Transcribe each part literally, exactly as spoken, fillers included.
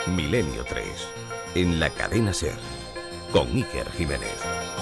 Milenio tres, en la cadena SER, con Iker Jiménez.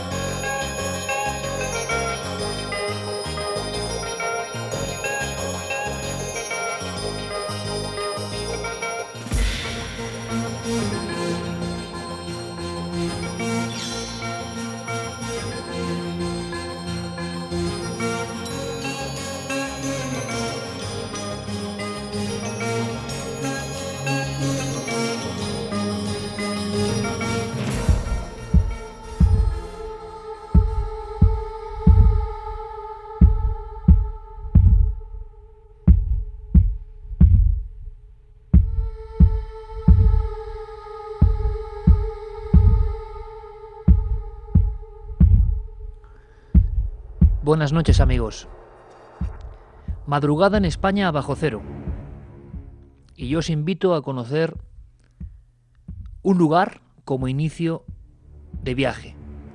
Buenas noches, amigos. Madrugada en España bajo cero. Y yo os invito a conocer un lugar como inicio de viaje.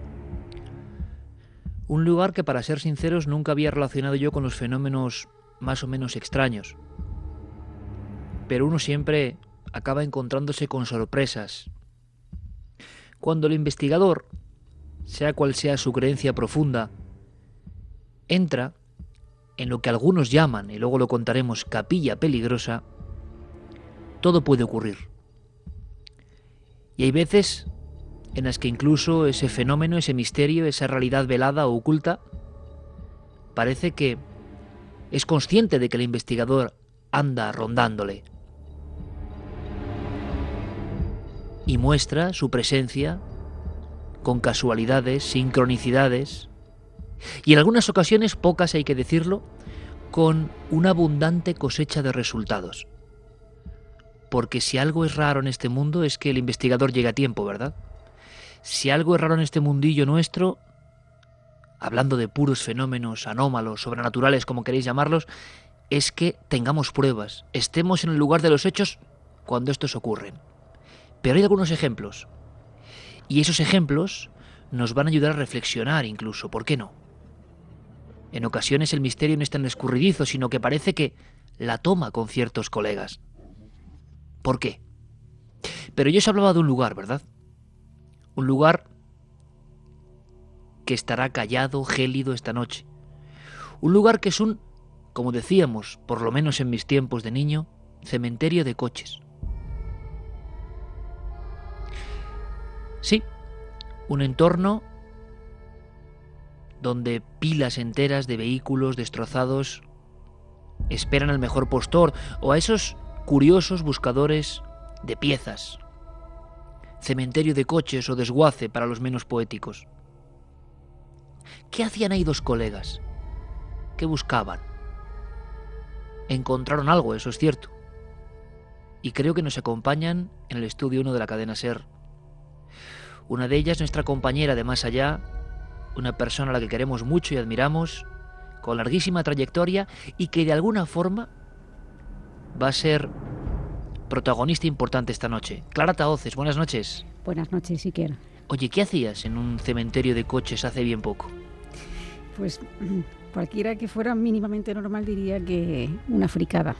Un lugar que, para ser sinceros, nunca había relacionado yo con los fenómenos más o menos extraños. Pero uno siempre acaba encontrándose con sorpresas. Cuando el investigador, sea cual sea su creencia profunda, entra en lo que algunos llaman, y luego lo contaremos, capilla peligrosa, todo puede ocurrir. Y hay veces en las que incluso ese fenómeno, ese misterio, esa realidad velada o oculta, parece que es consciente de que el investigador anda rondándole. Y muestra su presencia con casualidades, sincronicidades, y en algunas ocasiones, pocas hay que decirlo, con una abundante cosecha de resultados. Porque si algo es raro en este mundo es que el investigador llegue a tiempo, ¿verdad? Si algo es raro en este mundillo nuestro, hablando de puros fenómenos anómalos, sobrenaturales, como queréis llamarlos, es que tengamos pruebas, estemos en el lugar de los hechos cuando estos ocurren. Pero hay algunos ejemplos, y esos ejemplos nos van a ayudar a reflexionar incluso, ¿por qué no? En ocasiones el misterio no es tan escurridizo, sino que parece que la toma con ciertos colegas. ¿Por qué? Pero yo os hablaba de un lugar, ¿verdad? Un lugar que estará callado, gélido esta noche. Un lugar que es un, como decíamos, por lo menos en mis tiempos de niño, cementerio de coches. Sí, un entorno donde pilas enteras de vehículos destrozados esperan al mejor postor o a esos curiosos buscadores de piezas. Cementerio de coches o desguace para los menos poéticos. ¿Qué hacían ahí dos colegas? ¿Qué buscaban? Encontraron algo, eso es cierto. Y creo que nos acompañan en el estudio uno de la cadena SER. Una de ellas, nuestra compañera de Más Allá, una persona a la que queremos mucho y admiramos, con larguísima trayectoria y que de alguna forma va a ser protagonista importante esta noche. Clara Tahoces, buenas noches. Buenas noches, Iker. Oye, ¿qué hacías en un cementerio de coches hace bien poco? Pues cualquiera que fuera mínimamente normal diría que una fricada.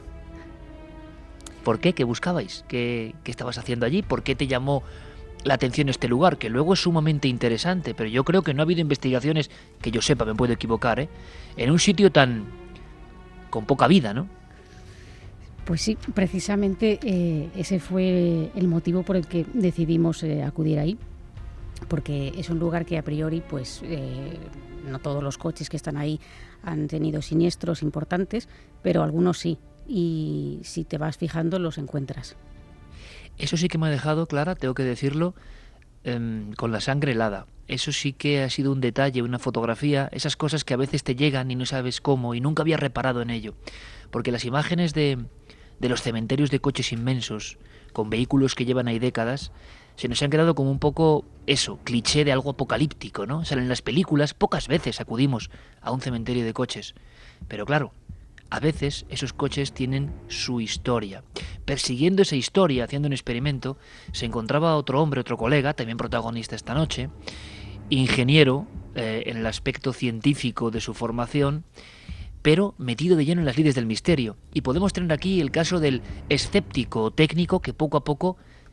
¿Por qué? ¿Qué buscabais? ¿Qué, qué estabas haciendo allí? ¿Por qué te llamó la atención este lugar? Que luego es sumamente interesante, pero yo creo que no ha habido investigaciones, que yo sepa, me puedo equivocar, ¿eh? En un sitio tan con poca vida, ¿no? Pues sí, precisamente eh, ese fue el motivo por el que decidimos eh, acudir ahí, porque es un lugar que a priori, pues eh, no todos los coches que están ahí han tenido siniestros importantes, pero algunos sí, y si te vas fijando los encuentras. Eso sí que me ha dejado, Clara, tengo que decirlo, eh, con la sangre helada. Eso sí que ha sido un detalle, una fotografía, esas cosas que a veces te llegan y no sabes cómo, y nunca había reparado en ello. Porque las imágenes de, de los cementerios de coches inmensos, con vehículos que llevan ahí décadas, se nos han quedado como un poco eso, cliché de algo apocalíptico, ¿no? Salen las películas, pocas veces acudimos a un cementerio de coches. Pero claro, a veces esos coches tienen su historia. Persiguiendo esa historia, haciendo un experimento, se encontraba otro hombre, otro colega, también protagonista esta noche, ingeniero eh, en el aspecto científico de su formación, pero metido de lleno en las lides del misterio. Y podemos tener aquí el caso del escéptico técnico que poco a poco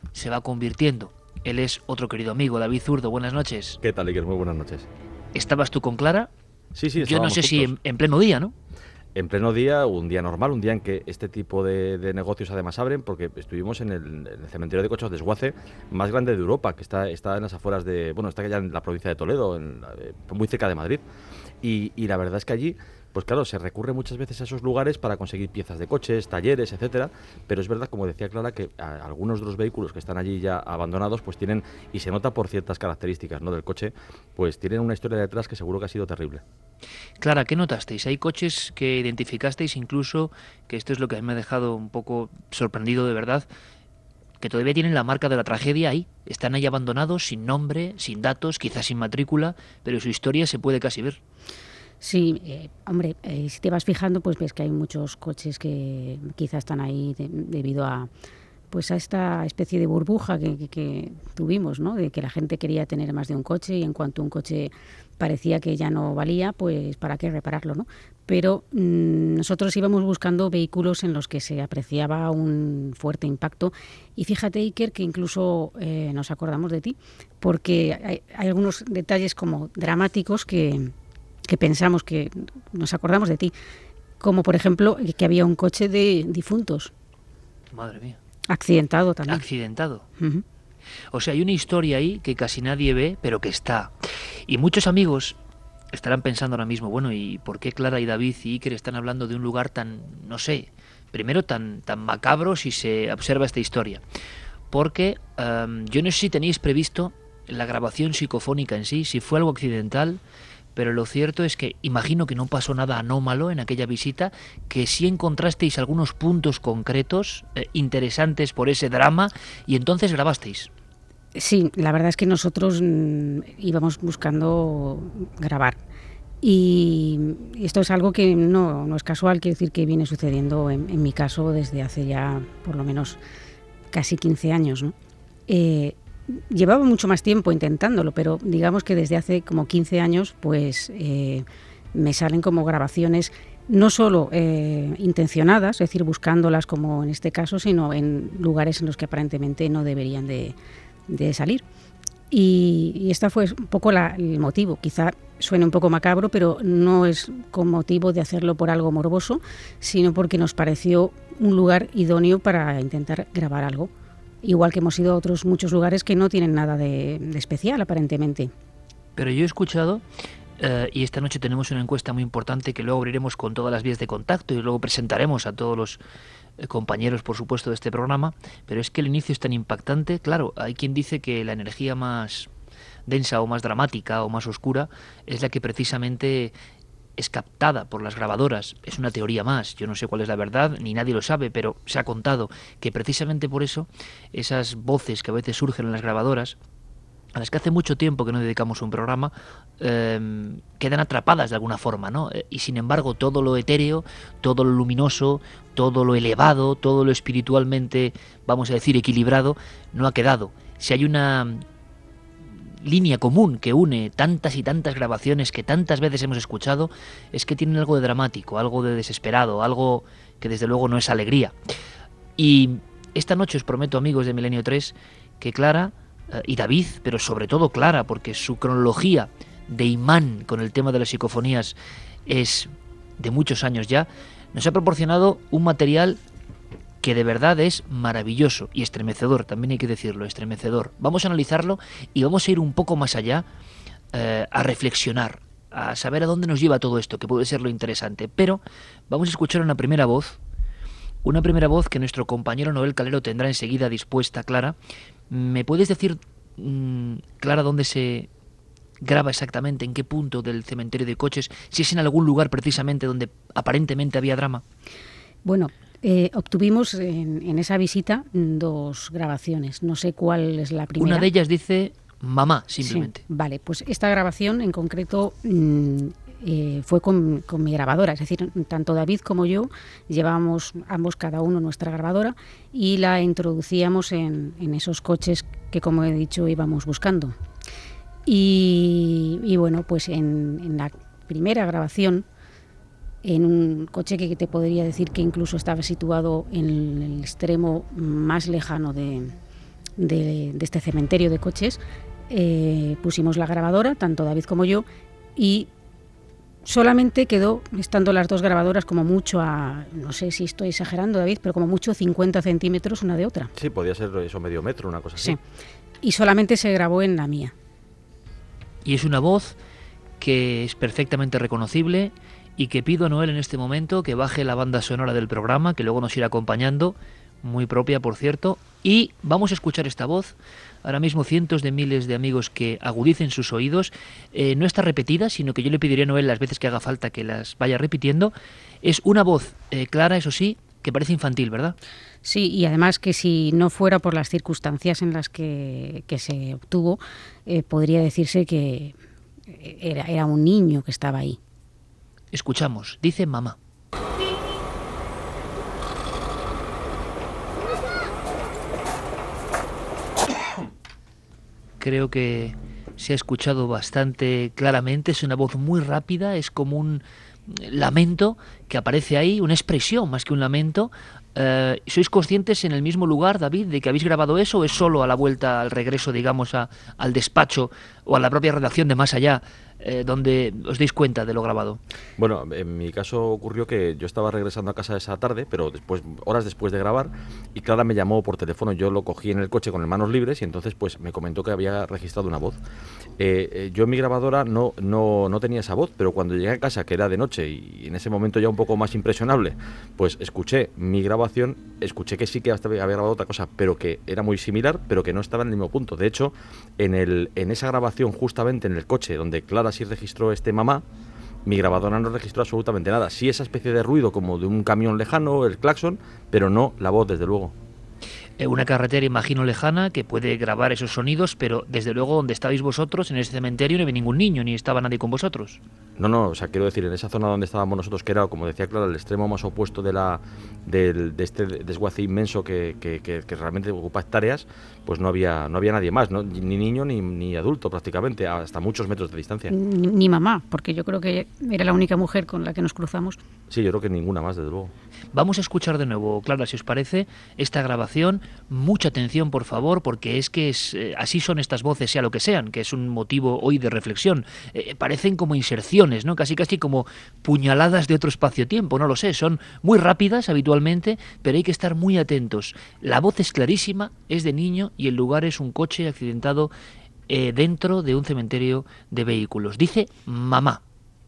se va convirtiendo. Él es otro querido amigo, David Zurdo. Buenas noches. ¿Qué tal, Iker? Muy buenas noches. ¿Estabas tú con Clara? Sí, sí, Yo no sé juntos. si en, en pleno día, ¿no? En pleno día, un día normal, un día en que este tipo de, de negocios además abren, porque estuvimos en el, en el cementerio de Coches de Desguace más grande de Europa, que está, está en las afueras de, bueno, está ya en la provincia de Toledo, en, eh, muy cerca de Madrid. Y, y la verdad es que allí, pues claro, se recurre muchas veces a esos lugares para conseguir piezas de coches, talleres, etcétera, pero es verdad, como decía Clara, que a, algunos de los vehículos que están allí ya abandonados, pues tienen, y se nota por ciertas características, ¿no?, del coche, pues tienen una historia detrás que seguro que ha sido terrible. Clara, ¿qué notasteis? Hay coches que identificasteis incluso, que esto es lo que me ha dejado un poco sorprendido de verdad, que todavía tienen la marca de la tragedia ahí. Están ahí abandonados, sin nombre, sin datos, quizás sin matrícula, pero su historia se puede casi ver. Sí, eh, hombre, eh, si te vas fijando, pues ves que hay muchos coches que quizás están ahí de, debido a pues a esta especie de burbuja que, que, que tuvimos, ¿no? De que la gente quería tener más de un coche y en cuanto un coche parecía que ya no valía, pues para qué repararlo, ¿no? Pero mmm, nosotros íbamos buscando vehículos en los que se apreciaba un fuerte impacto y fíjate, Iker, que incluso eh, nos acordamos de ti, porque hay, hay algunos detalles como dramáticos que, que pensamos que nos acordamos de ti, como por ejemplo que había un coche de difuntos. Madre mía. Accidentado también. Accidentado. Uh-huh. O sea, hay una historia ahí que casi nadie ve, pero que está. Y muchos amigos estarán pensando ahora mismo, bueno, ¿y por qué Clara y David y Iker están hablando de un lugar tan, no sé, primero tan, tan macabro si se observa esta historia? Porque um, yo no sé si tenéis previsto la grabación psicofónica en sí, si fue algo accidental, pero lo cierto es que imagino que no pasó nada anómalo en aquella visita, que sí encontrasteis algunos puntos concretos eh, interesantes por ese drama y entonces grabasteis. Sí, la verdad es que nosotros mmm, íbamos buscando grabar y esto es algo que no, no es casual, quiere decir que viene sucediendo en, en mi caso desde hace ya por lo menos casi quince años, ¿no? Eh, Llevaba mucho más tiempo intentándolo, pero digamos que desde hace como quince años pues eh, me salen como grabaciones no solo eh, intencionadas, es decir, buscándolas como en este caso, sino en lugares en los que aparentemente no deberían de, de salir. Y, y este fue un poco la, el motivo. Quizá suene un poco macabro, pero no es con motivo de hacerlo por algo morboso, sino porque nos pareció un lugar idóneo para intentar grabar algo. Igual que hemos ido a otros muchos lugares que no tienen nada de, de especial, aparentemente. Pero yo he escuchado, eh, y esta noche tenemos una encuesta muy importante que luego abriremos con todas las vías de contacto y luego presentaremos a todos los eh, compañeros, por supuesto, de este programa, pero es que el inicio es tan impactante. Claro, hay quien dice que la energía más densa o más dramática o más oscura es la que precisamente es captada por las grabadoras. Es una teoría más, yo no sé cuál es la verdad, ni nadie lo sabe, pero se ha contado que precisamente por eso esas voces que a veces surgen en las grabadoras, a las que hace mucho tiempo que no dedicamos un programa, eh, quedan atrapadas de alguna forma, ¿no? Y sin embargo todo lo etéreo, todo lo luminoso, todo lo elevado, todo lo espiritualmente, vamos a decir, equilibrado, no ha quedado. Si hay una línea común que une tantas y tantas grabaciones que tantas veces hemos escuchado, es que tienen algo de dramático, algo de desesperado, algo que desde luego no es alegría. Y esta noche os prometo, amigos de Milenio tres, que Clara eh, y David, pero sobre todo Clara, porque su cronología de imán con el tema de las psicofonías es de muchos años ya, nos ha proporcionado un material que de verdad es maravilloso y estremecedor, también hay que decirlo, estremecedor. Vamos a analizarlo y vamos a ir un poco más allá, eh, a reflexionar, a saber a dónde nos lleva todo esto, que puede ser lo interesante. Pero vamos a escuchar una primera voz, una primera voz que nuestro compañero Noel Calero tendrá enseguida dispuesta, Clara. ¿Me puedes decir, mmm, Clara, dónde se graba exactamente, en qué punto del cementerio de coches, si es en algún lugar precisamente donde aparentemente había drama? Bueno, Eh, obtuvimos en, en esa visita dos grabaciones. No sé cuál es la primera. Una de ellas dice mamá, simplemente. Sí, vale, pues esta grabación en concreto mmm, eh, fue con, con mi grabadora. Es decir, tanto David como yo llevábamos ambos cada uno nuestra grabadora y la introducíamos en, en esos coches que, como he dicho, íbamos buscando. Y, y bueno, pues en, en la primera grabación, en un coche que te podría decir que incluso estaba situado en el extremo más lejano de, de, de este cementerio de coches, eh, pusimos la grabadora, tanto David como yo, y solamente quedó, estando las dos grabadoras como mucho a, no sé si estoy exagerando, David, pero como mucho cincuenta centímetros una de otra. Sí, podía ser eso, medio metro, una cosa así. Sí, y solamente se grabó en la mía. Y es una voz que es perfectamente reconocible y que pido a Noel en este momento que baje la banda sonora del programa, que luego nos irá acompañando, muy propia, por cierto, y vamos a escuchar esta voz. Ahora mismo cientos de miles de amigos que agudicen sus oídos. Eh, no está repetida, sino que yo le pediría a Noel las veces que haga falta que las vaya repitiendo. Es una voz eh, clara, eso sí, que parece infantil, ¿verdad? Sí, y además que si no fuera por las circunstancias en las que, que se obtuvo, eh, podría decirse que era, era un niño que estaba ahí. Escuchamos, dice mamá. Creo que se ha escuchado bastante claramente, es una voz muy rápida, es como un lamento que aparece ahí, una expresión más que un lamento. Eh, ¿Sois conscientes en el mismo lugar, David, de que habéis grabado eso o es solo a la vuelta, al regreso, digamos, a, al despacho o a la propia redacción de Más Allá, eh, donde os deis cuenta de lo grabado? Bueno, en mi caso ocurrió que yo estaba regresando a casa esa tarde, pero después, horas después de grabar, y Clara me llamó por teléfono. Yo lo cogí en el coche con las manos libres y entonces pues me comentó que había registrado una voz. Eh, eh, yo en mi grabadora no, no, no tenía esa voz, pero cuando llegué a casa, que era de noche y en ese momento ya un poco más impresionable, pues escuché mi grabación, escuché que sí que hasta había grabado otra cosa, pero que era muy similar, pero que no estaba en el mismo punto. De hecho, en, el, en esa grabación, justamente en el coche donde Clara sí registró este mamá, mi grabadora no registró absolutamente nada. Sí esa especie de ruido como de un camión lejano, el claxon, pero no la voz, desde luego. Una carretera, imagino, lejana, que puede grabar esos sonidos, pero desde luego donde estabais vosotros, en ese cementerio, no había ningún niño, ni estaba nadie con vosotros. No, no, o sea, quiero decir, en esa zona donde estábamos nosotros, que era, como decía Clara, el extremo más opuesto de la del, de este desguace inmenso que, que, que, que realmente ocupa hectáreas, pues no había no había nadie más, ¿no? Ni niño ni, ni adulto prácticamente, hasta muchos metros de distancia. Ni, ni mamá, porque yo creo que era la única mujer con la que nos cruzamos. Sí, yo creo que ninguna más, desde luego. Vamos a escuchar de nuevo, Clara, si os parece, esta grabación. Mucha atención, por favor, porque es que es, eh, así son estas voces, sea lo que sean, que es un motivo hoy de reflexión. Eh, parecen como inserciones, ¿no? Casi casi como puñaladas de otro espacio-tiempo, no lo sé. Son muy rápidas habitualmente, pero hay que estar muy atentos. La voz es clarísima, es de niño y el lugar es un coche accidentado eh, dentro de un cementerio de vehículos. Dice mamá.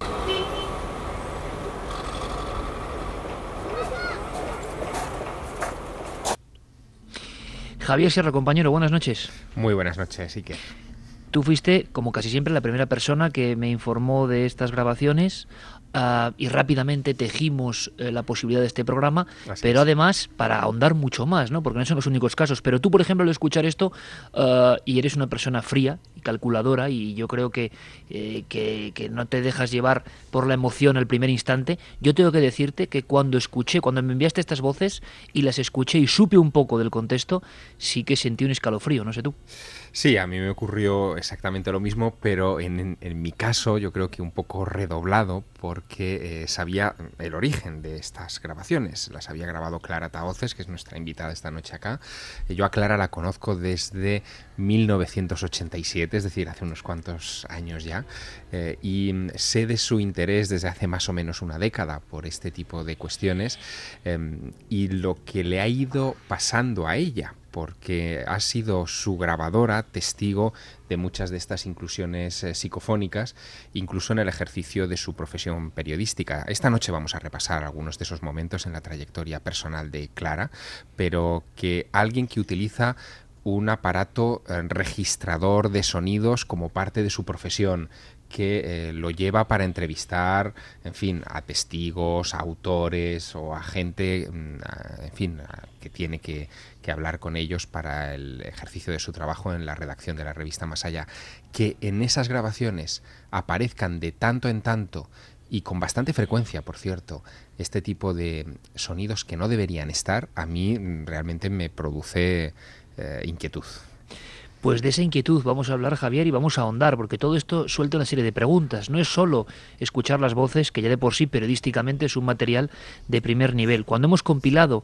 Javier Sierra, compañero, buenas noches. Muy buenas noches, Iker. Tú fuiste, como casi siempre, la primera persona que me informó de estas grabaciones uh, y rápidamente tejimos uh, la posibilidad de este programa, Así pero es. Además para ahondar mucho más, ¿no? Porque no son los únicos casos. Pero tú, por ejemplo, al escuchar esto, uh, y eres una persona fría y calculadora, y yo creo que, eh, que, que no te dejas llevar por la emoción al primer instante, yo tengo que decirte que cuando escuché, cuando me enviaste estas voces y las escuché y supe un poco del contexto, sí que sentí un escalofrío, no sé tú. Sí, a mí me ocurrió exactamente lo mismo, pero en, en, en mi caso yo creo que un poco redoblado, porque eh, sabía el origen de estas grabaciones. Las había grabado Clara Tahoces, que es nuestra invitada esta noche acá. Yo a Clara la conozco desde mil novecientos ochenta y siete, es decir, hace unos cuantos años ya, eh, y sé de su interés desde hace más o menos una década por este tipo de cuestiones, eh, y lo que le ha ido pasando a ella, porque ha sido su grabadora testigo de muchas de estas inclusiones eh, psicofónicas, incluso en el ejercicio de su profesión periodística. Esta noche vamos a repasar algunos de esos momentos en la trayectoria personal de Clara, pero que alguien que utiliza un aparato eh, registrador de sonidos como parte de su profesión, que eh, lo lleva para entrevistar, en fin, a testigos, a autores o a gente, a, en fin, a, que tiene que, que hablar con ellos para el ejercicio de su trabajo en la redacción de la revista Más Allá, que en esas grabaciones aparezcan de tanto en tanto y con bastante frecuencia, por cierto, este tipo de sonidos que no deberían estar, a mí realmente me produce eh, inquietud. Pues de esa inquietud vamos a hablar, Javier, y vamos a ahondar, porque todo esto suelta una serie de preguntas. No es solo escuchar las voces, que ya de por sí periodísticamente es un material de primer nivel. Cuando hemos compilado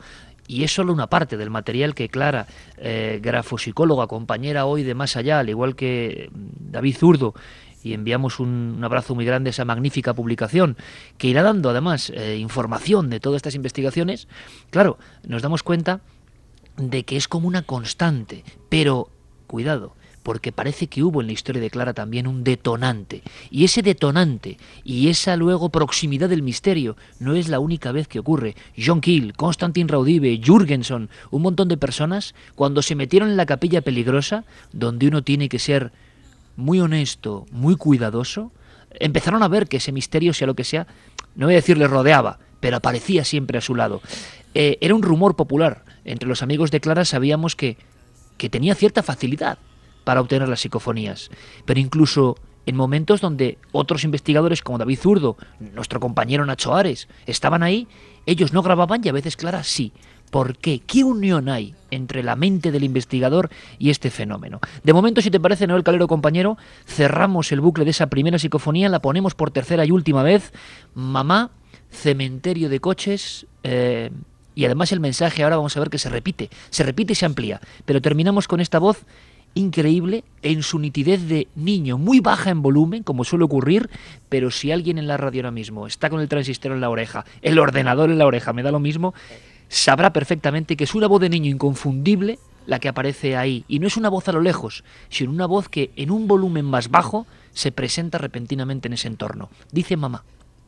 y es solo una parte del material que Clara, eh, grafopsicóloga, compañera hoy de Más Allá, al igual que David Zurdo, y enviamos un, un abrazo muy grande a esa magnífica publicación, que irá dando además eh, información de todas estas investigaciones. Claro, nos damos cuenta de que es como una constante, pero cuidado, porque parece que hubo en la historia de Clara también un detonante, y ese detonante y esa luego proximidad del misterio no es la única vez que ocurre. John Keel, Konstantin Raudive, Jürgenson, un montón de personas, cuando se metieron en la capilla peligrosa, donde uno tiene que ser muy honesto, muy cuidadoso, empezaron a ver que ese misterio, sea lo que sea, no voy a decir le rodeaba, pero aparecía siempre a su lado. Eh, era un rumor popular. Entre los amigos de Clara sabíamos que, que tenía cierta facilidad para obtener las psicofonías, pero incluso en momentos donde otros investigadores como David Zurdo, nuestro compañero Nacho Ares, estaban ahí, ellos no grababan y a veces Clara sí. ¿Por qué? ¿Qué unión hay entre la mente del investigador y este fenómeno? De momento, si te parece, Noel Calero, compañero, cerramos el bucle de esa primera psicofonía, la ponemos por tercera y última vez. Mamá, cementerio de coches, eh, y además el mensaje ahora vamos a ver que se repite, se repite y se amplía, pero terminamos con esta voz increíble en su nitidez de niño, muy baja en volumen, como suele ocurrir, pero si alguien en la radio ahora mismo está con el transistor en la oreja, el ordenador en la oreja, me da lo mismo, sabrá perfectamente que es una voz de niño inconfundible la que aparece ahí, y no es una voz a lo lejos, sino una voz que en un volumen más bajo se presenta repentinamente en ese entorno. Dice mamá.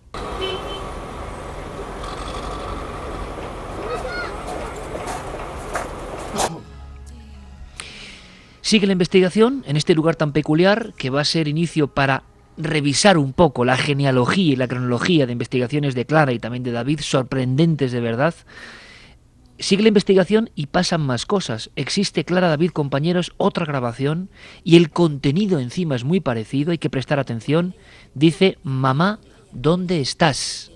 Sigue la investigación en este lugar tan peculiar que va a ser inicio para revisar un poco la genealogía y la cronología de investigaciones de Clara y también de David, sorprendentes de verdad. Sigue la investigación y pasan más cosas. Existe, Clara, David, compañeros, otra grabación y el contenido encima es muy parecido, hay que prestar atención. Dice, mamá, ¿dónde estás?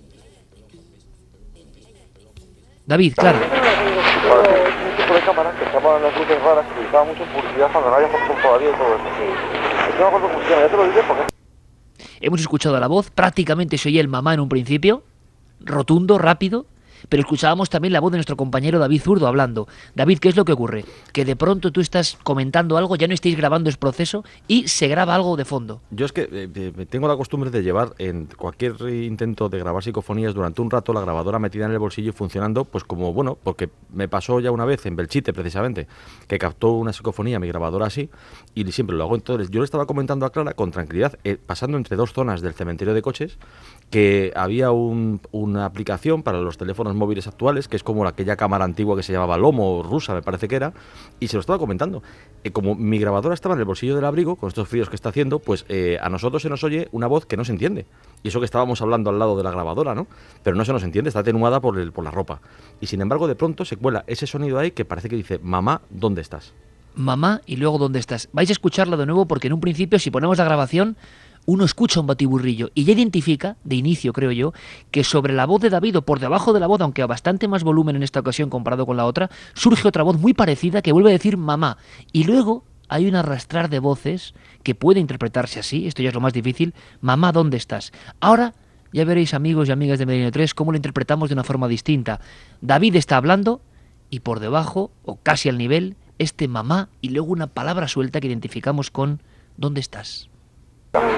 David, Clara. De cámara que estaban las luces raras que utilizaban mucho en publicidad cuando no había fotos todavía y todo eso. No me acuerdo cómo se llama, ya te lo diré porque... Hemos escuchado la voz, prácticamente se oía el mamá en un principio, rotundo, rápido, pero escuchábamos también la voz de nuestro compañero David Zurdo hablando. David, ¿qué es lo que ocurre? Que de pronto tú estás comentando algo, ya no estáis grabando el proceso y se graba algo de fondo. Yo es que eh, tengo la costumbre de llevar en cualquier intento de grabar psicofonías durante un rato la grabadora metida en el bolsillo y funcionando, pues como, bueno, porque me pasó ya una vez en Belchite precisamente, que captó una psicofonía mi grabadora así, y siempre lo hago. Entonces yo le estaba comentando a Clara con tranquilidad, eh, pasando entre dos zonas del cementerio de coches, que había un, una aplicación para los teléfonos móviles actuales, que es como aquella cámara antigua que se llamaba Lomo, rusa me parece que era, y se lo estaba comentando. Eh, como mi grabadora estaba en el bolsillo del abrigo, con estos fríos que está haciendo, pues eh, a nosotros se nos oye una voz que no se entiende. Y eso que estábamos hablando al lado de la grabadora, ¿no? Pero no se nos entiende, está atenuada por, el, por la ropa. Y sin embargo, de pronto se cuela ese sonido ahí que parece que dice, mamá, ¿dónde estás? Mamá y luego ¿dónde estás? Vais a escucharlo de nuevo porque en un principio, si ponemos la grabación, uno escucha un batiburrillo y ya identifica, de inicio creo yo, que sobre la voz de David o por debajo de la voz, aunque a bastante más volumen en esta ocasión comparado con la otra, surge otra voz muy parecida que vuelve a decir mamá. Y luego hay un arrastrar de voces que puede interpretarse así, esto ya es lo más difícil, mamá, ¿dónde estás? Ahora ya veréis, amigos y amigas de Milenio tres, cómo lo interpretamos de una forma distinta. David está hablando y por debajo, o casi al nivel, este mamá y luego una palabra suelta que identificamos con ¿dónde estás? Bueno,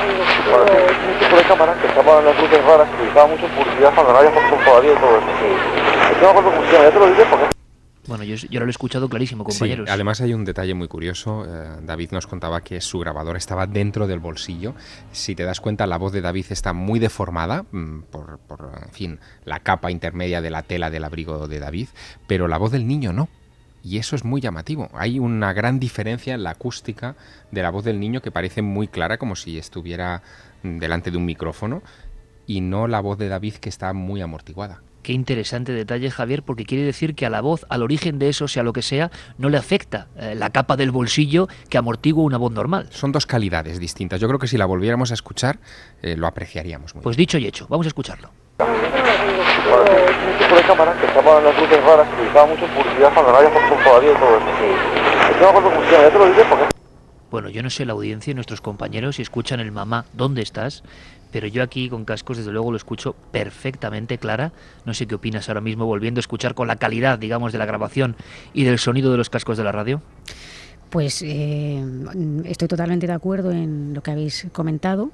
un tipo de cámara que estaban las luces raras que utilizaban mucho en publicidad cuando no había fotos todavía y todo eso. No me acuerdo cómo se llama, ya te lo diré porque... Bueno, yo, yo lo he escuchado clarísimo, compañeros. Sí, además hay un detalle muy curioso. Eh, David nos contaba que su grabadora estaba dentro del bolsillo. Si te das cuenta, la voz de David está muy deformada mmm, por, por, en fin, la capa intermedia de la tela del abrigo de David, pero la voz del niño no. Y eso es muy llamativo. Hay una gran diferencia en la acústica de la voz del niño que parece muy clara, como si estuviera delante de un micrófono, y no la voz de David, que está muy amortiguada. Qué interesante detalle, Javier, porque quiere decir que a la voz, al origen de eso, sea lo que sea, no le afecta eh, la capa del bolsillo que amortigua una voz normal. Son dos calidades distintas. Yo creo que si la volviéramos a escuchar, eh, lo apreciaríamos muy Pues bien. dicho y hecho, vamos a escucharlo. Bueno, un tipo de cámara que estaban las luces raras que utilizaban mucho en publicidad cuando no había fotos todavía y todo eso. No me acuerdo cómo se llama, ya te lo diré porque... Bueno, yo no sé la audiencia y nuestros compañeros si escuchan el mamá, ¿dónde estás? pero yo aquí con cascos desde luego lo escucho perfectamente. Clara, no sé qué opinas ahora mismo volviendo a escuchar con la calidad, digamos, de la grabación y del sonido de los cascos de la radio. Pues eh, estoy totalmente de acuerdo en lo que habéis comentado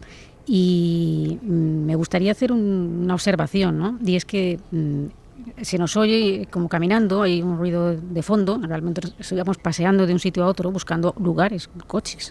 y me gustaría hacer un, una observación, ¿no? Y es que mm, se nos oye como caminando, hay un ruido de fondo, realmente estamos paseando de un sitio a otro buscando lugares, coches.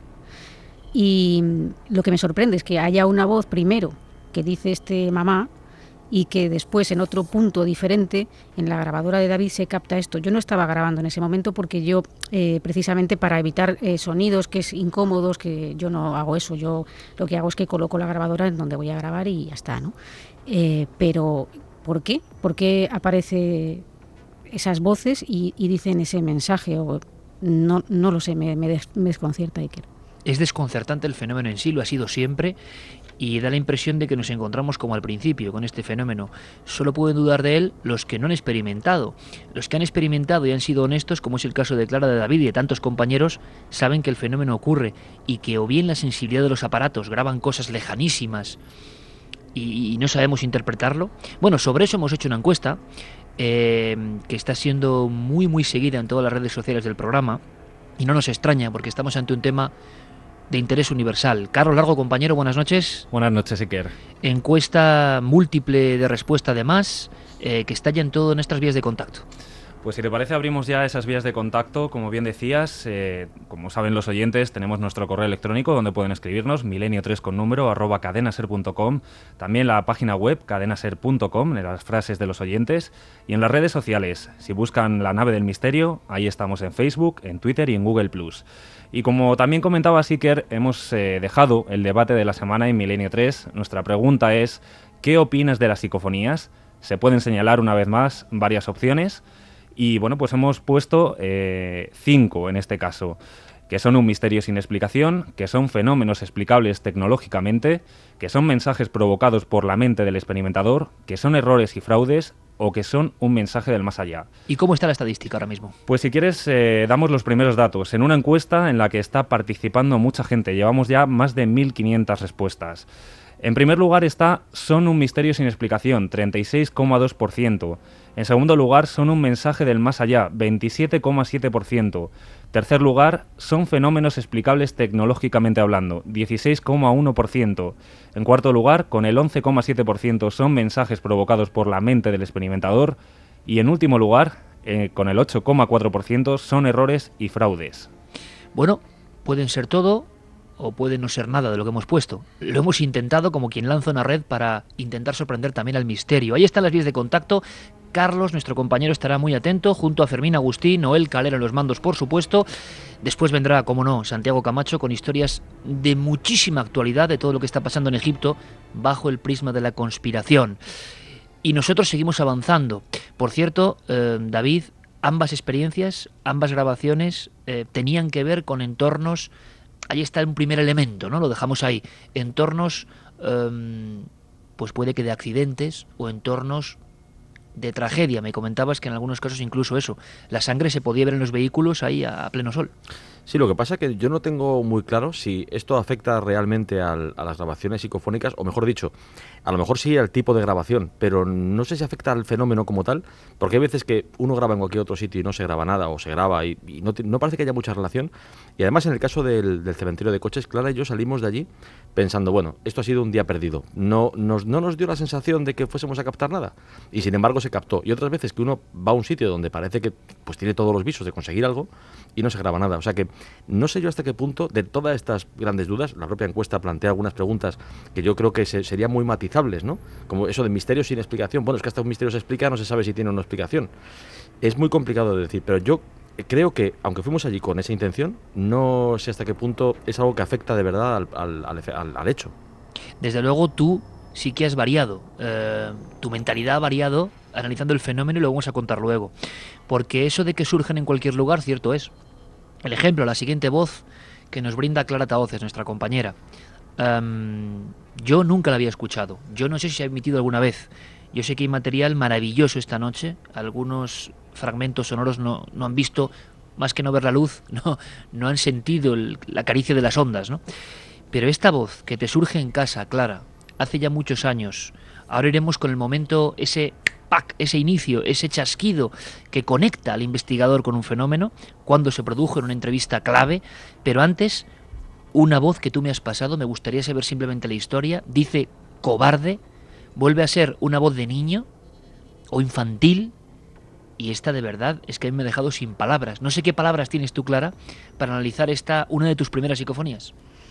Y lo que me sorprende es que haya una voz primero que dice este mamá y que después en otro punto diferente en la grabadora de David se capta esto. Yo no estaba grabando en ese momento porque yo eh, precisamente para evitar eh, sonidos que es incómodos, que yo no hago eso, yo lo que hago es que coloco la grabadora en donde voy a grabar y ya está, ¿no? Eh, pero ¿por qué? ¿Por qué aparece esas voces y, y dicen ese mensaje? O, no, no lo sé, me, me, des, me desconcierta, Iker. Es desconcertante el fenómeno en sí, lo ha sido siempre, y da la impresión de que nos encontramos como al principio con este fenómeno. Solo pueden dudar de él los que no han experimentado. Los que han experimentado y han sido honestos, como es el caso de Clara, de David y de tantos compañeros, saben que el fenómeno ocurre y que o bien la sensibilidad de los aparatos graban cosas lejanísimas y, y no sabemos interpretarlo. Bueno, sobre eso hemos hecho una encuesta eh, que está siendo muy muy seguida en todas las redes sociales del programa, y no nos extraña porque estamos ante un tema de interés universal. Carlos Largo, compañero, buenas noches. Buenas noches, Iker. Encuesta múltiple de respuesta, además, eh, que está ya en todo en nuestras vías de contacto. Pues si te parece, abrimos ya esas vías de contacto. Como bien decías, eh, como saben los oyentes, tenemos nuestro correo electrónico donde pueden escribirnos, milenio tres con número, arroba cadenaser punto com. También la página web, cadenaser punto com, en las frases de los oyentes. Y en las redes sociales, si buscan La Nave del Misterio, ahí estamos en Facebook, en Twitter y en Google plus. Y como también comentaba Iker, hemos eh, dejado el debate de la semana en Milenio tres. Nuestra pregunta es, ¿qué opinas de las psicofonías? Se pueden señalar una vez más varias opciones. Y bueno, pues hemos puesto eh, cinco en este caso, que son un misterio sin explicación, que son fenómenos explicables tecnológicamente, que son mensajes provocados por la mente del experimentador, que son errores y fraudes, o que son un mensaje del más allá. ¿Y cómo está la estadística ahora mismo? Pues si quieres, eh, damos los primeros datos. En una encuesta en la que está participando mucha gente, llevamos ya más de mil quinientas respuestas. En primer lugar está son un misterio sin explicación, treinta y seis coma dos por ciento. En segundo lugar, son un mensaje del más allá, veintisiete coma siete por ciento. Tercer lugar, son fenómenos explicables tecnológicamente hablando, dieciséis coma uno por ciento. En cuarto lugar, con el once coma siete por ciento, son mensajes provocados por la mente del experimentador. Y en último lugar, eh, con el ocho coma cuatro por ciento, son errores y fraudes. Bueno, pueden ser todo o puede no ser nada de lo que hemos puesto. Lo hemos intentado como quien lanza una red para intentar sorprender también al misterio. Ahí están las vías de contacto. Carlos, nuestro compañero, estará muy atento, junto a Fermín Agustín, Noel Calero en los mandos, por supuesto. Después vendrá, como no, Santiago Camacho con historias de muchísima actualidad de todo lo que está pasando en Egipto bajo el prisma de la conspiración. Y nosotros seguimos avanzando. Por cierto, eh, David, ambas experiencias, ambas grabaciones eh, tenían que ver con entornos. Ahí está un primer elemento, ¿no? Lo dejamos ahí. Entornos, eh, pues puede que de accidentes o entornos de tragedia. Me comentabas que en algunos casos incluso eso, la sangre se podía ver en los vehículos ahí a, a pleno sol. Sí, lo que pasa es que yo no tengo muy claro si esto afecta realmente al, a las grabaciones psicofónicas, o mejor dicho, a lo mejor sí al tipo de grabación, pero no sé si afecta al fenómeno como tal, porque hay veces que uno graba en cualquier otro sitio y no se graba nada, o se graba y, y no, no parece que haya mucha relación. Y además en el caso del, del cementerio de coches, Clara y yo salimos de allí pensando, bueno, esto ha sido un día perdido. No nos, no nos dio la sensación de que fuésemos a captar nada, y sin embargo se captó. Y otras veces que uno va a un sitio donde parece que pues tiene todos los visos de conseguir algo y no se graba nada. O sea que no sé yo hasta qué punto, de todas estas grandes dudas, la propia encuesta plantea algunas preguntas que yo creo que se, serían muy matizables, ¿no? Como eso de misterio sin explicación. Bueno, es que hasta un misterio se explica, no se sabe si tiene una explicación. Es muy complicado de decir, pero yo creo que, aunque fuimos allí con esa intención, no sé hasta qué punto es algo que afecta de verdad al, al, al, al hecho. Desde luego tú sí que has variado, eh, tu mentalidad ha variado analizando el fenómeno y lo vamos a contar luego. Porque eso de que surgen en cualquier lugar, cierto es. El ejemplo, la siguiente voz que nos brinda Clara Tahoces, nuestra compañera. Um, yo nunca la había escuchado. Yo no sé si se ha emitido alguna vez. Yo sé que hay material maravilloso esta noche. Algunos fragmentos sonoros no, no han visto, más que no ver la luz, no, no han sentido el, la caricia de las ondas, ¿no? Pero esta voz que te surge en casa, Clara, hace ya muchos años. Ahora iremos con el momento, ese pack, ese inicio, ese chasquido que conecta al investigador con un fenómeno, cuando se produjo en una entrevista clave, pero antes, una voz que tú me has pasado, me gustaría saber simplemente la historia, dice cobarde, vuelve a ser una voz de niño o infantil, y esta de verdad es que a mí me ha dejado sin palabras. No sé qué palabras tienes tú, Clara, para analizar esta, una de tus primeras psicofonías.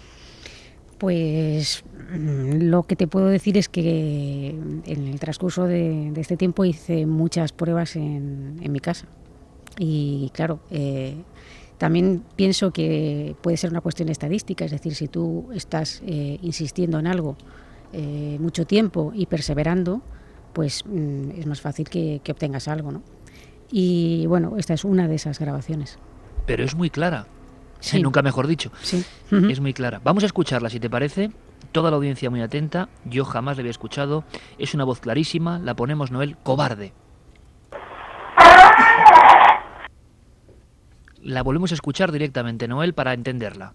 Pues lo que te puedo decir es que en el transcurso de, de este tiempo hice muchas pruebas en, en mi casa. Y claro, eh, también pienso que puede ser una cuestión estadística, es decir, si tú estás eh, insistiendo en algo eh, mucho tiempo y perseverando, pues mm, es más fácil que, que obtengas algo, ¿no? Y bueno, esta es una de esas grabaciones. Pero es muy clara. Sí. Nunca mejor dicho. Sí. Es muy clara. Vamos a escucharla, si te parece. Toda la audiencia muy atenta. Yo jamás la había escuchado. Es una voz clarísima. La ponemos, Noel. Cobarde. La volvemos a escuchar directamente, Noel, para entenderla.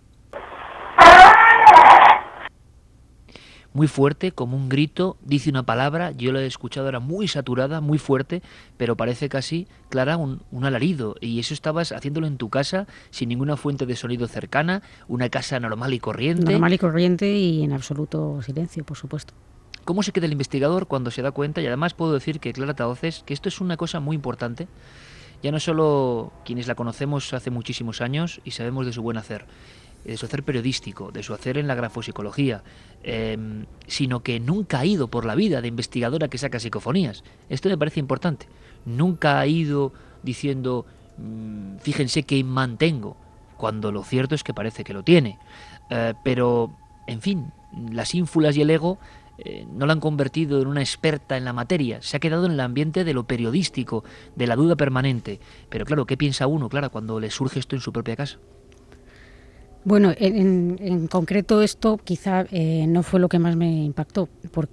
Muy fuerte, como un grito, dice una palabra, yo la he escuchado, era muy saturada, muy fuerte, pero parece casi, Clara, un, un alarido. Y eso estabas haciéndolo en tu casa, sin ninguna fuente de sonido cercana, una casa normal y corriente. Normal y corriente y en absoluto silencio, por supuesto. ¿Cómo se queda el investigador cuando se da cuenta? Y además puedo decir que Clara Tahoces, que esto es una cosa muy importante, ya no solo quienes la conocemos hace muchísimos años y sabemos de su buen hacer, de su hacer periodístico, de su hacer en la grafopsicología, eh, sino que nunca ha ido por la vida de investigadora que saca psicofonías. Esto me parece importante. Nunca ha ido diciendo, mmm, fíjense qué imán tengo, cuando lo cierto es que parece que lo tiene. Eh, pero, en fin, las ínfulas y el ego eh, no la han convertido en una experta en la materia. Se ha quedado en el ambiente de lo periodístico, de la duda permanente. Pero claro, ¿qué piensa uno, Clara, cuando le surge esto en su propia casa? Bueno, en, en concreto esto quizá eh, no fue lo que más me impactó,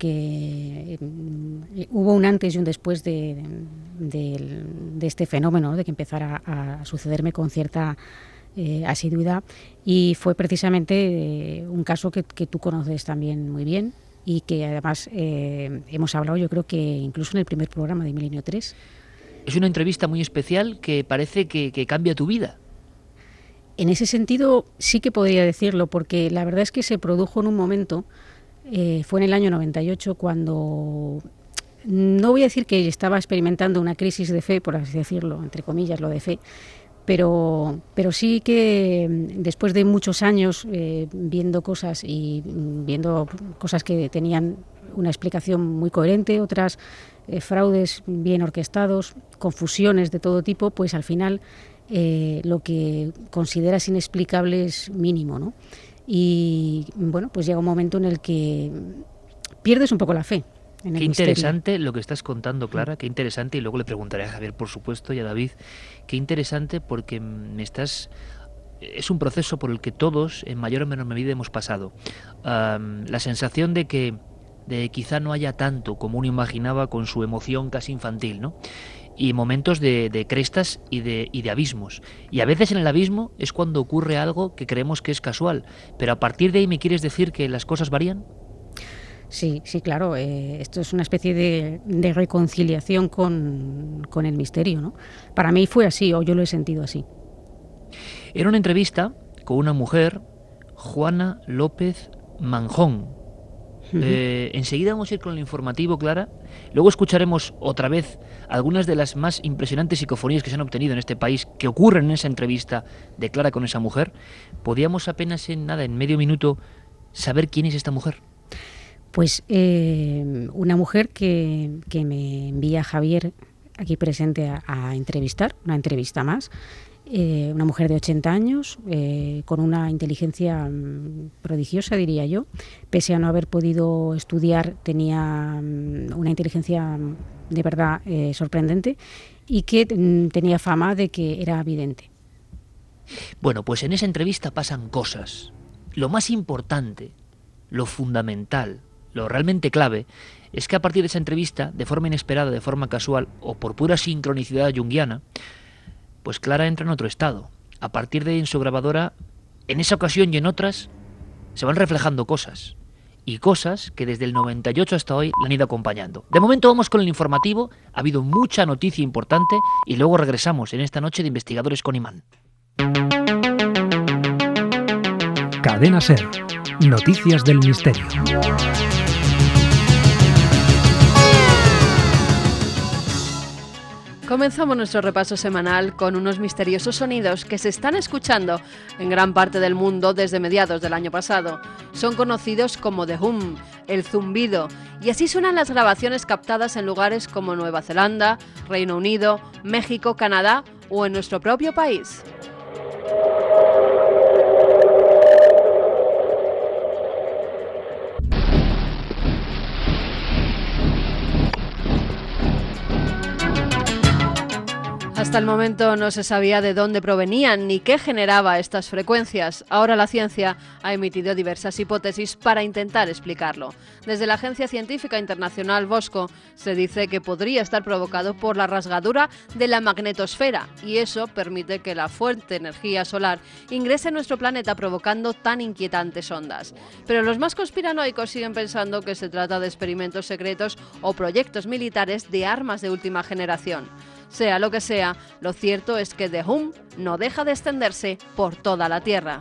porque eh, hubo un antes y un después de, de, de este fenómeno, de que empezara a sucederme con cierta eh, asiduidad, y fue precisamente eh, un caso que, que tú conoces también muy bien y que además eh, hemos hablado, yo creo que incluso en el primer programa de Milenio tres. Es una entrevista muy especial que parece que, que cambia tu vida. En ese sentido sí que podría decirlo, porque la verdad es que se produjo en un momento, eh, fue en el año noventa y ocho, cuando no voy a decir que estaba experimentando una crisis de fe, por así decirlo, entre comillas lo de fe, pero, pero sí que después de muchos años eh, viendo cosas y viendo cosas que tenían una explicación muy coherente, otras eh, fraudes bien orquestados, confusiones de todo tipo, pues al final Eh, lo que consideras inexplicable es mínimo, ¿no? Y bueno, pues llega un momento en el que pierdes un poco la fe en el Qué misterio. interesante lo que estás contando, Clara, qué interesante, y luego le preguntaré a Javier, por supuesto, y a David, qué interesante porque me estás... Es un proceso por el que todos, en mayor o menor medida, hemos pasado. Um, la sensación de que de quizá no haya tanto como uno imaginaba con su emoción casi infantil, ¿no? Y momentos de, de crestas y de, y de abismos. Y a veces en el abismo es cuando ocurre algo que creemos que es casual. Pero a partir de ahí, ¿me quieres decir que las cosas varían? Sí, sí, claro. Eh, esto es una especie de, de reconciliación con, con el misterio, ¿no? Para mí fue así, o yo lo he sentido así. Era una entrevista con una mujer, Juana López Manjón. Uh-huh. Eh, enseguida vamos a ir con el informativo, Clara. Luego escucharemos otra vez algunas de las más impresionantes psicofonías que se han obtenido en este país, que ocurren en esa entrevista de Clara con esa mujer. ¿Podíamos apenas en nada, en medio minuto, saber quién es esta mujer? Pues eh, una mujer que, que me envía Javier aquí presente a, a entrevistar, una entrevista más. Eh, una mujer de ochenta años, eh, con una inteligencia mmm, prodigiosa, diría yo. Pese a no haber podido estudiar, tenía mmm, una inteligencia mmm, de verdad eh, sorprendente, y que mmm, tenía fama de que era vidente. Bueno, pues en esa entrevista pasan cosas. Lo más importante, lo fundamental, lo realmente clave, es que a partir de esa entrevista, de forma inesperada, de forma casual, o por pura sincronicidad junguiana, pues Clara entra en otro estado. A partir de ahí, en su grabadora, en esa ocasión y en otras, se van reflejando cosas. y cosas que desde el noventa y ocho hasta hoy la han ido acompañando. De momento vamos con el informativo, ha habido mucha noticia importante y luego regresamos en esta noche de Investigadores con Imán. Cadena SER. Noticias del misterio. Comenzamos nuestro repaso semanal con unos misteriosos sonidos que se están escuchando en gran parte del mundo desde mediados del año pasado. Son conocidos como The Hum, el zumbido, y así suenan las grabaciones captadas en lugares como Nueva Zelanda, Reino Unido, México, Canadá o en nuestro propio país. Hasta el momento no se sabía de dónde provenían ni qué generaba estas frecuencias. Ahora la ciencia ha emitido diversas hipótesis para intentar explicarlo. Desde la Agencia Científica Internacional Bosco se dice que podría estar provocado por la rasgadura de la magnetosfera y eso permite que la fuerte energía solar ingrese en nuestro planeta provocando tan inquietantes ondas. Pero los más conspiranoicos siguen pensando que se trata de experimentos secretos o proyectos militares de armas de última generación. Sea lo que sea, lo cierto es que The Hum no deja de extenderse por toda la Tierra.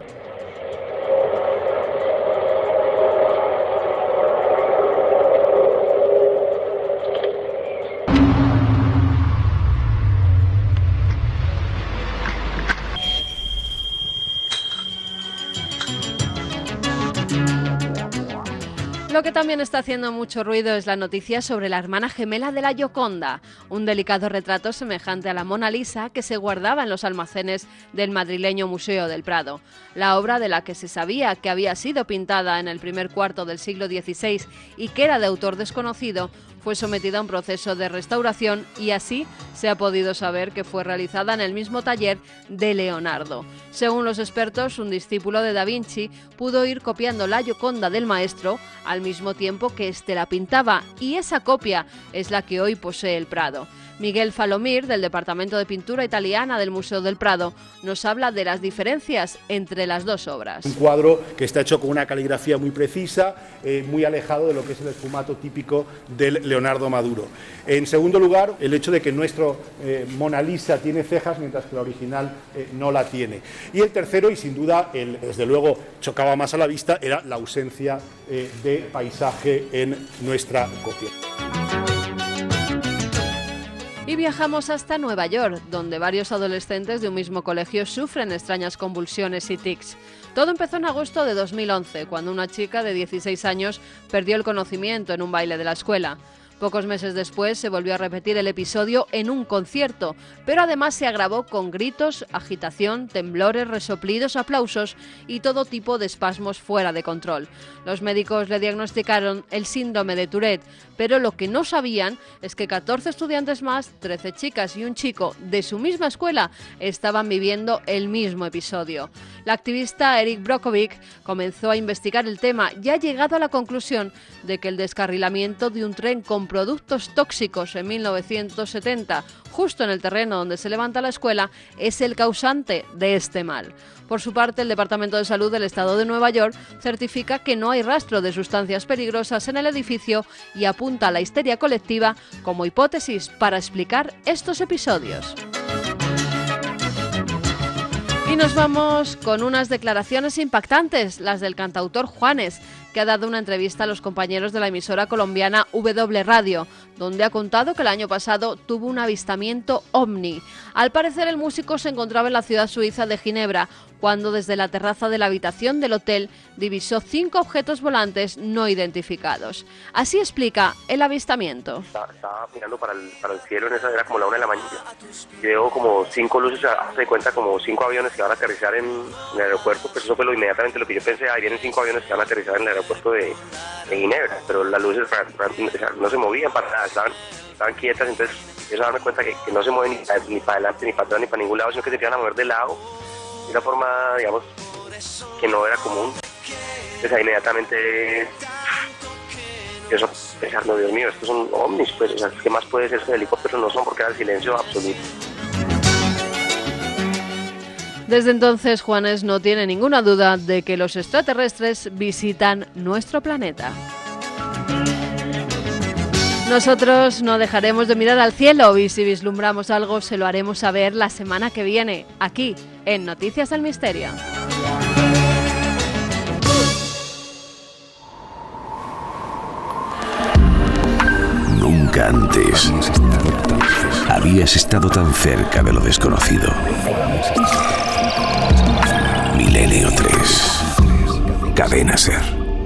Lo que también está haciendo mucho ruido es la noticia sobre la hermana gemela de la Gioconda, un delicado retrato semejante a la Mona Lisa que se guardaba en los almacenes del madrileño Museo del Prado. La obra, de la que se sabía que había sido pintada en el primer cuarto del siglo dieciséis y que era de autor desconocido, fue sometida a un proceso de restauración y así se ha podido saber que fue realizada en el mismo taller de Leonardo. Según los expertos, un discípulo de Da Vinci pudo ir copiando la Gioconda del maestro al mismo tiempo que éste la pintaba, y esa copia es la que hoy posee el Prado. Miguel Falomir, del Departamento de Pintura Italiana del Museo del Prado, nos habla de las diferencias entre las dos obras. Un cuadro que está hecho con una caligrafía muy precisa, eh, muy alejado de lo que es el esfumato típico del Leonardo Maduro. En segundo lugar, el hecho de que nuestro eh, Mona Lisa tiene cejas, mientras que la original eh, no la tiene. Y el tercero, y sin duda, el, desde luego chocaba más a la vista, era la ausencia eh, de paisaje en nuestra copia. Y viajamos hasta Nueva York, donde varios adolescentes de un mismo colegio sufren extrañas convulsiones y tics. Todo empezó en agosto de dos mil once, cuando una chica de dieciséis años perdió el conocimiento en un baile de la escuela. Pocos meses después se volvió a repetir el episodio en un concierto, pero además se agravó con gritos, agitación, temblores, resoplidos, aplausos y todo tipo de espasmos fuera de control. Los médicos le diagnosticaron el síndrome de Tourette, pero lo que no sabían es que catorce estudiantes más, trece chicas y un chico de su misma escuela estaban viviendo el mismo episodio. La activista Eric Brockovich comenzó a investigar el tema y ha llegado a la conclusión de que el descarrilamiento de un tren con productos tóxicos en mil novecientos setenta, justo en el terreno donde se levanta la escuela, es el causante de este mal. Por su parte, el Departamento de Salud del Estado de Nueva York certifica que no hay rastro de sustancias peligrosas en el edificio y apunta a la histeria colectiva como hipótesis para explicar estos episodios. Y nos vamos con unas declaraciones impactantes, las del cantautor Juanes, que ha dado una entrevista a los compañeros de la emisora colombiana W Radio, donde ha contado que el año pasado tuvo un avistamiento ovni. Al parecer, el músico se encontraba en la ciudad suiza de Ginebra, cuando desde la terraza de la habitación del hotel divisó cinco objetos volantes no identificados. Así explica el avistamiento. Estaba, estaba mirando para el, para el cielo, en esa era como la una de la mañana. Y veo como cinco luces, se cuenta como cinco aviones que van a aterrizar en, en el aeropuerto. Pues eso fue lo inmediatamente lo que yo pensé, ahí vienen cinco aviones que van a aterrizar en el aeropuerto de, de Ginebra. Pero las luces no se movían para nada, estaban, estaban quietas, entonces eso darme cuenta que, que no se mueven ni, ni para adelante, ni para atrás, ni para ningún lado, sino que se iban a mover de lado. De una forma, digamos, que no era común. Entonces ahí inmediatamente eso, pensando, Dios mío, estos son ovnis, pues, o sea, ¿qué más puede ser? Estos helicópteros no son, porque era el silencio absoluto. Desde entonces, Juanes no tiene ninguna duda de que los extraterrestres visitan nuestro planeta. Nosotros no dejaremos de mirar al cielo y si vislumbramos algo se lo haremos saber la semana que viene, aquí, en Noticias del Misterio. Nunca antes habías estado tan cerca de lo desconocido. Milenio tres. Cadena Ser.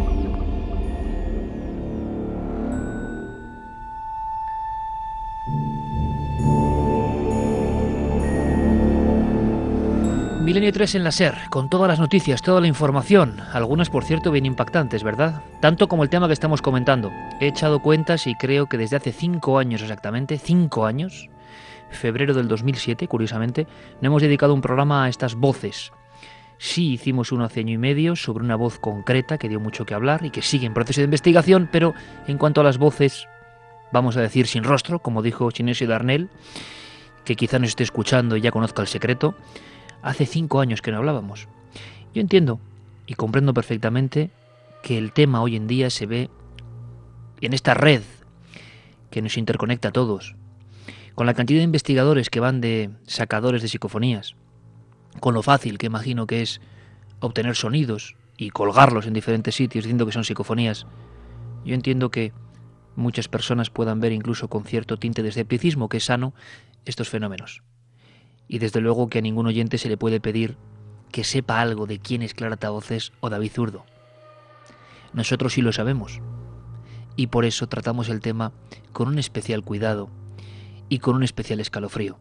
Milenio tres en la Ser, con todas las noticias, toda la información, algunas por cierto bien impactantes, ¿verdad? Tanto como el tema que estamos comentando. He echado cuentas y creo que desde hace cinco años exactamente, cinco años, febrero del dos mil siete, curiosamente, no hemos dedicado un programa a estas voces. Sí hicimos uno hace año y medio sobre una voz concreta que dio mucho que hablar y que sigue en proceso de investigación, pero en cuanto a las voces, vamos a decir sin rostro, como dijo Sinesio Darnell, que quizá nos esté escuchando y ya conozca el secreto. Hace cinco años que no hablábamos. Yo entiendo y comprendo perfectamente que el tema hoy en día se ve en esta red que nos interconecta a todos, con la cantidad de investigadores que van de sacadores de psicofonías, con lo fácil que imagino que es obtener sonidos y colgarlos en diferentes sitios diciendo que son psicofonías. Yo entiendo que muchas personas puedan ver incluso con cierto tinte de escepticismo, que es sano, estos fenómenos. Y desde luego que a ningún oyente se le puede pedir que sepa algo de quién es Clara Tavoces o David Zurdo. Nosotros sí lo sabemos. Y por eso tratamos el tema con un especial cuidado y con un especial escalofrío.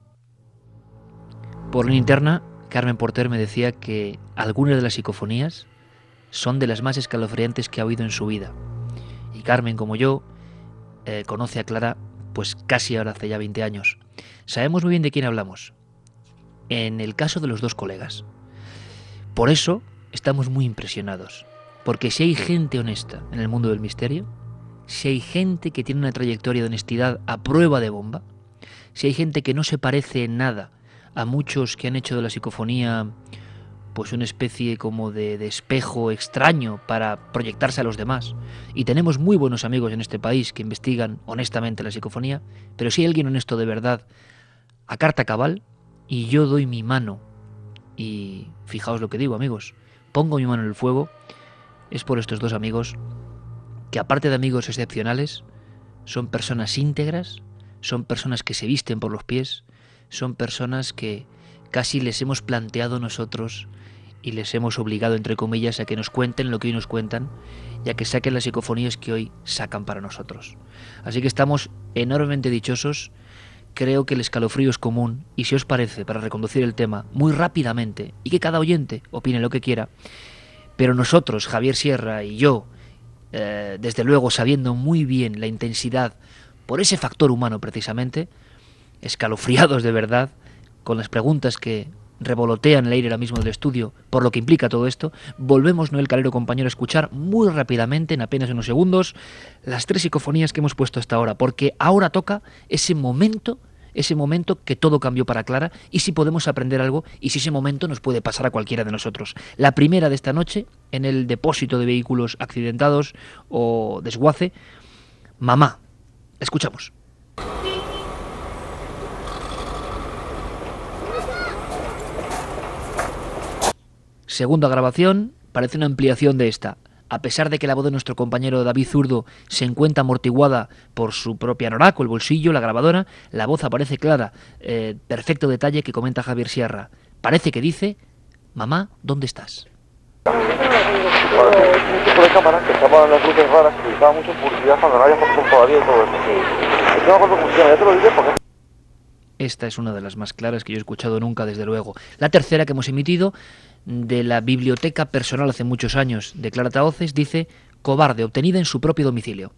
Por la interna, Carmen Porter me decía que algunas de las psicofonías son de las más escalofriantes que ha oído en su vida. Y Carmen, como yo, eh, conoce a Clara pues casi ahora hace ya veinte años. Sabemos muy bien de quién hablamos. En el caso de los dos colegas. Por eso estamos muy impresionados, porque si hay gente honesta en el mundo del misterio, si hay gente que tiene una trayectoria de honestidad a prueba de bomba, si hay gente que no se parece en nada a muchos que han hecho de la psicofonía pues una especie como de, de espejo extraño para proyectarse a los demás, y tenemos muy buenos amigos en este país que investigan honestamente la psicofonía, pero si hay alguien honesto de verdad, a carta cabal, y yo doy mi mano, y fijaos lo que digo, amigos, pongo mi mano en el fuego, es por estos dos amigos, que aparte de amigos excepcionales, son personas íntegras, son personas que se visten por los pies, son personas que casi les hemos planteado nosotros y les hemos obligado, entre comillas, a que nos cuenten lo que hoy nos cuentan y a que saquen las psicofonías que hoy sacan para nosotros. Así que estamos enormemente dichosos. Creo que el escalofrío es común y si os parece, para reconducir el tema muy rápidamente y que cada oyente opine lo que quiera, pero nosotros, Javier Sierra y yo, eh, desde luego sabiendo muy bien la intensidad por ese factor humano precisamente, escalofriados de verdad, con las preguntas que revolotean el aire ahora mismo del estudio por lo que implica todo esto, volvemos, Noel Calero, compañero, a escuchar muy rápidamente, en apenas unos segundos, las tres psicofonías que hemos puesto hasta ahora, porque ahora toca ese momento, ese momento que todo cambió para Clara, y si podemos aprender algo, y si ese momento nos puede pasar a cualquiera de nosotros. La primera de esta noche, en el depósito de vehículos accidentados o desguace, Mamá. Escuchamos. Segunda grabación, parece una ampliación de esta. A pesar de que la voz de nuestro compañero David Zurdo se encuentra amortiguada por su propia anoraco, el bolsillo, la grabadora, la voz aparece clara. Eh, perfecto detalle que comenta Javier Sierra. Parece que dice: mamá, ¿dónde estás? Un tipo de cámara que estaba en las luces raras, que utilizaba mucho en publicidad cuando no había fotos todavía y todo eso. Es que no me acuerdo cómo se llama, ya te lo diré porque... Esta es una de las más claras que yo he escuchado nunca, desde luego. La tercera que hemos emitido, de la biblioteca personal hace muchos años de Clara Tavoces, dice: cobarde, obtenida en su propio domicilio.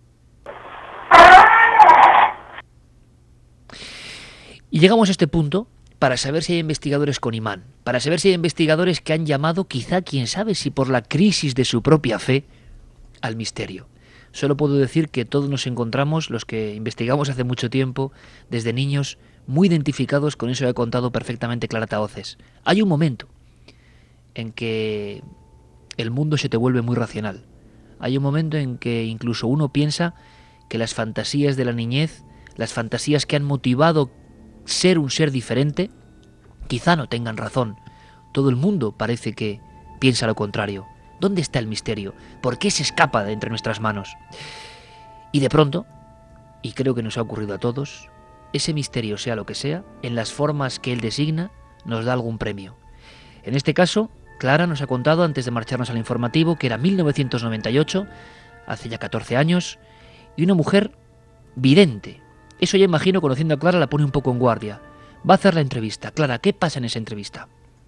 Y llegamos a este punto para saber si hay investigadores con imán, para saber si hay investigadores que han llamado, quizá, quién sabe si por la crisis de su propia fe, al misterio. Solo puedo decir que todos nos encontramos, los que investigamos hace mucho tiempo, desde niños, muy identificados con eso que ha contado perfectamente Clara Tahoces. Hay un momento en que el mundo se te vuelve muy racional. Hay un momento en que incluso uno piensa que las fantasías de la niñez, las fantasías que han motivado ser un ser diferente, quizá no tengan razón. Todo el mundo parece que piensa lo contrario. ¿Dónde está el misterio? ¿Por qué se escapa de entre nuestras manos? Y de pronto, y creo que nos ha ocurrido a todos, ese misterio, sea lo que sea, en las formas que él designa, nos da algún premio. En este caso, Clara nos ha contado, antes de marcharnos al informativo, que era mil novecientos noventa y ocho, hace ya catorce años, y una mujer vidente. Eso ya imagino, conociendo a Clara, la pone un poco en guardia. Va a hacer la entrevista. Clara, ¿qué pasa en esa entrevista?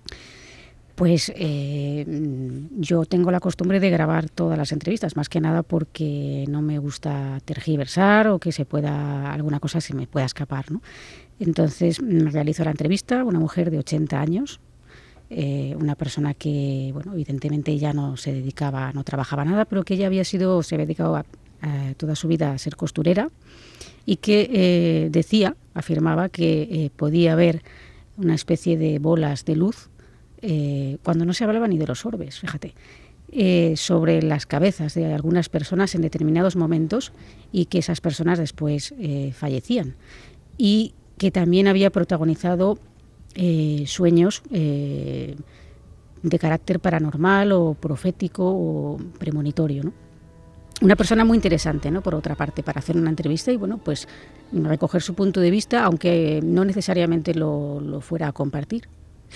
Pues eh, yo tengo la costumbre de grabar todas las entrevistas, más que nada porque no me gusta tergiversar o que se pueda alguna cosa se me pueda escapar, ¿no? Entonces realizo la entrevista, una mujer de ochenta años, eh, una persona que, bueno, evidentemente ya no se dedicaba, no trabajaba nada, pero que ella había sido, se había dedicado a, a toda su vida a ser costurera y que eh, decía, afirmaba que eh, podía haber una especie de bolas de luz. Eh, cuando no se hablaba ni de los orbes, fíjate, eh, sobre las cabezas de algunas personas en determinados momentos y que esas personas después eh, fallecían. Y que también había protagonizado eh, sueños eh, de carácter paranormal o profético o premonitorio, ¿no? Una persona muy interesante, ¿no? Por otra parte, para hacer una entrevista y, bueno, pues recoger su punto de vista, aunque no necesariamente lo, lo fuera a compartir.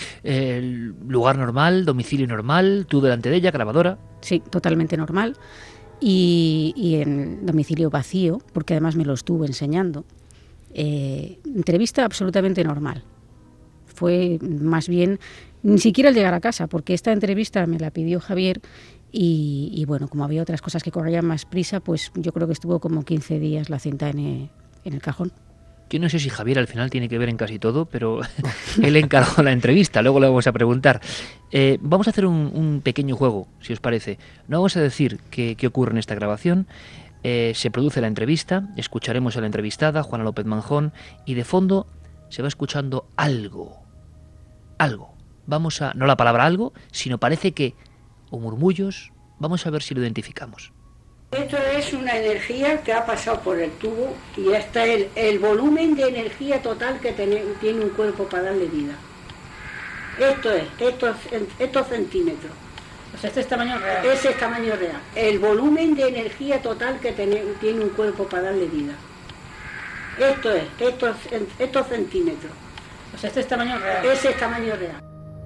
El lugar normal, domicilio normal, tú delante de ella, grabadora. Sí, totalmente normal. Y, y en domicilio vacío, porque además me lo estuvo enseñando. Eh, entrevista absolutamente normal. Fue más bien, ni siquiera al llegar a casa, porque esta entrevista me la pidió Javier y, y bueno, como había otras cosas que corrían más prisa, pues yo creo que estuvo como quince días la cinta en el, en el cajón. Yo no sé si Javier al final tiene que ver en casi todo, pero él encargó la entrevista, luego le vamos a preguntar. Eh, vamos a hacer un, un pequeño juego, si os parece. No vamos a decir qué, qué ocurre en esta grabación. Eh, se produce la entrevista, escucharemos a la entrevistada, Juana López Manjón, y de fondo se va escuchando algo. Algo. Vamos a, no la palabra algo, sino parece que, o murmullos, vamos a ver si lo identificamos. Esto es una energía que ha pasado por el tubo y está el, el volumen de energía total que tiene, tiene un cuerpo para darle vida. Esto es, estos, estos centímetros. O sea, este es tamaño real. Ese es tamaño real. El volumen de energía total que tiene, tiene un cuerpo para darle vida. Esto es, estos, estos centímetros. O sea, este es tamaño real. Ese es tamaño real.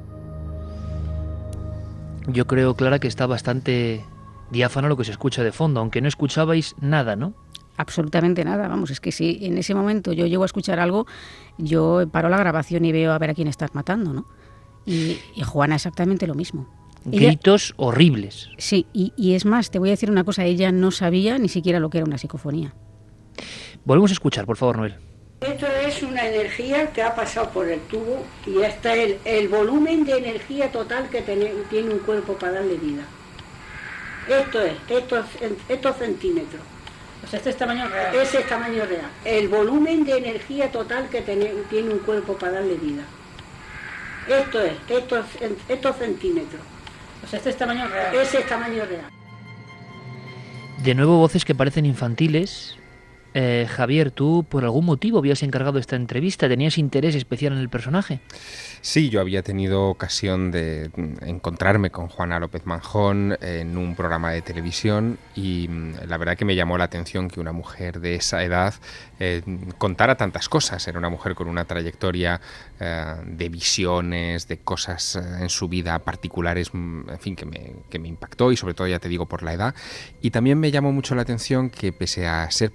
Yo creo, Clara, que está bastante diáfano lo que se escucha de fondo, aunque no escuchabais nada, ¿no? Absolutamente nada, vamos, es que si en ese momento yo llego a escuchar algo, yo paro la grabación y veo a ver a quién estás matando, ¿no? Y, y Juana exactamente lo mismo. Gritos ella, horribles. Sí, y, y es más, te voy a decir una cosa, ella no sabía ni siquiera lo que era una psicofonía. Volvemos a escuchar, por favor, Noel. Esto es una energía que ha pasado por el tubo y está el, el volumen de energía total que tiene, tiene un cuerpo para darle vida. Esto es, estos, estos centímetros. O sea, este es tamaño real. Ese es tamaño real. El volumen de energía total que tiene, tiene un cuerpo para darle vida. Esto es, estos, estos centímetros. O sea, este es tamaño real. Ese es tamaño real. De nuevo voces que parecen infantiles. Eh, Javier, tú por algún motivo habías encargado esta entrevista, ¿tenías interés especial en el personaje? Sí, yo había tenido ocasión de encontrarme con Juana López Manjón en un programa de televisión y la verdad que me llamó la atención que una mujer de esa edad eh, contara tantas cosas. Era una mujer con una trayectoria eh, de visiones, de cosas eh, en su vida particulares, en fin, que me, que me impactó y sobre todo, ya te digo, por la edad. Y también me llamó mucho la atención que pese a ser prácticamente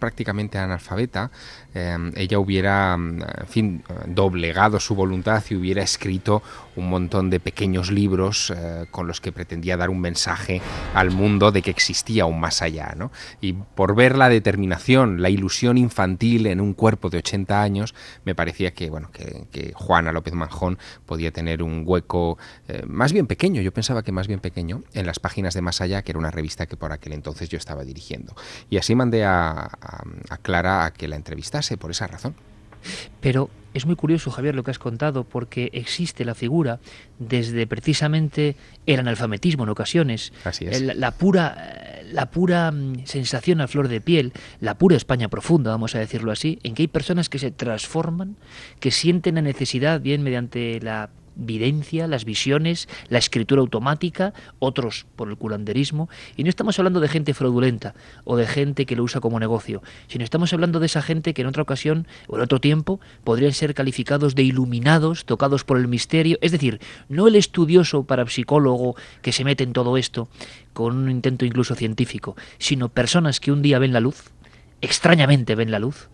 completamente analfabeta, eh, ella hubiera, en fin, doblegado su voluntad y hubiera escrito un montón de pequeños libros eh, con los que pretendía dar un mensaje al mundo de que existía un más allá, ¿no? Y por ver la determinación, la ilusión infantil en un cuerpo de ochenta años, me parecía que, bueno, que, que Juana López Manjón podía tener un hueco eh, más bien pequeño, yo pensaba que más bien pequeño, en las páginas de Más Allá, que era una revista que por aquel entonces yo estaba dirigiendo. Y así mandé a, a, a Clara a que la entrevistase por esa razón. Pero es muy curioso, Javier, lo que has contado, porque existe la figura desde precisamente el analfabetismo en ocasiones, Así es. la, la pura, la pura sensación a flor de piel, la pura España profunda, vamos a decirlo así, en que hay personas que se transforman, que sienten la necesidad, bien mediante la videncia, las visiones, la escritura automática, otros por el curanderismo, y no estamos hablando de gente fraudulenta o de gente que lo usa como negocio, sino estamos hablando de esa gente que en otra ocasión o en otro tiempo podrían ser calificados de iluminados, tocados por el misterio, es decir, no el estudioso parapsicólogo que se mete en todo esto con un intento incluso científico, sino personas que un día ven la luz, extrañamente ven la luz,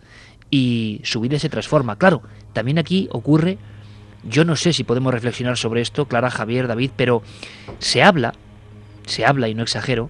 y su vida se transforma. Claro, también aquí ocurre. Yo no sé si podemos reflexionar sobre esto, Clara, Javier, David, pero se habla, se habla, y no exagero,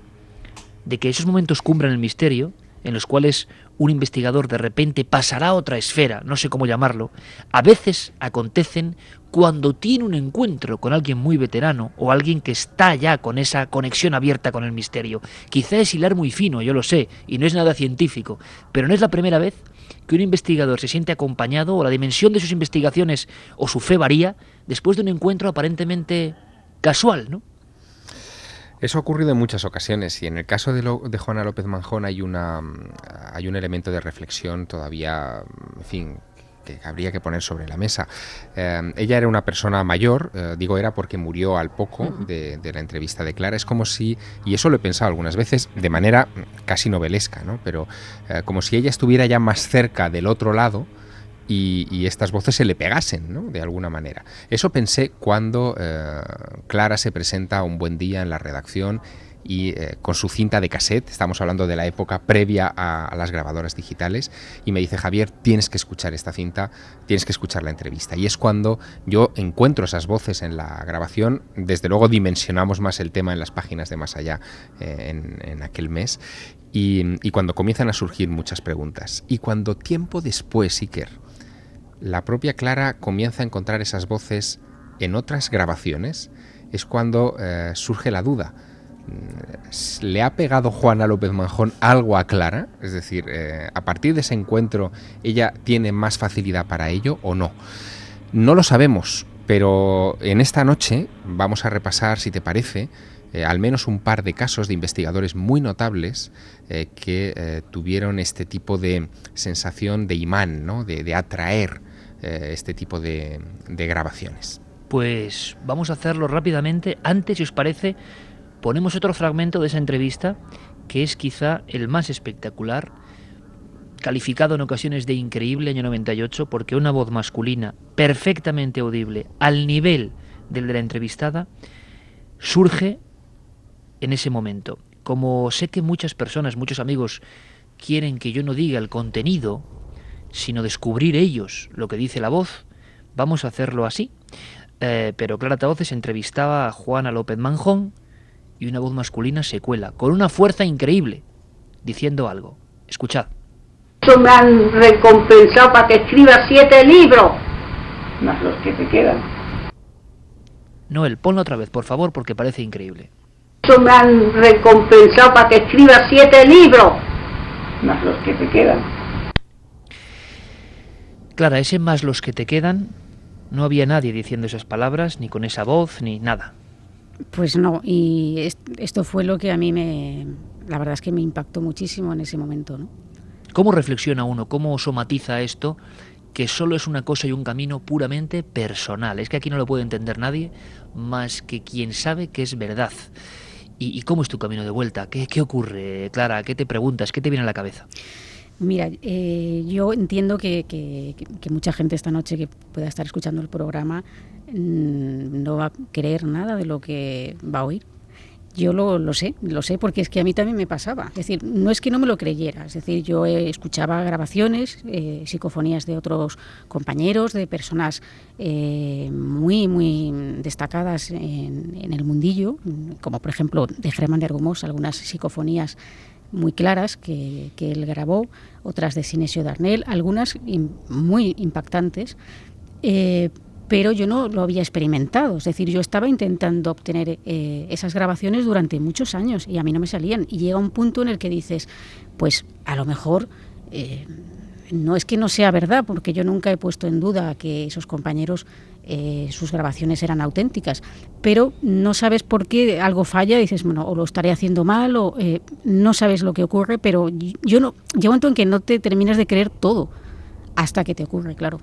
de que esos momentos cumbre en el misterio, en los cuales un investigador de repente pasará a otra esfera, no sé cómo llamarlo, a veces acontecen cuando tiene un encuentro con alguien muy veterano o alguien que está ya con esa conexión abierta con el misterio. Quizá es hilar muy fino, yo lo sé, y no es nada científico, pero no es la primera vez que un investigador se siente acompañado o la dimensión de sus investigaciones o su fe varía después de un encuentro aparentemente casual, ¿no? Eso ha ocurrido en muchas ocasiones y en el caso de, lo, de Juana López Manjón hay, una, hay un elemento de reflexión todavía, en fin, que habría que poner sobre la mesa. Eh, ella era una persona mayor, eh, digo era porque murió al poco de, de la entrevista de Clara. Es como si, y eso lo he pensado algunas veces de manera casi novelesca, ¿no? Pero eh, como si ella estuviera ya más cerca del otro lado y, y estas voces se le pegasen, ¿no? De alguna manera. Eso pensé cuando eh, Clara se presenta un buen día en la redacción y eh, con su cinta de cassette, estamos hablando de la época previa a, a las grabadoras digitales, y me dice: Javier, tienes que escuchar esta cinta, tienes que escuchar la entrevista. Y es cuando yo encuentro esas voces en la grabación. Desde luego dimensionamos más el tema en las páginas de Más Allá eh, en, en aquel mes, y, y cuando comienzan a surgir muchas preguntas. Y cuando tiempo después, Iker, la propia Clara comienza a encontrar esas voces en otras grabaciones, es cuando eh, surge la duda. ¿Le ha pegado Juana López Manjón algo a Clara? Es decir, eh, a partir de ese encuentro, ¿ella tiene más facilidad para ello o no? No lo sabemos, pero en esta noche vamos a repasar, si te parece, eh, al menos un par de casos de investigadores muy notables eh, que eh, tuvieron este tipo de sensación de imán, ¿no? de, de atraer eh, este tipo de, de grabaciones. Pues vamos a hacerlo rápidamente. Antes, si os parece, ponemos otro fragmento de esa entrevista, que es quizá el más espectacular, calificado en ocasiones de increíble, año noventa y ocho, porque una voz masculina perfectamente audible, al nivel del de la entrevistada, surge en ese momento. Como sé que muchas personas, muchos amigos, quieren que yo no diga el contenido, sino descubrir ellos lo que dice la voz, vamos a hacerlo así. Eh, pero Clara Tahoces entrevistaba a Juana López Manjón, y una voz masculina se cuela, con una fuerza increíble, diciendo algo. Escuchad. Eso me han recompensado para que escriba siete libros, más los que te quedan. Noel, ponlo otra vez, por favor, porque parece increíble. Eso me han recompensado para que escriba siete libros, más los que te quedan. Clara, ese más los que te quedan, no había nadie diciendo esas palabras, ni con esa voz, ni nada. Pues no, y esto fue lo que a mí me, la verdad es que me impactó muchísimo en ese momento, ¿no? ¿Cómo reflexiona uno? ¿Cómo somatiza esto? Que solo es una cosa y un camino puramente personal. Es que aquí no lo puede entender nadie más que quien sabe que es verdad. ¿Y, y cómo es tu camino de vuelta? ¿Qué, qué ocurre, Clara? ¿Qué te preguntas? ¿Qué te viene a la cabeza? Mira, eh, yo entiendo que, que, que mucha gente esta noche que pueda estar escuchando el programa mmm, no va a creer nada de lo que va a oír. Yo lo, lo sé, lo sé porque es que a mí también me pasaba. Es decir, no es que no me lo creyera, es decir, yo eh, escuchaba grabaciones, eh, psicofonías de otros compañeros, de personas eh, muy, muy destacadas en, en el mundillo, como por ejemplo de Germán de Argumós, algunas psicofonías muy claras que, que él grabó, otras de Sinesio Darnell, algunas in, muy impactantes, eh, pero yo no lo había experimentado. Es decir, yo estaba intentando obtener eh, esas grabaciones durante muchos años y a mí no me salían. Y llega un punto en el que dices, pues a lo mejor eh, no es que no sea verdad, porque yo nunca he puesto en duda que esos compañeros, eh, sus grabaciones eran auténticas, pero no sabes por qué algo falla y dices, bueno, o lo estaré haciendo mal o eh, no sabes lo que ocurre, pero yo no, llega un momento en que no te terminas de creer todo hasta que te ocurre, claro.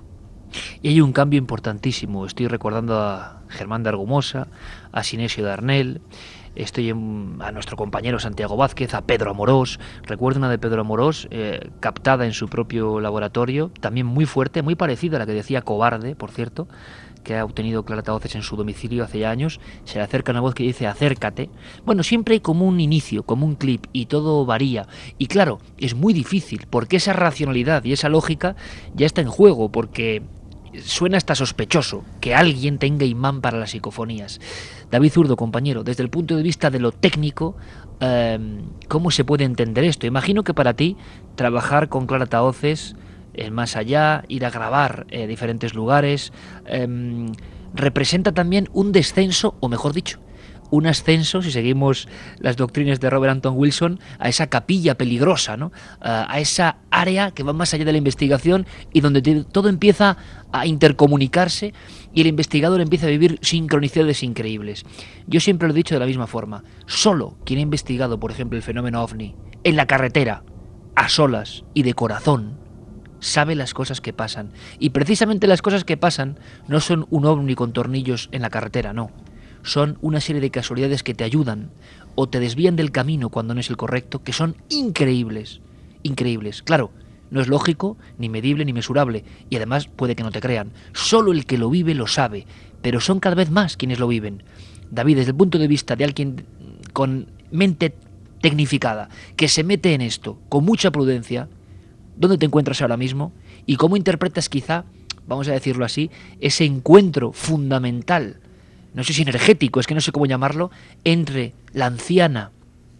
Y hay un cambio importantísimo. Estoy recordando a Germán de Argumosa, a Sinesio Darnell, estoy en, a nuestro compañero Santiago Vázquez, a Pedro Amorós. Recuerdo una de Pedro Amorós, eh, captada en su propio laboratorio, también muy fuerte, muy parecida a la que decía Cobarde, por cierto, que ha obtenido clarataoces en su domicilio hace ya años. Se le acerca una voz que dice acércate. Bueno, siempre hay como un inicio, como un clip, y todo varía. Y claro, es muy difícil, porque esa racionalidad y esa lógica ya está en juego, porque suena hasta sospechoso que alguien tenga imán para las psicofonías. David Zurdo, compañero, desde el punto de vista de lo técnico, eh, ¿cómo se puede entender esto? Imagino que para ti trabajar con clarataoces, el más allá, ir a grabar eh, diferentes lugares, eh, representa también un descenso, o mejor dicho, un ascenso, si seguimos las doctrinas de Robert Anton Wilson, a esa capilla peligrosa, ¿no? A esa área que va más allá de la investigación y donde te, todo empieza a intercomunicarse y el investigador empieza a vivir sincronicidades increíbles. Yo siempre lo he dicho de la misma forma. Solo quien ha investigado, por ejemplo, el fenómeno ovni en la carretera, a solas y de corazón, sabe las cosas que pasan. Y precisamente las cosas que pasan no son un ovni con tornillos en la carretera, no. Son una serie de casualidades que te ayudan o te desvían del camino cuando no es el correcto, que son increíbles, increíbles. Claro, no es lógico, ni medible, ni mesurable, y además puede que no te crean. Solo el que lo vive lo sabe, pero son cada vez más quienes lo viven. David, desde el punto de vista de alguien con mente tecnificada, que se mete en esto con mucha prudencia, ¿dónde te encuentras ahora mismo? ¿Y cómo interpretas quizá, vamos a decirlo así, ese encuentro fundamental, no sé si energético, es que no sé cómo llamarlo, entre la anciana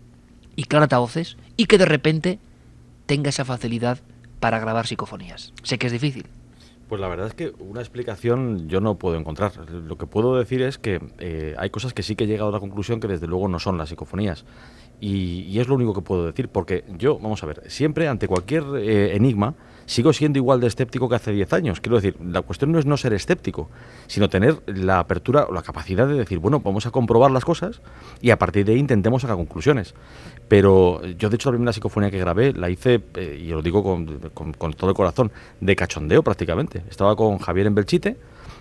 y clarataoces, y que de repente tenga esa facilidad para grabar psicofonías? Sé que es difícil. Pues la verdad es que una explicación yo no puedo encontrar. Lo que puedo decir es que eh, hay cosas que sí que he llegado a la conclusión que desde luego no son las psicofonías. Y, y es lo único que puedo decir, porque yo, vamos a ver, siempre ante cualquier eh, enigma sigo siendo igual de escéptico que hace diez años. Quiero decir, la cuestión no es no ser escéptico, sino tener la apertura o la capacidad de decir, bueno, vamos a comprobar las cosas y a partir de ahí intentemos sacar conclusiones. Pero yo, de hecho, la primera psicofonía que grabé la hice, eh, y lo digo con, con, con todo el corazón, de cachondeo prácticamente. Estaba con Javier en Belchite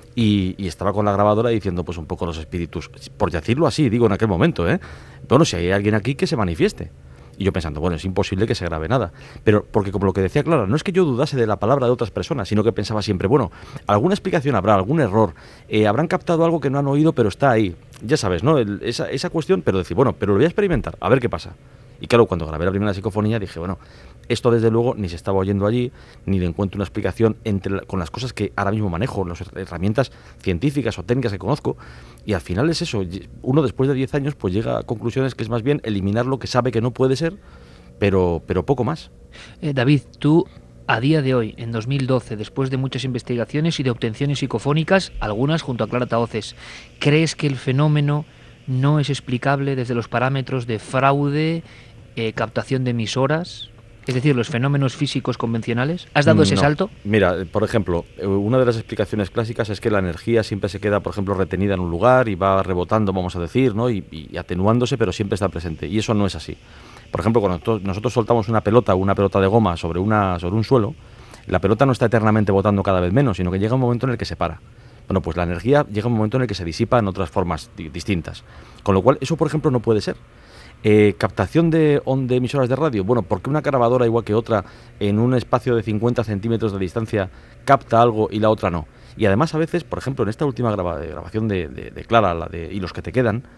y, y estaba con la grabadora diciendo pues un poco los espíritus, por decirlo así, digo en aquel momento, ¿eh? Bueno, si hay alguien aquí que se manifieste. Y yo pensando, bueno, es imposible que se grabe nada. Pero porque como lo que decía Clara, no es que yo dudase de la palabra de otras personas, sino que pensaba siempre, bueno, alguna explicación habrá, algún error, eh, habrán captado algo que no han oído, pero está ahí. Ya sabes, ¿no? El, esa, esa cuestión, pero decir, bueno, pero lo voy a experimentar, a ver qué pasa. Y claro, cuando grabé la primera psicofonía dije, bueno, esto desde luego ni se estaba oyendo allí, ni le encuentro una explicación entre la, con las cosas que ahora mismo manejo, las herramientas científicas o técnicas que conozco, y al final es eso, uno después de diez años pues llega a conclusiones que es más bien eliminar lo que sabe que no puede ser, pero, pero poco más. Eh, David, tú a día de hoy, en dos mil doce, después de muchas investigaciones y de obtenciones psicofónicas, algunas junto a clarataoces, ¿crees que el fenómeno no es explicable desde los parámetros de fraude, eh, captación de emisoras, es decir, los fenómenos físicos convencionales? ¿Has dado ese no. salto? Mira, por ejemplo, una de las explicaciones clásicas es que la energía siempre se queda, por ejemplo, retenida en un lugar y va rebotando, vamos a decir, ¿no? y, y atenuándose, pero siempre está presente. Y eso no es así. Por ejemplo, cuando nosotros soltamos una pelota, una pelota de goma sobre, una, sobre un suelo, la pelota no está eternamente botando cada vez menos, sino que llega un momento en el que se para. Bueno, pues la energía llega un momento en el que se disipa en otras formas di- distintas. Con lo cual, eso, por ejemplo, no puede ser. Eh, captación de, on, de emisoras de radio. Bueno, ¿por qué una grabadora igual que otra en un espacio de cincuenta centímetros de distancia capta algo y la otra no? Y además a veces, por ejemplo, en esta última graba, grabación de, de, de Clara, la de Y los que te quedan,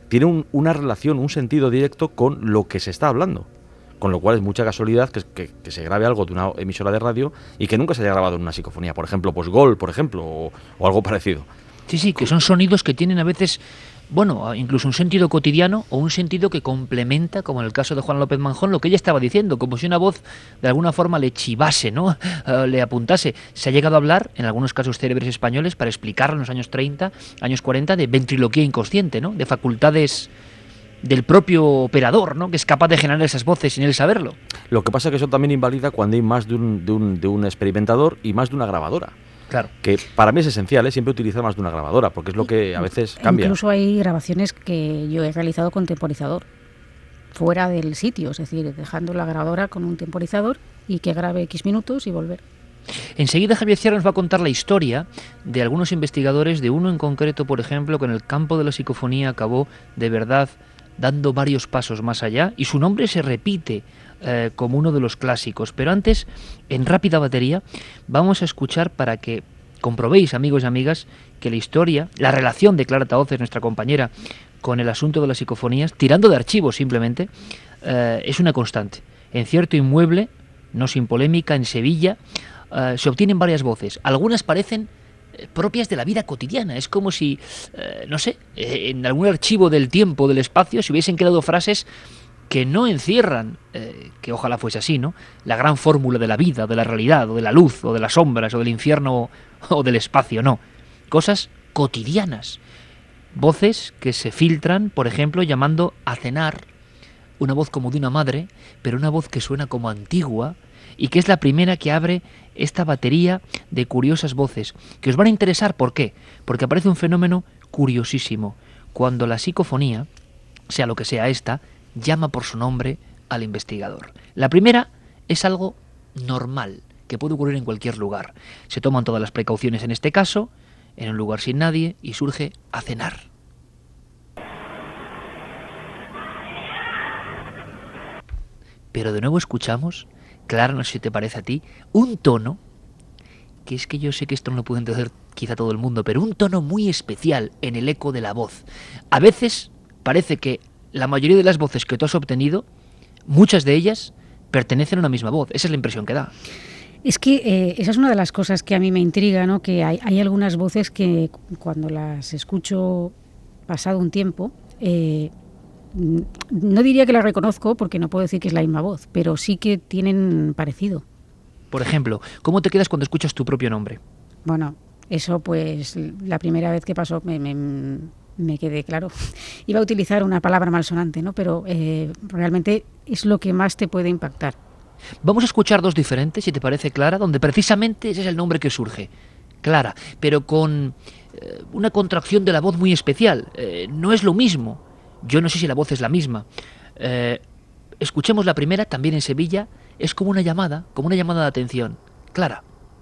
tiene un, una relación, un sentido directo con lo que se está hablando. Con lo cual es mucha casualidad que, que, que se grabe algo de una emisora de radio y que nunca se haya grabado en una psicofonía. Por ejemplo, pues Gol, por ejemplo, o, o algo parecido. Sí, sí, que son sonidos que tienen a veces, bueno, incluso un sentido cotidiano o un sentido que complementa, como en el caso de Juan López Manjón, lo que ella estaba diciendo, como si una voz de alguna forma le chivase, ¿no? Uh, le apuntase. Se ha llegado a hablar, en algunos casos célebres españoles, para explicarlo en los años treinta, años cuarenta, de ventriloquía inconsciente, ¿no? De facultades del propio operador, ¿no? Que es capaz de generar esas voces sin él saberlo. Lo que pasa es que eso también invalida cuando hay más de un, de un, de un experimentador y más de una grabadora. Claro. Que para mí es esencial, ¿eh? Siempre utilizar más de una grabadora, porque es lo que a veces cambia. Incluso hay grabaciones que yo he realizado con temporizador, fuera del sitio, es decir, dejando la grabadora con un temporizador y que grabe X minutos y volver. Enseguida Javier Sierra nos va a contar la historia de algunos investigadores, de uno en concreto, por ejemplo, que en el campo de la psicofonía acabó de verdad dando varios pasos más allá, y su nombre se repite eh, como uno de los clásicos. Pero antes, en rápida batería, vamos a escuchar para que comprobéis, amigos y amigas, que la historia, la relación de Clara Tahoces, nuestra compañera, con el asunto de las psicofonías, tirando de archivos simplemente, eh, es una constante. En cierto inmueble, no sin polémica, en Sevilla, eh, se obtienen varias voces. Algunas parecen propias de la vida cotidiana. Es como si, eh, no sé, eh, en algún archivo del tiempo, del espacio, se hubiesen quedado frases que no encierran, eh, que ojalá fuese así, ¿no?, la gran fórmula de la vida, de la realidad, o de la luz, o de las sombras, o del infierno, o del espacio, no. Cosas cotidianas. Voces que se filtran, por ejemplo, llamando a cenar, una voz como de una madre, pero una voz que suena como antigua, y que es la primera que abre esta batería de curiosas voces, que os van a interesar. ¿Por qué? Porque aparece un fenómeno curiosísimo, cuando la psicofonía, sea lo que sea esta, llama por su nombre al investigador. La primera es algo normal, que puede ocurrir en cualquier lugar. Se toman todas las precauciones en este caso, en un lugar sin nadie, y surge a cenar. Pero de nuevo escuchamos, Clara, no sé si te parece a ti, un tono, que es que yo sé que esto no lo puede entender quizá todo el mundo, pero un tono muy especial en el eco de la voz. A veces parece que la mayoría de las voces que tú has obtenido, muchas de ellas pertenecen a una misma voz. Esa es la impresión que da. Es que eh, esa es una de las cosas que a mí me intriga, ¿no? Que hay, hay algunas voces que cuando las escucho pasado un tiempo, eh, no diría que la reconozco porque no puedo decir que es la misma voz, pero sí que tienen parecido. Por ejemplo, ¿cómo te quedas cuando escuchas tu propio nombre? Bueno, eso pues la primera vez que pasó me, me, me quedé claro. Iba a utilizar una palabra malsonante, ¿no? Pero eh, realmente es lo que más te puede impactar. Vamos a escuchar dos diferentes, si te parece, Clara, donde precisamente ese es el nombre que surge. Clara, pero con eh, una contracción de la voz muy especial. Eh, no es lo mismo. Yo no sé si la voz es la misma. Eh, escuchemos la primera, también en Sevilla. Es como una llamada, como una llamada de atención. Clara.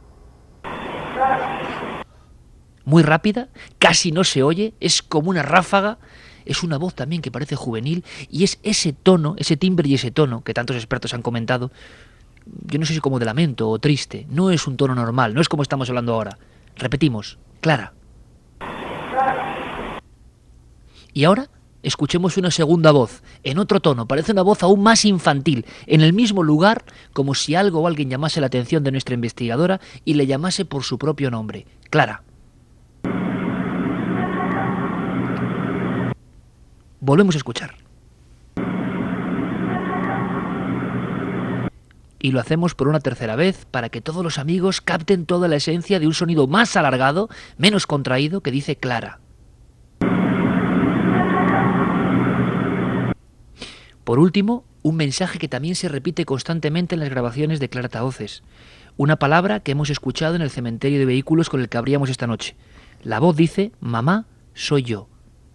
Muy rápida, casi no se oye, es como una ráfaga. Es una voz también que parece juvenil. Y es ese tono, ese timbre y ese tono que tantos expertos han comentado. Yo no sé si como de lamento o triste. No es un tono normal, no es como estamos hablando ahora. Repetimos, Clara. Y ahora escuchemos una segunda voz, en otro tono, parece una voz aún más infantil, en el mismo lugar, como si algo o alguien llamase la atención de nuestra investigadora y le llamase por su propio nombre. Clara. Volvemos a escuchar. Y lo hacemos por una tercera vez para que todos los amigos capten toda la esencia de un sonido más alargado, menos contraído, que dice Clara. Por último, un mensaje que también se repite constantemente en las grabaciones de Clara Tahoces. Una palabra que hemos escuchado en el cementerio de vehículos con el que abríamos esta noche. La voz dice, mamá, soy yo.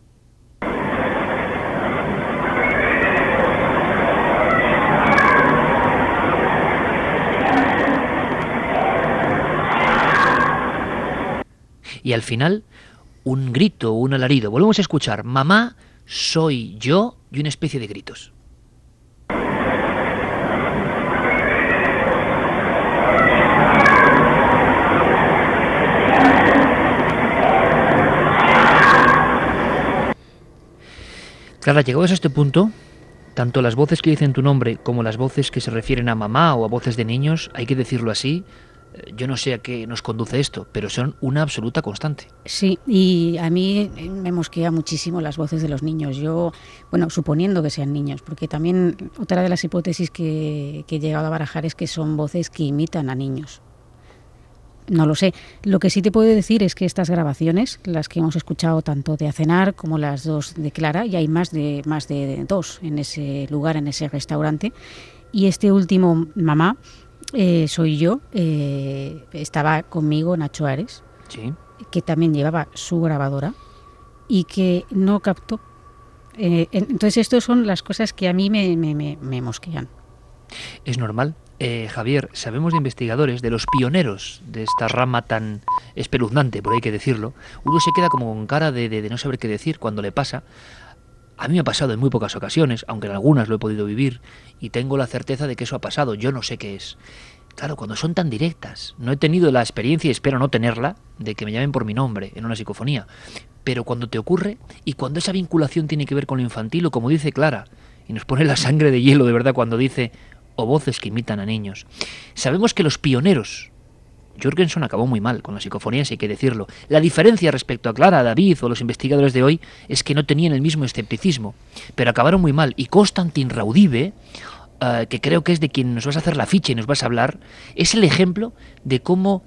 Y al final, un grito o un alarido. Volvemos a escuchar, mamá, soy yo, y una especie de gritos. Clara, llegados a este punto, tanto las voces que dicen tu nombre como las voces que se refieren a mamá o a voces de niños, hay que decirlo así, yo no sé a qué nos conduce esto, pero son una absoluta constante. Sí, y a mí me mosquea muchísimo las voces de los niños. Yo, bueno, suponiendo que sean niños, porque también otra de las hipótesis que, que he llegado a barajar es que son voces que imitan a niños. No lo sé. Lo que sí te puedo decir es que estas grabaciones, las que hemos escuchado tanto de Acenar como las dos de Clara, y hay más de más de dos en ese lugar, en ese restaurante, y este último, mamá, Eh, soy yo, eh, estaba conmigo Nacho Ares, sí, que también llevaba su grabadora y que no captó. Eh, entonces, estas son las cosas que a mí me, me, me, me mosquean. Es normal. Eh, Javier, sabemos de investigadores, de los pioneros de esta rama tan espeluznante, por ahí que decirlo. Uno se queda como con cara de, de, de no saber qué decir cuando le pasa. A mí me ha pasado en muy pocas ocasiones, aunque en algunas lo he podido vivir, y tengo la certeza de que eso ha pasado, yo no sé qué es. Claro, cuando son tan directas, no he tenido la experiencia, y espero no tenerla, de que me llamen por mi nombre en una psicofonía, pero cuando te ocurre, y cuando esa vinculación tiene que ver con lo infantil, o como dice Clara, y nos pone la sangre de hielo de verdad cuando dice, o voces que imitan a niños. Sabemos que los pioneros, Jürgenson acabó muy mal con las psicofonías, hay que decirlo. La diferencia respecto a Clara, a David o los investigadores de hoy es que no tenían el mismo escepticismo, pero acabaron muy mal. Y Konstantin Raudive, uh, que creo que es de quien nos vas a hacer la ficha y nos vas a hablar, es el ejemplo de cómo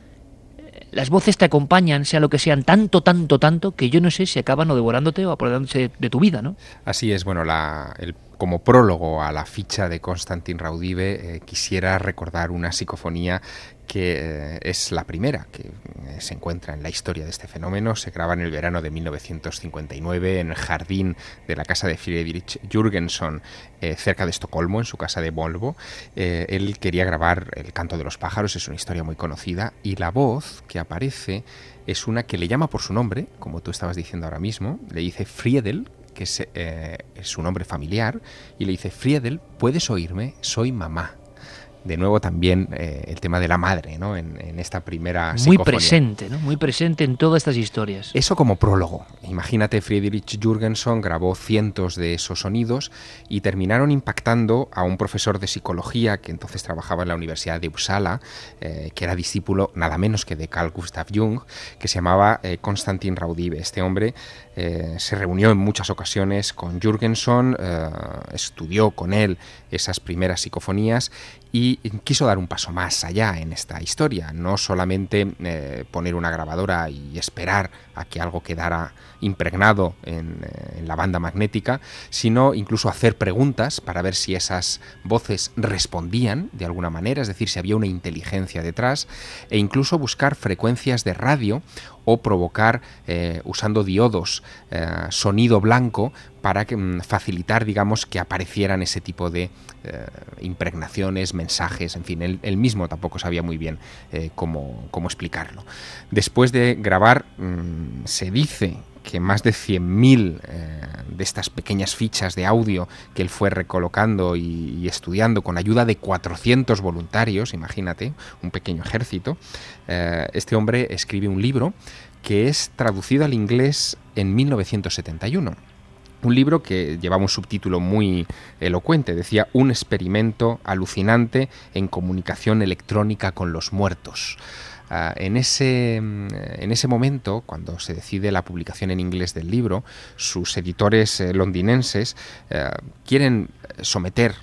las voces te acompañan, sea lo que sean, tanto, tanto, tanto, que yo no sé si acaban o devorándote o apoderándose de tu vida, ¿no? Así es, bueno, la, el, como prólogo a la ficha de Konstantin Raudive, eh, quisiera recordar una psicofonía que eh, es la primera que eh, se encuentra en la historia de este fenómeno. Se graba en el verano de mil novecientos cincuenta y nueve en el jardín de la casa de Friedrich Jürgenson, eh, cerca de Estocolmo, en su casa de Volvo. Eh, él quería grabar el canto de los pájaros, es una historia muy conocida, y la voz que aparece es una que le llama por su nombre, como tú estabas diciendo ahora mismo, le dice Friedel, que es, eh, es su nombre familiar, y le dice, Friedel, ¿puedes oírme? Soy mamá. De nuevo también eh, el tema de la madre, ¿no? En, en esta primera psicofonía. Muy presente, ¿no? Muy presente en todas estas historias. Eso como prólogo. Imagínate, Friedrich Jürgenson grabó cientos de esos sonidos y terminaron impactando a un profesor de psicología que entonces trabajaba en la Universidad de Uppsala, eh, que era discípulo nada menos que de Carl Gustav Jung, que se llamaba eh, Konstantin Raudive. Este hombre eh, se reunió en muchas ocasiones con Jürgenson, eh, estudió con él esas primeras psicofonías y quiso dar un paso más allá en esta historia, no solamente eh, poner una grabadora y esperar a que algo quedara impregnado en, en la banda magnética, sino incluso hacer preguntas para ver si esas voces respondían de alguna manera, es decir, si había una inteligencia detrás, e incluso buscar frecuencias de radio o provocar, eh, usando diodos, eh, sonido blanco para que, mm, facilitar, digamos, que aparecieran ese tipo de eh, impregnaciones, mensajes, en fin, él, él mismo tampoco sabía muy bien eh, cómo, cómo explicarlo. Después de grabar, mmm, se dice que más de cien mil eh, de estas pequeñas fichas de audio que él fue recolocando y, y estudiando con ayuda de cuatrocientos voluntarios, imagínate, un pequeño ejército, eh, este hombre escribe un libro que es traducido al inglés en mil novecientos setenta y uno. Un libro que llevaba un subtítulo muy elocuente, decía Un experimento alucinante en comunicación electrónica con los muertos. Uh, en, ese, en ese momento, cuando se decide la publicación en inglés del libro, sus editores eh, londinenses eh, quieren someter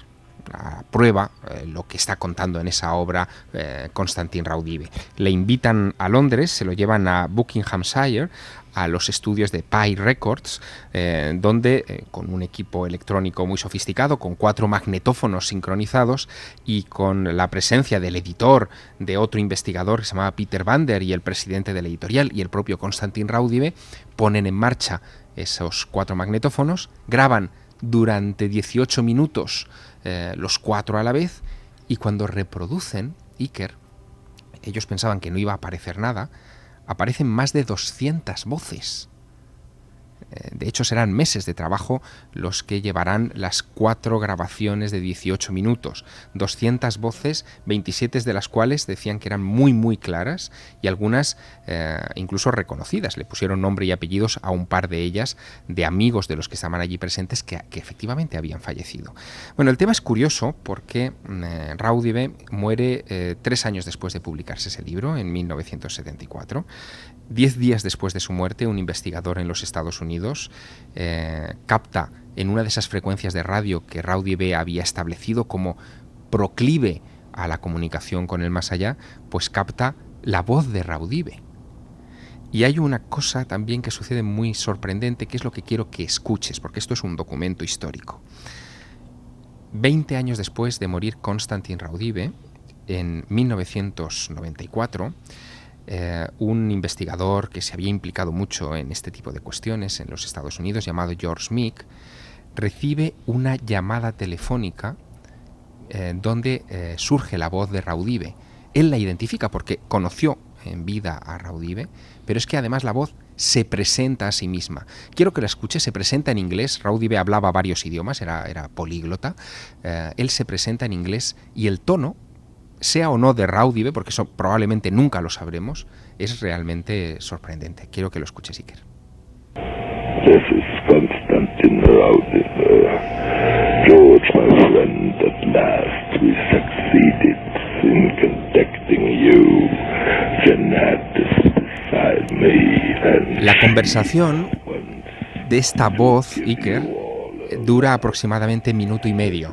a prueba eh, lo que está contando en esa obra eh, Konstantin Raudive. Le invitan a Londres, se lo llevan a Buckinghamshire, a los estudios de Pi Records, eh, donde eh, con un equipo electrónico muy sofisticado, con cuatro magnetófonos sincronizados y con la presencia del editor, de otro investigador que se llamaba Peter Vander y el presidente de la editorial y el propio Konstantin Raudive, ponen en marcha esos cuatro magnetófonos, graban durante dieciocho minutos eh, los cuatro a la vez, y cuando reproducen Iker, ellos pensaban que no iba a aparecer nada, aparecen más de doscientas voces. De hecho, serán meses de trabajo los que llevarán las cuatro grabaciones de dieciocho minutos, doscientas voces, veintisiete de las cuales decían que eran muy muy claras y algunas eh, incluso reconocidas. Le pusieron nombre y apellidos a un par de ellas, de amigos de los que estaban allí presentes que, que efectivamente habían fallecido. Bueno, el tema es curioso porque eh, Raudive muere eh, tres años después de publicarse ese libro, en mil novecientos setenta y cuatro. Diez días después de su muerte, un investigador en los Estados Unidos eh, capta en una de esas frecuencias de radio que Raudive había establecido como proclive a la comunicación con el más allá, pues capta la voz de Raudive. Y hay una cosa también que sucede muy sorprendente, que es lo que quiero que escuches, porque esto es un documento histórico. Veinte años después de morir Konstantin Raudive, en mil novecientos noventa y cuatro, Eh, un investigador que se había implicado mucho en este tipo de cuestiones en los Estados Unidos, llamado George Meek, recibe una llamada telefónica eh, donde eh, surge la voz de Raudive. Él la identifica porque conoció en vida a Raudive, pero es que además la voz se presenta a sí misma. Quiero que la escuche, se presenta en inglés. Raudive hablaba varios idiomas, era, era políglota. Eh, él se presenta en inglés y el tono, sea o no de Raudive, porque eso probablemente nunca lo sabremos, es realmente sorprendente. Quiero que lo escuches, Iker. This is Konstantin Raudive. George, my friend, at last we succeeded in contacting you. Jeanette is beside me and... La conversación de esta voz, Iker, dura aproximadamente minuto y medio.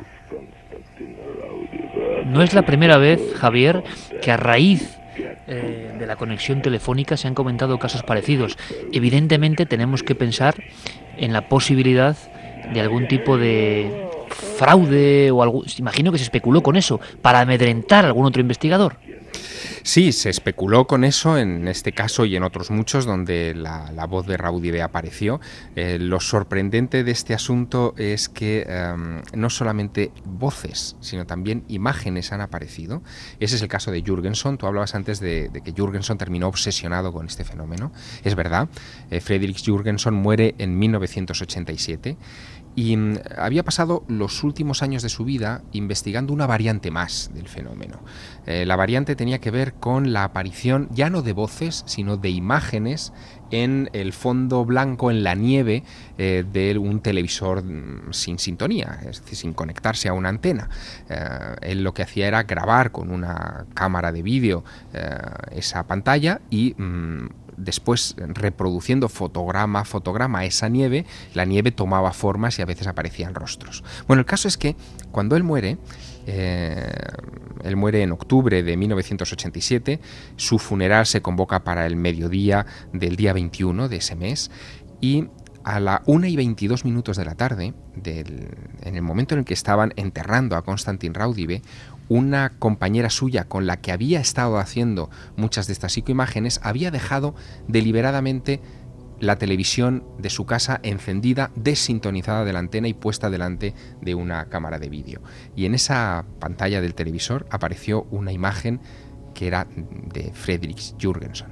No es la primera vez, Javier, que a raíz eh, de la conexión telefónica se han comentado casos parecidos. Evidentemente tenemos que pensar en la posibilidad de algún tipo de fraude o algo. Imagino que se especuló con eso para amedrentar a algún otro investigador. Sí, se especuló con eso en este caso y en otros muchos donde la, la voz de Raudive apareció. Eh, lo sorprendente de este asunto es que um, no solamente voces, sino también imágenes han aparecido. Ese es el caso de Jürgenson. Tú hablabas antes de, de que Jürgenson terminó obsesionado con este fenómeno. Es verdad, eh, Fredrik Jürgenson muere en mil novecientos ochenta y siete. Y mm, había pasado los últimos años de su vida investigando una variante más del fenómeno. Eh, la variante tenía que ver con la aparición ya no de voces, sino de imágenes en el fondo blanco, en la nieve, eh, de un televisor mm, sin sintonía, es decir, sin conectarse a una antena. Eh, él lo que hacía era grabar con una cámara de vídeo eh, esa pantalla y... Mm, después reproduciendo fotograma a fotograma esa nieve, la nieve tomaba formas y a veces aparecían rostros. Bueno, el caso es que cuando él muere, eh, él muere en octubre de mil novecientos ochenta y siete, su funeral se convoca para el mediodía del día veintiuno de ese mes y a la una y veintidós minutos de la tarde, del, en el momento en el que estaban enterrando a Konstantin Raudive, una compañera suya con la que había estado haciendo muchas de estas psicoimágenes había dejado deliberadamente la televisión de su casa encendida, desintonizada de la antena y puesta delante de una cámara de vídeo. Y en esa pantalla del televisor apareció una imagen que era de Fredrik Jürgenson.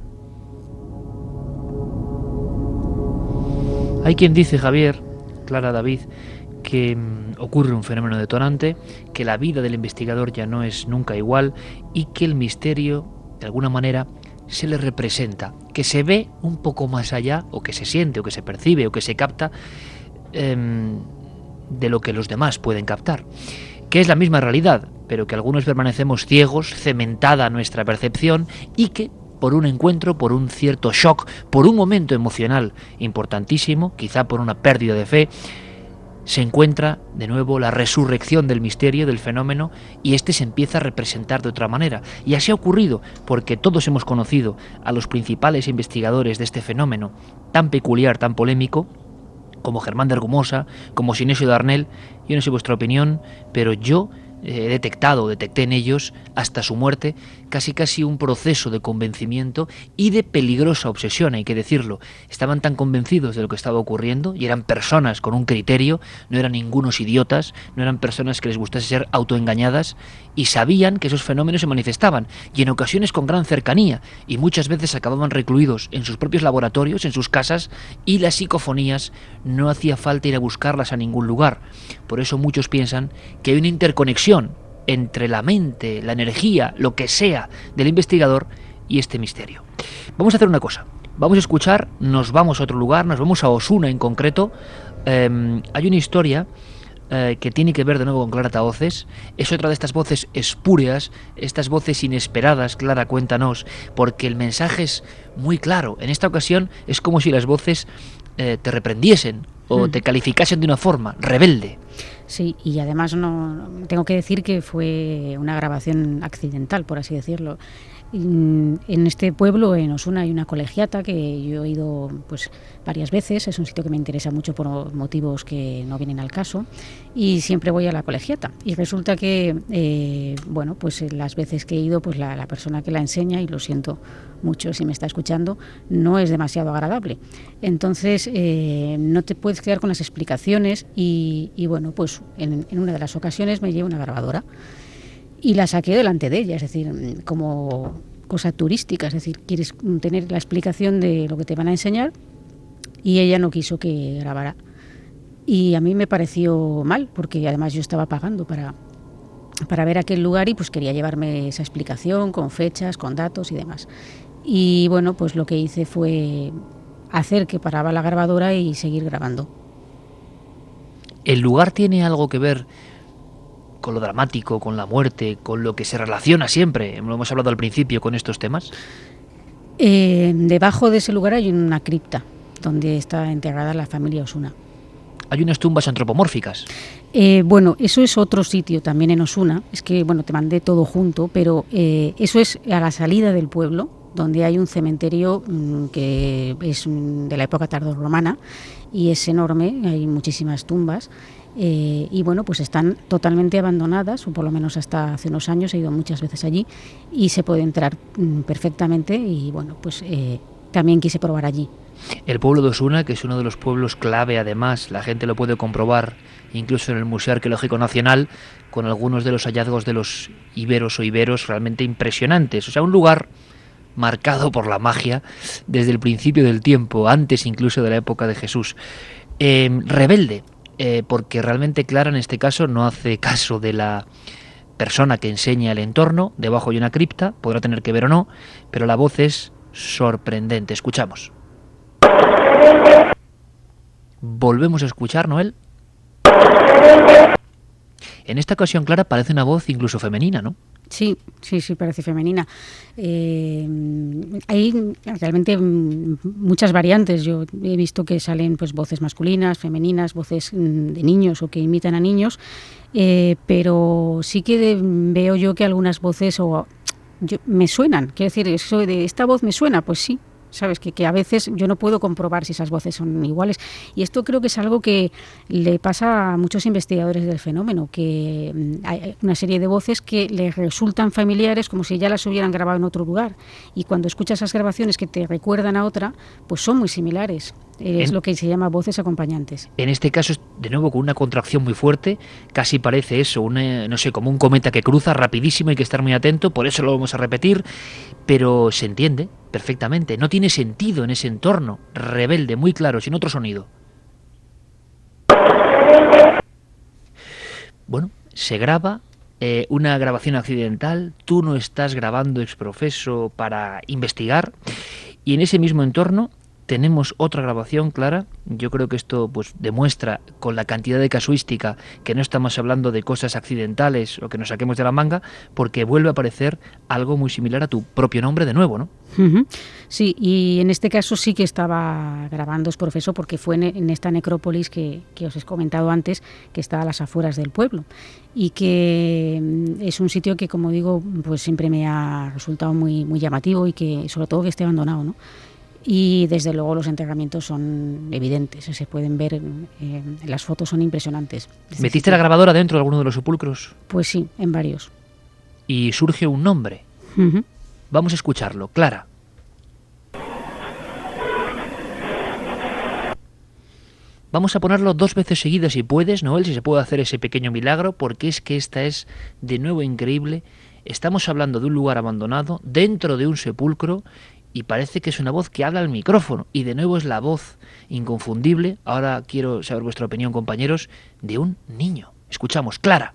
Hay quien dice, Javier, Clara, David, que mmm, ocurre un fenómeno detonante, que la vida del investigador ya no es nunca igual y que el misterio, de alguna manera, se le representa, que se ve un poco más allá, o que se siente, o que se percibe, o que se capta eh, de lo que los demás pueden captar, que es la misma realidad, pero que algunos permanecemos ciegos, cementada nuestra percepción y que por un encuentro, por un cierto shock, por un momento emocional importantísimo, quizá por una pérdida de fe, se encuentra de nuevo la resurrección del misterio, del fenómeno, y este se empieza a representar de otra manera. Y así ha ocurrido porque todos hemos conocido a los principales investigadores de este fenómeno tan peculiar, tan polémico, como Germán de Argumosa, como Sinesio Darnell. Yo no sé vuestra opinión, pero yo he detectado, detecté en ellos, hasta su muerte, casi casi un proceso de convencimiento y de peligrosa obsesión, hay que decirlo. Estaban tan convencidos de lo que estaba ocurriendo y eran personas con un criterio, no eran ningunos idiotas, no eran personas que les gustase ser autoengañadas y sabían que esos fenómenos se manifestaban y en ocasiones con gran cercanía y muchas veces acababan recluidos en sus propios laboratorios, en sus casas, y las psicofonías no hacía falta ir a buscarlas a ningún lugar. Por eso muchos piensan que hay una interconexión entre la mente, la energía, lo que sea del investigador y este misterio. Vamos a hacer una cosa, vamos a escuchar, nos vamos a otro lugar, nos vamos a Osuna en concreto. Eh, hay una historia eh, que tiene que ver de nuevo con Clara Tahoces, es otra de estas voces espúreas, estas voces inesperadas. Clara, cuéntanos, porque el mensaje es muy claro. En esta ocasión es como si las voces eh, te reprendiesen o te calificasen de una forma, rebelde. Sí, y además no tengo que decir que fue una grabación accidental, por así decirlo. En este pueblo, en Osuna, hay una colegiata que yo he ido pues varias veces. Es un sitio que me interesa mucho por motivos que no vienen al caso y siempre voy a la colegiata. Y resulta que, eh, bueno, pues las veces que he ido, pues la, la persona que la enseña, y lo siento mucho si me está escuchando, no es demasiado agradable. Entonces, eh, no te puedes quedar con las explicaciones y, y bueno, pues en, en una de las ocasiones me llevo una grabadora y la saqué delante de ella, es decir, como cosa turística, es decir, quieres tener la explicación de lo que te van a enseñar y ella no quiso que grabara. Y a mí me pareció mal, porque además yo estaba pagando para, para ver aquel lugar y pues quería llevarme esa explicación con fechas, con datos y demás. Y bueno, pues lo que hice fue hacer que paraba la grabadora y seguir grabando. ¿El lugar tiene algo que ver con lo dramático, con la muerte, con lo que se relaciona siempre, lo hemos hablado al principio, con estos temas? Eh, debajo de ese lugar hay una cripta donde está enterrada la familia Osuna. Hay unas tumbas antropomórficas. Eh, bueno, eso es otro sitio también en Osuna. Es que, bueno, te mandé todo junto, pero eh, eso es a la salida del pueblo, donde hay un cementerio mmm, que es de la época tardorromana y es enorme, hay muchísimas tumbas. Eh, y bueno, pues están totalmente abandonadas, o por lo menos hasta hace unos años, he ido muchas veces allí y se puede entrar mm, perfectamente y bueno, pues eh, también quise probar allí. El pueblo de Osuna, que es uno de los pueblos clave además, la gente lo puede comprobar incluso en el Museo Arqueológico Nacional, con algunos de los hallazgos de los iberos o iberos realmente impresionantes. O sea, un lugar marcado por la magia desde el principio del tiempo, antes incluso de la época de Jesús. Eh, rebelde. Eh, porque realmente Clara en este caso no hace caso de la persona que enseña el entorno. Debajo hay una cripta, podrá tener que ver o no, pero la voz es sorprendente. Escuchamos. Volvemos a escuchar, Noel. En esta ocasión, Clara, parece una voz incluso femenina, ¿no? Sí, sí, sí, parece femenina. Eh, hay realmente muchas variantes. Yo he visto que salen pues voces masculinas, femeninas, voces de niños o que imitan a niños, eh, pero sí que de, veo yo que algunas voces o yo, me suenan. Quiero decir, eso de esta voz me suena, pues sí. Sabes que, que a veces yo no puedo comprobar si esas voces son iguales y esto creo que es algo que le pasa a muchos investigadores del fenómeno, que hay una serie de voces que les resultan familiares como si ya las hubieran grabado en otro lugar y cuando escuchas esas grabaciones que te recuerdan a otra, pues son muy similares. Es en, lo que se llama voces acompañantes. En este caso, de nuevo, con una contracción muy fuerte, casi parece eso, una, no sé, como un cometa que cruza rapidísimo, hay que estar muy atento, por eso lo vamos a repetir, pero se entiende perfectamente, no tiene sentido en ese entorno, rebelde, muy claro, sin otro sonido. Bueno, se graba eh, una grabación accidental, tú no estás grabando ex professo para investigar, y en ese mismo entorno tenemos otra grabación, Clara. Yo creo que esto pues demuestra con la cantidad de casuística que no estamos hablando de cosas accidentales o que nos saquemos de la manga, porque vuelve a aparecer algo muy similar a tu propio nombre de nuevo, ¿no? Uh-huh. Sí, y en este caso sí que estaba grabando ex professo porque fue en, en esta necrópolis que, que os he comentado antes, que está a las afueras del pueblo y que es un sitio que, como digo, pues siempre me ha resultado muy, muy llamativo y que sobre todo que esté abandonado, ¿no? Y desde luego los enterramientos son evidentes, se pueden ver, eh, las fotos son impresionantes. ¿Metiste la grabadora dentro de alguno de los sepulcros? Pues sí, en varios. ¿Y surge un nombre? Uh-huh. Vamos a escucharlo. Clara. Vamos a ponerlo dos veces seguidas si puedes, Noel, si se puede hacer ese pequeño milagro, porque es que esta es de nuevo increíble. Estamos hablando de un lugar abandonado, dentro de un sepulcro, y parece que es una voz que habla al micrófono. Y de nuevo es la voz inconfundible, ahora quiero saber vuestra opinión, compañeros, de un niño. Escuchamos, Clara.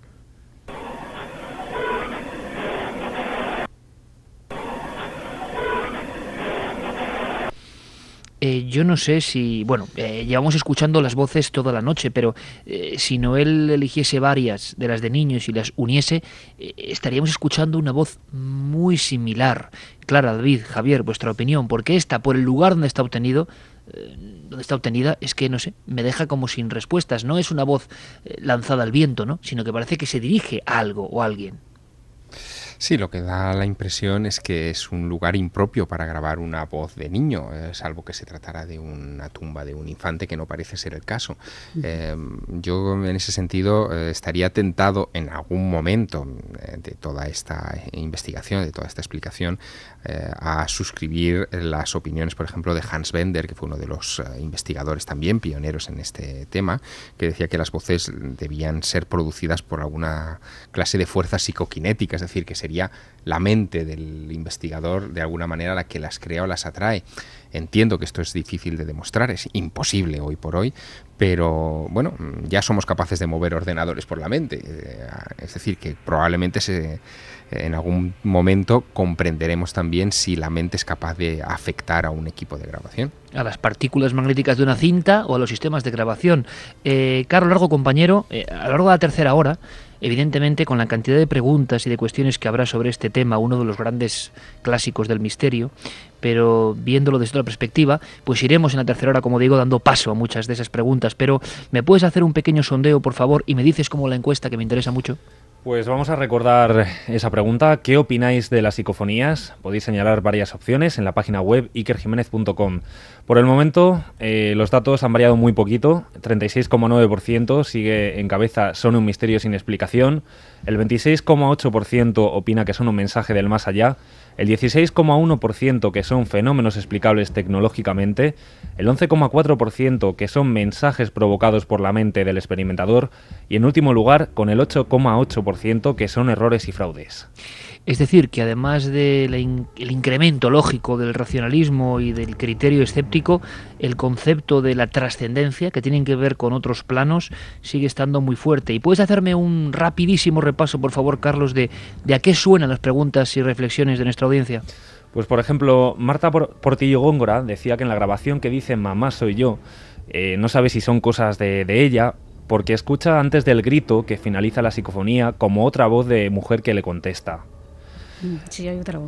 Eh, yo no sé si... Bueno, eh, llevamos escuchando las voces toda la noche, pero eh, si Noel eligiese varias de las de niños y las uniese, eh, estaríamos escuchando una voz muy similar. Clara, David, Javier, vuestra opinión, porque esta, por el lugar donde está obtenido, eh, donde está obtenida, es que, no sé, me deja como sin respuestas. No es una voz eh, lanzada al viento, ¿no? Sino que parece que se dirige a algo o a alguien. Sí, lo que da la impresión es que es un lugar impropio para grabar una voz de niño, eh, salvo que se tratara de una tumba de un infante, que no parece ser el caso. Eh, yo en ese sentido eh, estaría tentado en algún momento eh, de toda esta investigación, de toda esta explicación, eh, a suscribir las opiniones, por ejemplo, de Hans Bender, que fue uno de los eh, investigadores también pioneros en este tema, que decía que las voces debían ser producidas por alguna clase de fuerza psicoquinética, es decir, que sería la mente del investigador de alguna manera la que las crea o las atrae. Entiendo que esto es difícil de demostrar, es imposible hoy por hoy, pero bueno, ya somos capaces de mover ordenadores por la mente, es decir, que probablemente se, en algún momento comprenderemos también si la mente es capaz de afectar a un equipo de grabación. A las partículas magnéticas de una cinta o a los sistemas de grabación. Eh, Carlos Largo, compañero, eh, a lo largo de la tercera hora, evidentemente, con la cantidad de preguntas y de cuestiones que habrá sobre este tema, uno de los grandes clásicos del misterio, pero viéndolo desde otra perspectiva, pues iremos en la tercera hora, como digo, dando paso a muchas de esas preguntas. Pero, ¿me puedes hacer un pequeño sondeo, por favor, y me dices cómo la encuesta, que me interesa mucho? Pues vamos a recordar esa pregunta. ¿Qué opináis de las psicofonías? Podéis señalar varias opciones en la página web iker jiménez punto com. Por el momento, eh, los datos han variado muy poquito. treinta y seis coma nueve por ciento sigue en cabeza son un misterio sin explicación. El veintiséis coma ocho por ciento opina que son un mensaje del más allá. El dieciséis coma uno por ciento que son fenómenos explicables tecnológicamente. El once coma cuatro por ciento que son mensajes provocados por la mente del experimentador. Y en último lugar, con el ocho coma ocho por ciento que son errores y fraudes. Es decir, que además del in- el incremento lógico del racionalismo y del criterio escéptico, el concepto de la trascendencia, que tienen que ver con otros planos, sigue estando muy fuerte. ¿Y puedes hacerme un rapidísimo repaso, por favor, Carlos, de, de a qué suenan las preguntas y reflexiones de nuestra audiencia? Pues, por ejemplo, Marta Portillo Góngora decía que en la grabación que dice "mamá soy yo", eh, no sabe si son cosas de, de ella, porque escucha antes del grito que finaliza la psicofonía como otra voz de mujer que le contesta. Sí, hay otra voz.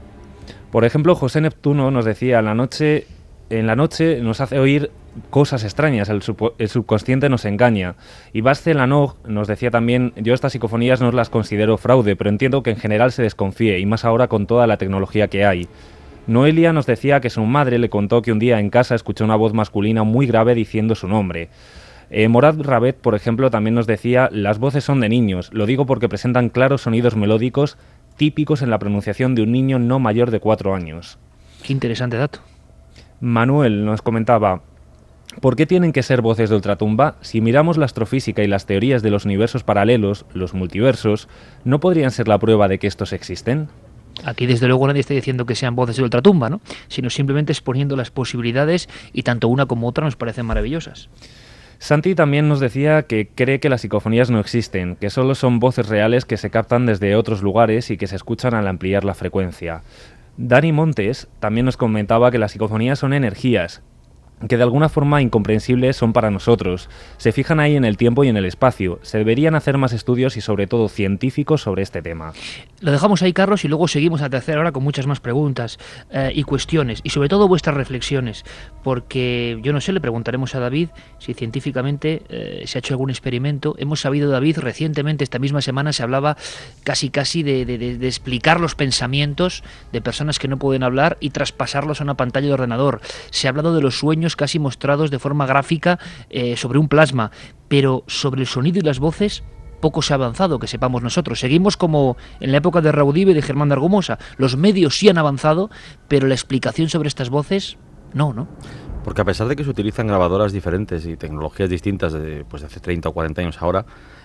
Por ejemplo, José Neptuno nos decía, en la noche, en la noche nos hace oír cosas extrañas, el, sub, el subconsciente nos engaña. Y Basce Lanog nos decía también, yo estas psicofonías no las considero fraude, pero entiendo que en general se desconfíe, y más ahora con toda la tecnología que hay. Noelia nos decía que su madre le contó que un día en casa escuchó una voz masculina muy grave diciendo su nombre. Eh, Morad Rabet, por ejemplo, también nos decía, las voces son de niños, lo digo porque presentan claros sonidos melódicos típicos en la pronunciación de un niño no mayor de cuatro años. Qué interesante dato. Manuel nos comentaba, ¿por qué tienen que ser voces de ultratumba? Si miramos la astrofísica y las teorías de los universos paralelos, los multiversos, ¿no podrían ser la prueba de que estos existen? Aquí desde luego nadie está diciendo que sean voces de ultratumba, ¿no? Sino simplemente exponiendo las posibilidades, y tanto una como otra nos parecen maravillosas. Santi también nos decía que cree que las psicofonías no existen, que solo son voces reales que se captan desde otros lugares y que se escuchan al ampliar la frecuencia. Dani Montes también nos comentaba que las psicofonías son energías, que de alguna forma incomprensibles son para nosotros. Se fijan ahí en el tiempo y en el espacio. Se deberían hacer más estudios y sobre todo científicos sobre este tema. Lo dejamos ahí, Carlos, y luego seguimos a la tercera hora con muchas más preguntas eh, y cuestiones, y sobre todo vuestras reflexiones, porque yo no sé, le preguntaremos a David si científicamente eh, se ha hecho algún experimento. Hemos sabido, David, recientemente, esta misma semana, se hablaba casi casi de, de, de, de explicar los pensamientos de personas que no pueden hablar y traspasarlos a una pantalla de ordenador. Se ha hablado de los sueños casi mostrados de forma gráfica eh, sobre un plasma, pero sobre el sonido y las voces poco se ha avanzado, que sepamos nosotros. Seguimos como en la época de Raudive y de Germán de Argumosa. Los medios sí han avanzado, pero la explicación sobre estas voces, no, ¿no? Porque a pesar de que se utilizan grabadoras diferentes y tecnologías distintas de, pues, de hace treinta o cuarenta años ahora,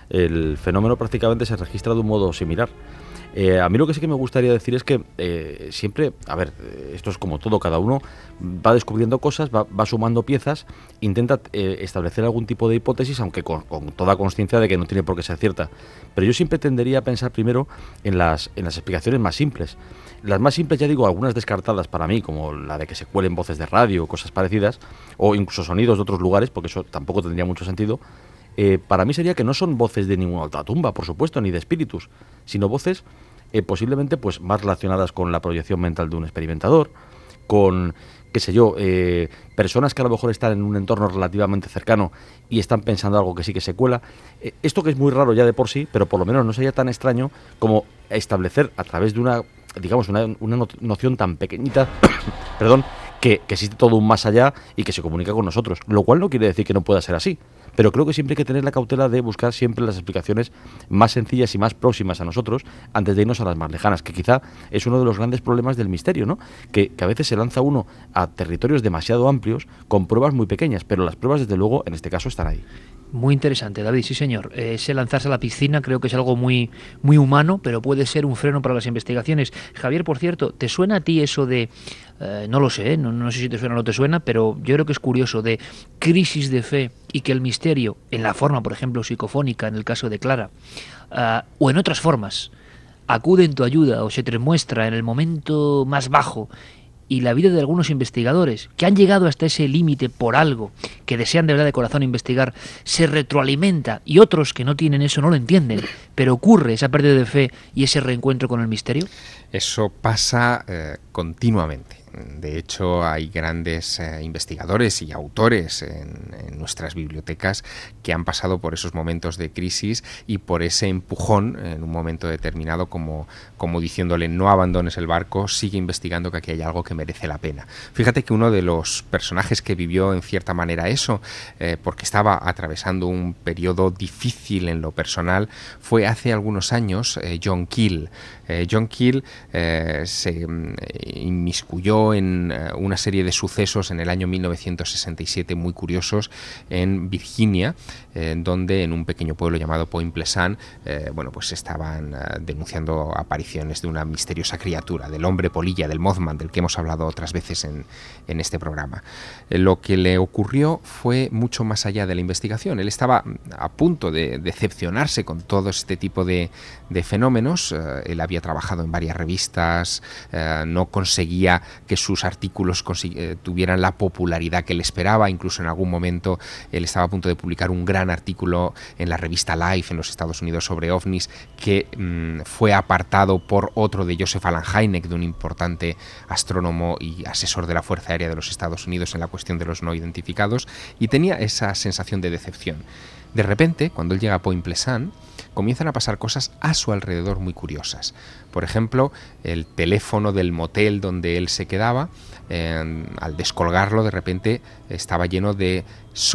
el fenómeno prácticamente se registra de un modo similar. Eh, a mí lo que sí que me gustaría decir es que eh, siempre, a ver, esto es como todo, cada uno va descubriendo cosas, va, va sumando piezas, intenta eh, establecer algún tipo de hipótesis, aunque con, con toda consciencia de que no tiene por qué ser cierta. Pero yo siempre tendería a pensar primero en las, en las explicaciones más simples. Las más simples, ya digo, algunas descartadas para mí, como la de que se cuelen voces de radio o cosas parecidas, o incluso sonidos de otros lugares, porque eso tampoco tendría mucho sentido. Eh, para mí sería que no son voces de ninguna ultratumba, por supuesto, ni de espíritus, sino voces eh, posiblemente pues más relacionadas con la proyección mental de un experimentador, con, qué sé yo, eh, personas que a lo mejor están en un entorno relativamente cercano y están pensando algo que sí que se cuela. Eh, esto que es muy raro ya de por sí, pero por lo menos no sería tan extraño como establecer a través de una, digamos, una, una noción tan pequeñita, perdón, que, que existe todo un más allá y que se comunica con nosotros, lo cual no quiere decir que no pueda ser así. Pero creo que siempre hay que tener la cautela de buscar siempre las explicaciones más sencillas y más próximas a nosotros antes de irnos a las más lejanas, que quizá es uno de los grandes problemas del misterio, ¿no? Que, que a veces se lanza uno a territorios demasiado amplios con pruebas muy pequeñas, pero las pruebas, desde luego, en este caso están ahí. Muy interesante, David, sí señor. Ese lanzarse a la piscina creo que es algo muy, muy humano, pero puede ser un freno para las investigaciones. Javier, por cierto, ¿te suena a ti eso de, eh, no lo sé, no, no sé si te suena o no te suena, pero yo creo que es curioso, de crisis de fe y que el misterio, en la forma, por ejemplo, psicofónica, en el caso de Clara, uh, o en otras formas, acude en tu ayuda o se te muestra en el momento más bajo, y la vida de algunos investigadores que han llegado hasta ese límite por algo, que desean de verdad de corazón investigar, se retroalimenta, y otros que no tienen eso no lo entienden, pero ocurre esa pérdida de fe y ese reencuentro con el misterio? Eso pasa eh, continuamente. De hecho, hay grandes eh, investigadores y autores en, en nuestras bibliotecas que han pasado por esos momentos de crisis y por ese empujón en un momento determinado, como, como diciéndole no abandones el barco, sigue investigando, que aquí hay algo que merece la pena. Fíjate que uno de los personajes que vivió en cierta manera eso, eh, porque estaba atravesando un periodo difícil en lo personal, fue hace algunos años eh, John Keel. Eh, John Keel eh, se eh, inmiscuyó en uh, una serie de sucesos en el año mil novecientos sesenta y siete muy curiosos en Virginia, eh, donde en un pequeño pueblo llamado Point Pleasant, eh, bueno, pues estaban uh, denunciando apariciones de una misteriosa criatura, del hombre polilla, del Mothman, del que hemos hablado otras veces en, en este programa. Eh, lo que le ocurrió fue mucho más allá de la investigación. Él estaba a punto de decepcionarse con todo este tipo de, de fenómenos. Uh, él había trabajado en varias revistas, uh, no conseguía que sus artículos eh, tuvieran la popularidad que él esperaba. Incluso en algún momento él estaba a punto de publicar un gran artículo en la revista Life en los Estados Unidos sobre ovnis, que mmm, fue apartado por otro de Joseph Allen Hynek, de un importante astrónomo y asesor de la Fuerza Aérea de los Estados Unidos en la cuestión de los no identificados, y tenía esa sensación de decepción. De repente, cuando él llega a Point Pleasant, comienzan a pasar cosas a su alrededor muy curiosas. Por ejemplo, el teléfono del motel donde él se quedaba, eh, al descolgarlo, de repente estaba lleno de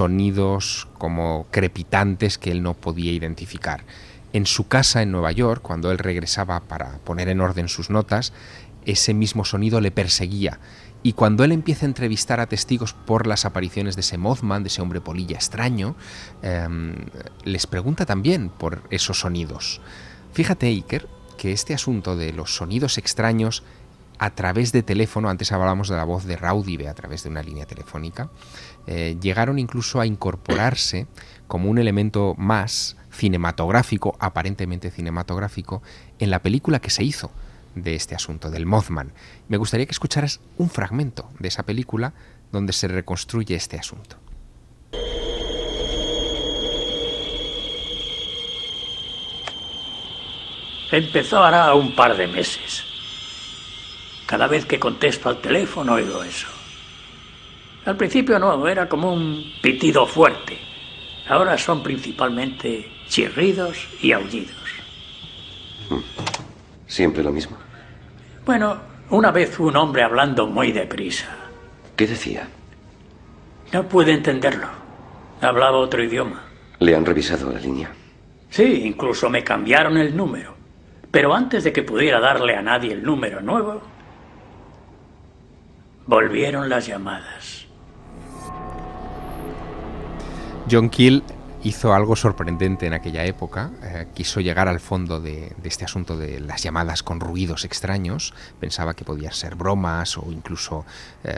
sonidos como crepitantes que él no podía identificar. En su casa en Nueva York, cuando él regresaba para poner en orden sus notas, ese mismo sonido le perseguía. Y cuando él empieza a entrevistar a testigos por las apariciones de ese Mothman, de ese hombre polilla extraño, eh, les pregunta también por esos sonidos. Fíjate, Iker, que este asunto de los sonidos extraños a través de teléfono, antes hablábamos de la voz de Raudive a través de una línea telefónica, eh, llegaron incluso a incorporarse como un elemento más cinematográfico, aparentemente cinematográfico, en la película que se hizo de este asunto, del Mothman. Me gustaría que escucharas un fragmento de esa película donde se reconstruye este asunto. Empezó hará un par de meses. Cada vez que contesto al teléfono oigo eso. Al principio no, era como un pitido fuerte. Ahora son principalmente chirridos y aullidos. ¿Siempre lo mismo? Bueno, una vez un hombre hablando muy deprisa. ¿Qué decía? No pude entenderlo. Hablaba otro idioma. ¿Le han revisado la línea? Sí, incluso me cambiaron el número. Pero antes de que pudiera darle a nadie el número nuevo, volvieron las llamadas. John Keel hizo algo sorprendente en aquella época, eh, quiso llegar al fondo de, de este asunto de las llamadas con ruidos extraños, pensaba que podían ser bromas o incluso eh,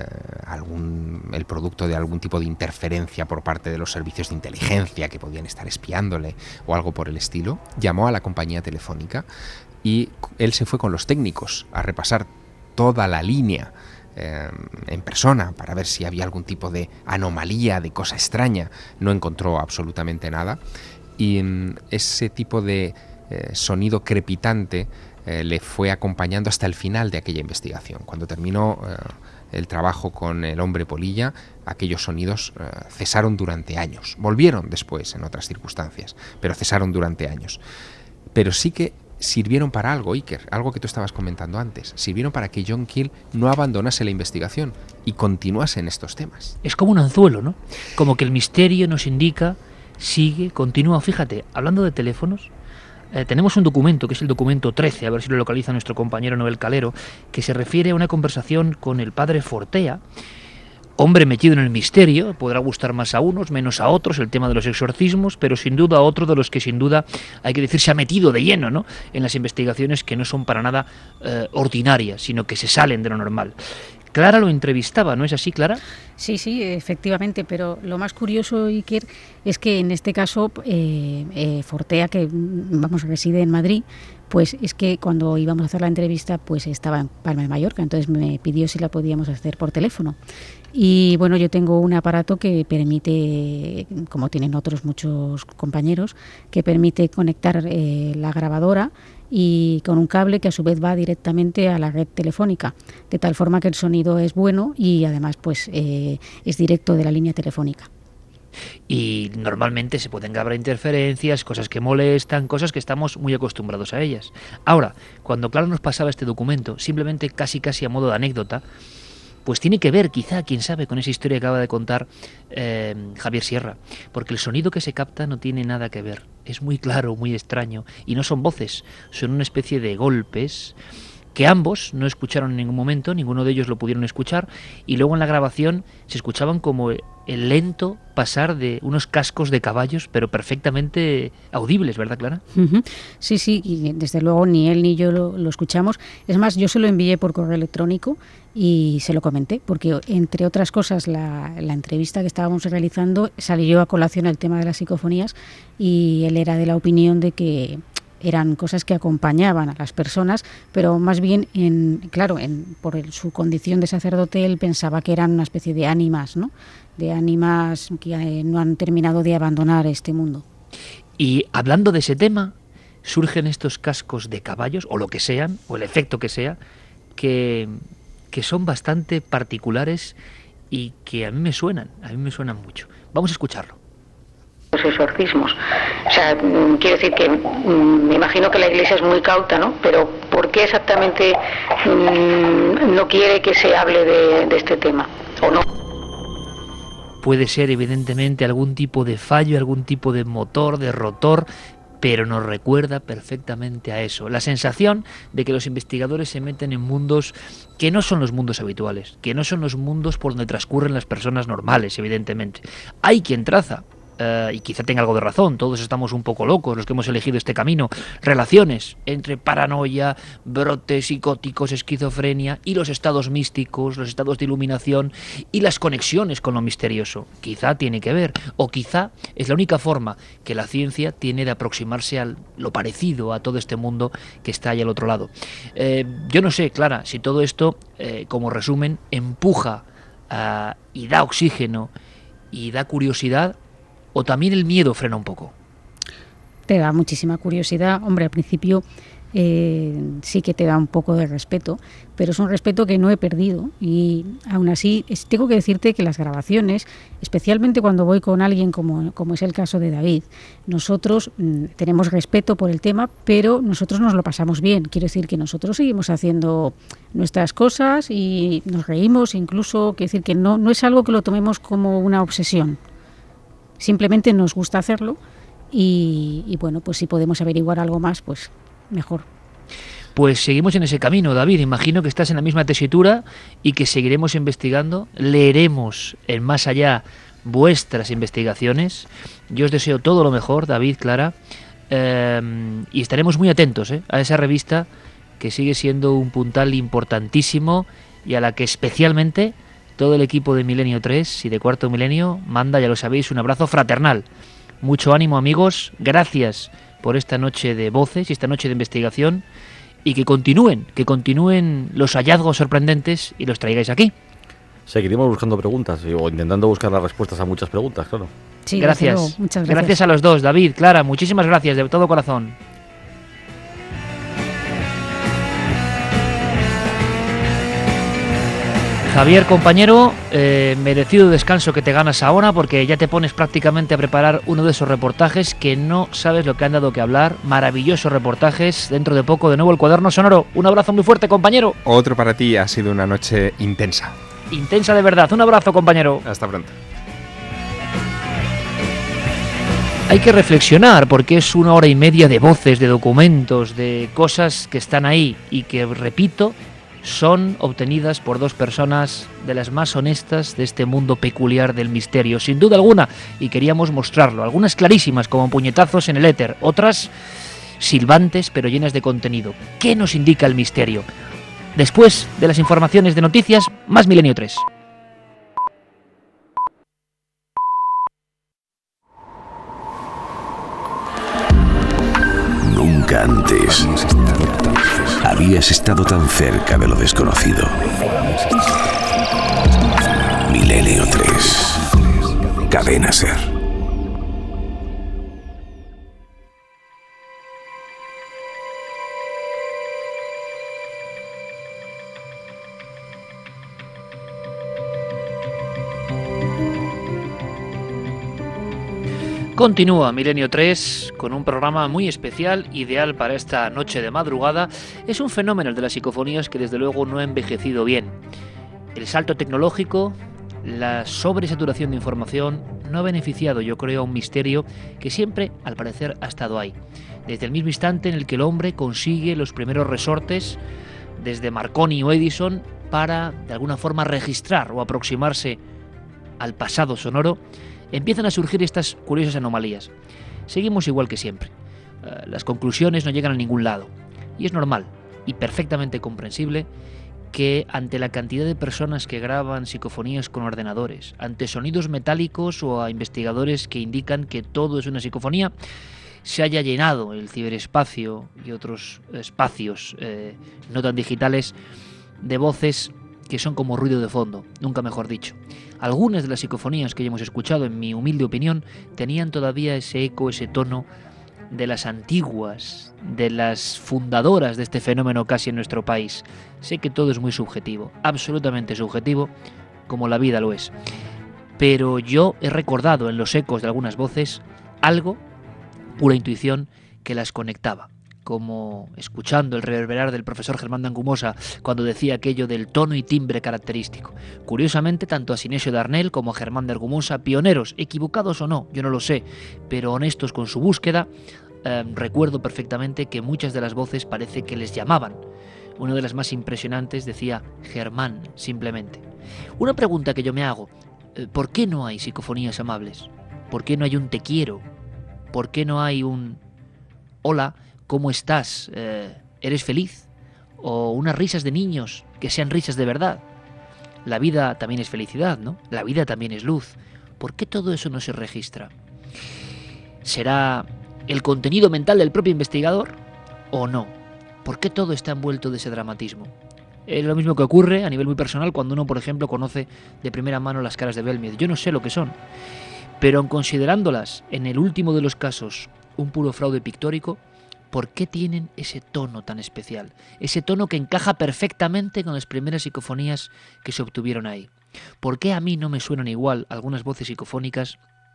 algún, el producto de algún tipo de interferencia por parte de los servicios de inteligencia que podían estar espiándole o algo por el estilo. Llamó a la compañía telefónica y él se fue con los técnicos a repasar toda la línea Eh, en persona para ver si había algún tipo de anomalía, de cosa extraña. No encontró absolutamente nada y mm, ese tipo de eh, sonido crepitante eh, le fue acompañando hasta el final de aquella investigación. Cuando terminó eh, el trabajo con el hombre polilla, aquellos sonidos eh, cesaron durante años. Volvieron después en otras circunstancias, pero cesaron durante años. Pero sí que sirvieron para algo, Iker, algo que tú estabas comentando antes. Sirvieron para que John Keel no abandonase la investigación y continuase en estos temas. Es como un anzuelo, ¿no? Como que el misterio nos indica, sigue, continúa. Fíjate, hablando de teléfonos, eh, tenemos un documento, que es el documento trece, a ver si lo localiza nuestro compañero Noel Calero, que se refiere a una conversación con el padre Fortea, hombre metido en el misterio. Podrá gustar más a unos, menos a otros, el tema de los exorcismos, pero sin duda otro de los que sin duda, hay que decir, se ha metido de lleno, ¿no?, en las investigaciones que no son para nada eh, ordinarias, sino que se salen de lo normal. Clara lo entrevistaba, ¿no es así, Clara? Sí, sí, efectivamente, pero lo más curioso, Iker, es que en este caso eh, eh, Fortea, que vamos reside en Madrid, pues es que cuando íbamos a hacer la entrevista pues estaba en Palma de Mallorca, entonces me pidió si la podíamos hacer por teléfono. Y bueno, yo tengo un aparato que permite, como tienen otros muchos compañeros, que permite conectar eh, la grabadora y con un cable que a su vez va directamente a la red telefónica, de tal forma que el sonido es bueno y además pues eh, es directo de la línea telefónica. Y normalmente se pueden grabar interferencias, cosas que molestan, cosas que estamos muy acostumbrados a ellas. Ahora, cuando Clara nos pasaba este documento, simplemente casi casi a modo de anécdota, pues tiene que ver, quizá, quién sabe, con esa historia que acaba de contar eh, Javier Sierra, porque el sonido que se capta no tiene nada que ver, es muy claro, muy extraño, y no son voces, son una especie de golpes que ambos no escucharon en ningún momento, ninguno de ellos lo pudieron escuchar, y luego en la grabación se escuchaban como el lento pasar de unos cascos de caballos, pero perfectamente audibles, ¿verdad, Clara? Uh-huh. Sí, sí, y desde luego ni él ni yo lo, lo escuchamos. Es más, yo se lo envié por correo electrónico y se lo comenté, porque entre otras cosas la, la entrevista que estábamos realizando salió a colación el tema de las psicofonías y él era de la opinión de que eran cosas que acompañaban a las personas, pero más bien, en, claro, en, por el, su condición de sacerdote, él pensaba que eran una especie de ánimas, ¿no?, de ánimas que eh, no han terminado de abandonar este mundo. Y hablando de ese tema, surgen estos cascos de caballos, o lo que sean, o el efecto que sea, que, que son bastante particulares y que a mí me suenan, a mí me suenan mucho. Vamos a escucharlo. Los exorcismos. O sea, quiero decir que mmm, me imagino que la Iglesia es muy cauta, ¿no? Pero ¿por qué exactamente mmm, no quiere que se hable de, de este tema? ¿O no? Puede ser evidentemente algún tipo de fallo, algún tipo de motor, de rotor, pero nos recuerda perfectamente a eso. La sensación de que los investigadores se meten en mundos que no son los mundos habituales, que no son los mundos por donde transcurren las personas normales, evidentemente. Hay quien traza, Uh, y quizá tenga algo de razón, todos estamos un poco locos los que hemos elegido este camino, relaciones entre paranoia, brotes psicóticos, esquizofrenia y los estados místicos, los estados de iluminación y las conexiones con lo misterioso. Quizá tiene que ver, o quizá es la única forma que la ciencia tiene de aproximarse a lo parecido a todo este mundo que está ahí al otro lado. Eh, yo no sé, Clara, si todo esto, eh, como resumen, empuja uh, y da oxígeno y da curiosidad, ¿o también el miedo frena un poco? Te da muchísima curiosidad. Hombre, al principio eh, sí que te da un poco de respeto, pero es un respeto que no he perdido y aún así es, tengo que decirte que las grabaciones, especialmente cuando voy con alguien como, como es el caso de David, nosotros mm, tenemos respeto por el tema, pero nosotros nos lo pasamos bien. Quiero decir que nosotros seguimos haciendo nuestras cosas y nos reímos, incluso, quiero decir que no, no es algo que lo tomemos como una obsesión. Simplemente nos gusta hacerlo y, y bueno, pues si podemos averiguar algo más, pues mejor. Pues seguimos en ese camino, David. Imagino que estás en la misma tesitura y que seguiremos investigando, leeremos en Más Allá vuestras investigaciones. Yo os deseo todo lo mejor, David, Clara, eh, y estaremos muy atentos eh, a esa revista que sigue siendo un puntal importantísimo y a la que especialmente todo el equipo de Milenio tres y de Cuarto Milenio manda, ya lo sabéis, un abrazo fraternal. Mucho ánimo, amigos, gracias por esta noche de voces y esta noche de investigación, y que continúen, que continúen los hallazgos sorprendentes y los traigáis aquí. Seguiremos buscando preguntas o intentando buscar las respuestas a muchas preguntas, claro. Sí, gracias. luego, muchas gracias. Gracias a los dos, David, Clara, muchísimas gracias de todo corazón. Javier, compañero, eh, merecido descanso que te ganas ahora, porque ya te pones prácticamente a preparar uno de esos reportajes que no sabes lo que han dado que hablar. Maravillosos reportajes. Dentro de poco, de nuevo, el Cuaderno Sonoro. Un abrazo muy fuerte, compañero. Otro para ti. Ha sido una noche intensa. Intensa de verdad. Un abrazo, compañero. Hasta pronto. Hay que reflexionar, porque es una hora y media de voces, de documentos, de cosas que están ahí y que, repito, son obtenidas por dos personas de las más honestas de este mundo peculiar del misterio, sin duda alguna, y queríamos mostrarlo. Algunas clarísimas como puñetazos en el éter, otras silbantes pero llenas de contenido. ¿Qué nos indica el misterio? Después de las informaciones de noticias, más Milenio tres. Nunca antes habías estado tan cerca de lo desconocido. Milenio tres. Cadena Ser. Continúa Milenio tres con un programa muy especial, ideal para esta noche de madrugada. Es un fenómeno el de las psicofonías que desde luego no ha envejecido bien. El salto tecnológico, la sobresaturación de información no ha beneficiado, yo creo, a un misterio que siempre, al parecer, ha estado ahí. Desde el mismo instante en el que el hombre consigue los primeros resortes, desde Marconi o Edison, para de alguna forma registrar o aproximarse al pasado sonoro, empiezan a surgir estas curiosas anomalías. Seguimos igual que siempre. Uh, las conclusiones no llegan a ningún lado. Y es normal y perfectamente comprensible que ante la cantidad de personas que graban psicofonías con ordenadores, ante sonidos metálicos o a investigadores que indican que todo es una psicofonía, se haya llenado el ciberespacio y otros espacios eh, no tan digitales de voces que son como ruido de fondo, nunca mejor dicho. Algunas de las psicofonías que ya hemos escuchado, en mi humilde opinión, tenían todavía ese eco, ese tono de las antiguas, de las fundadoras de este fenómeno casi en nuestro país. Sé que todo es muy subjetivo, absolutamente subjetivo, como la vida lo es. Pero yo he recordado en los ecos de algunas voces algo, pura intuición, que las conectaba. Como escuchando el reverberar del profesor Germán de Angumosa cuando decía aquello del tono y timbre característico. Curiosamente, tanto a Sinesio Darnell como a Germán de Angumosa, pioneros, equivocados o no, yo no lo sé, pero honestos con su búsqueda, eh, recuerdo perfectamente que muchas de las voces parece que les llamaban. Una de las más impresionantes decía Germán, simplemente. Una pregunta que yo me hago, eh, ¿por qué no hay psicofonías amables? ¿Por qué no hay un te quiero? ¿Por qué no hay un hola? ¿Cómo estás? Eh, ¿Eres feliz? O unas risas de niños que sean risas de verdad. La vida también es felicidad, ¿no? La vida también es luz. ¿Por qué todo eso no se registra? ¿Será el contenido mental del propio investigador o no? ¿Por qué todo está envuelto de ese dramatismo? Es lo mismo que ocurre a nivel muy personal cuando uno, por ejemplo, conoce de primera mano las caras de Belmez. Yo no sé lo que son, pero en considerándolas, en el último de los casos, un puro fraude pictórico, ¿por qué tienen ese tono tan especial? Ese tono que encaja perfectamente con las primeras psicofonías que se obtuvieron ahí. ¿Por qué a mí no me suenan igual algunas voces psicofónicas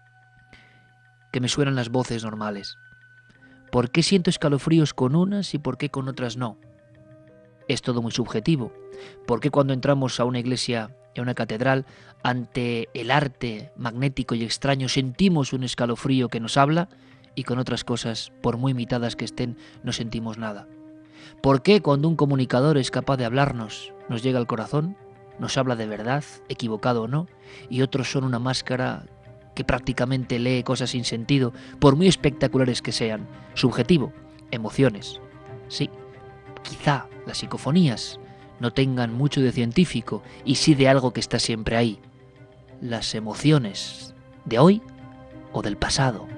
que me suenan las voces normales? ¿Por qué siento escalofríos con unas y por qué con otras no? Es todo muy subjetivo. ¿Por qué cuando entramos a una iglesia, a una catedral, ante el arte magnético y extraño sentimos un escalofrío que nos habla y con otras cosas, por muy imitadas que estén, no sentimos nada? ¿Por qué cuando un comunicador es capaz de hablarnos, nos llega al corazón, nos habla de verdad, equivocado o no, y otros son una máscara que prácticamente lee cosas sin sentido, por muy espectaculares que sean? Subjetivo, emociones. Sí, quizá las psicofonías no tengan mucho de científico y sí de algo que está siempre ahí. Las emociones de hoy o del pasado.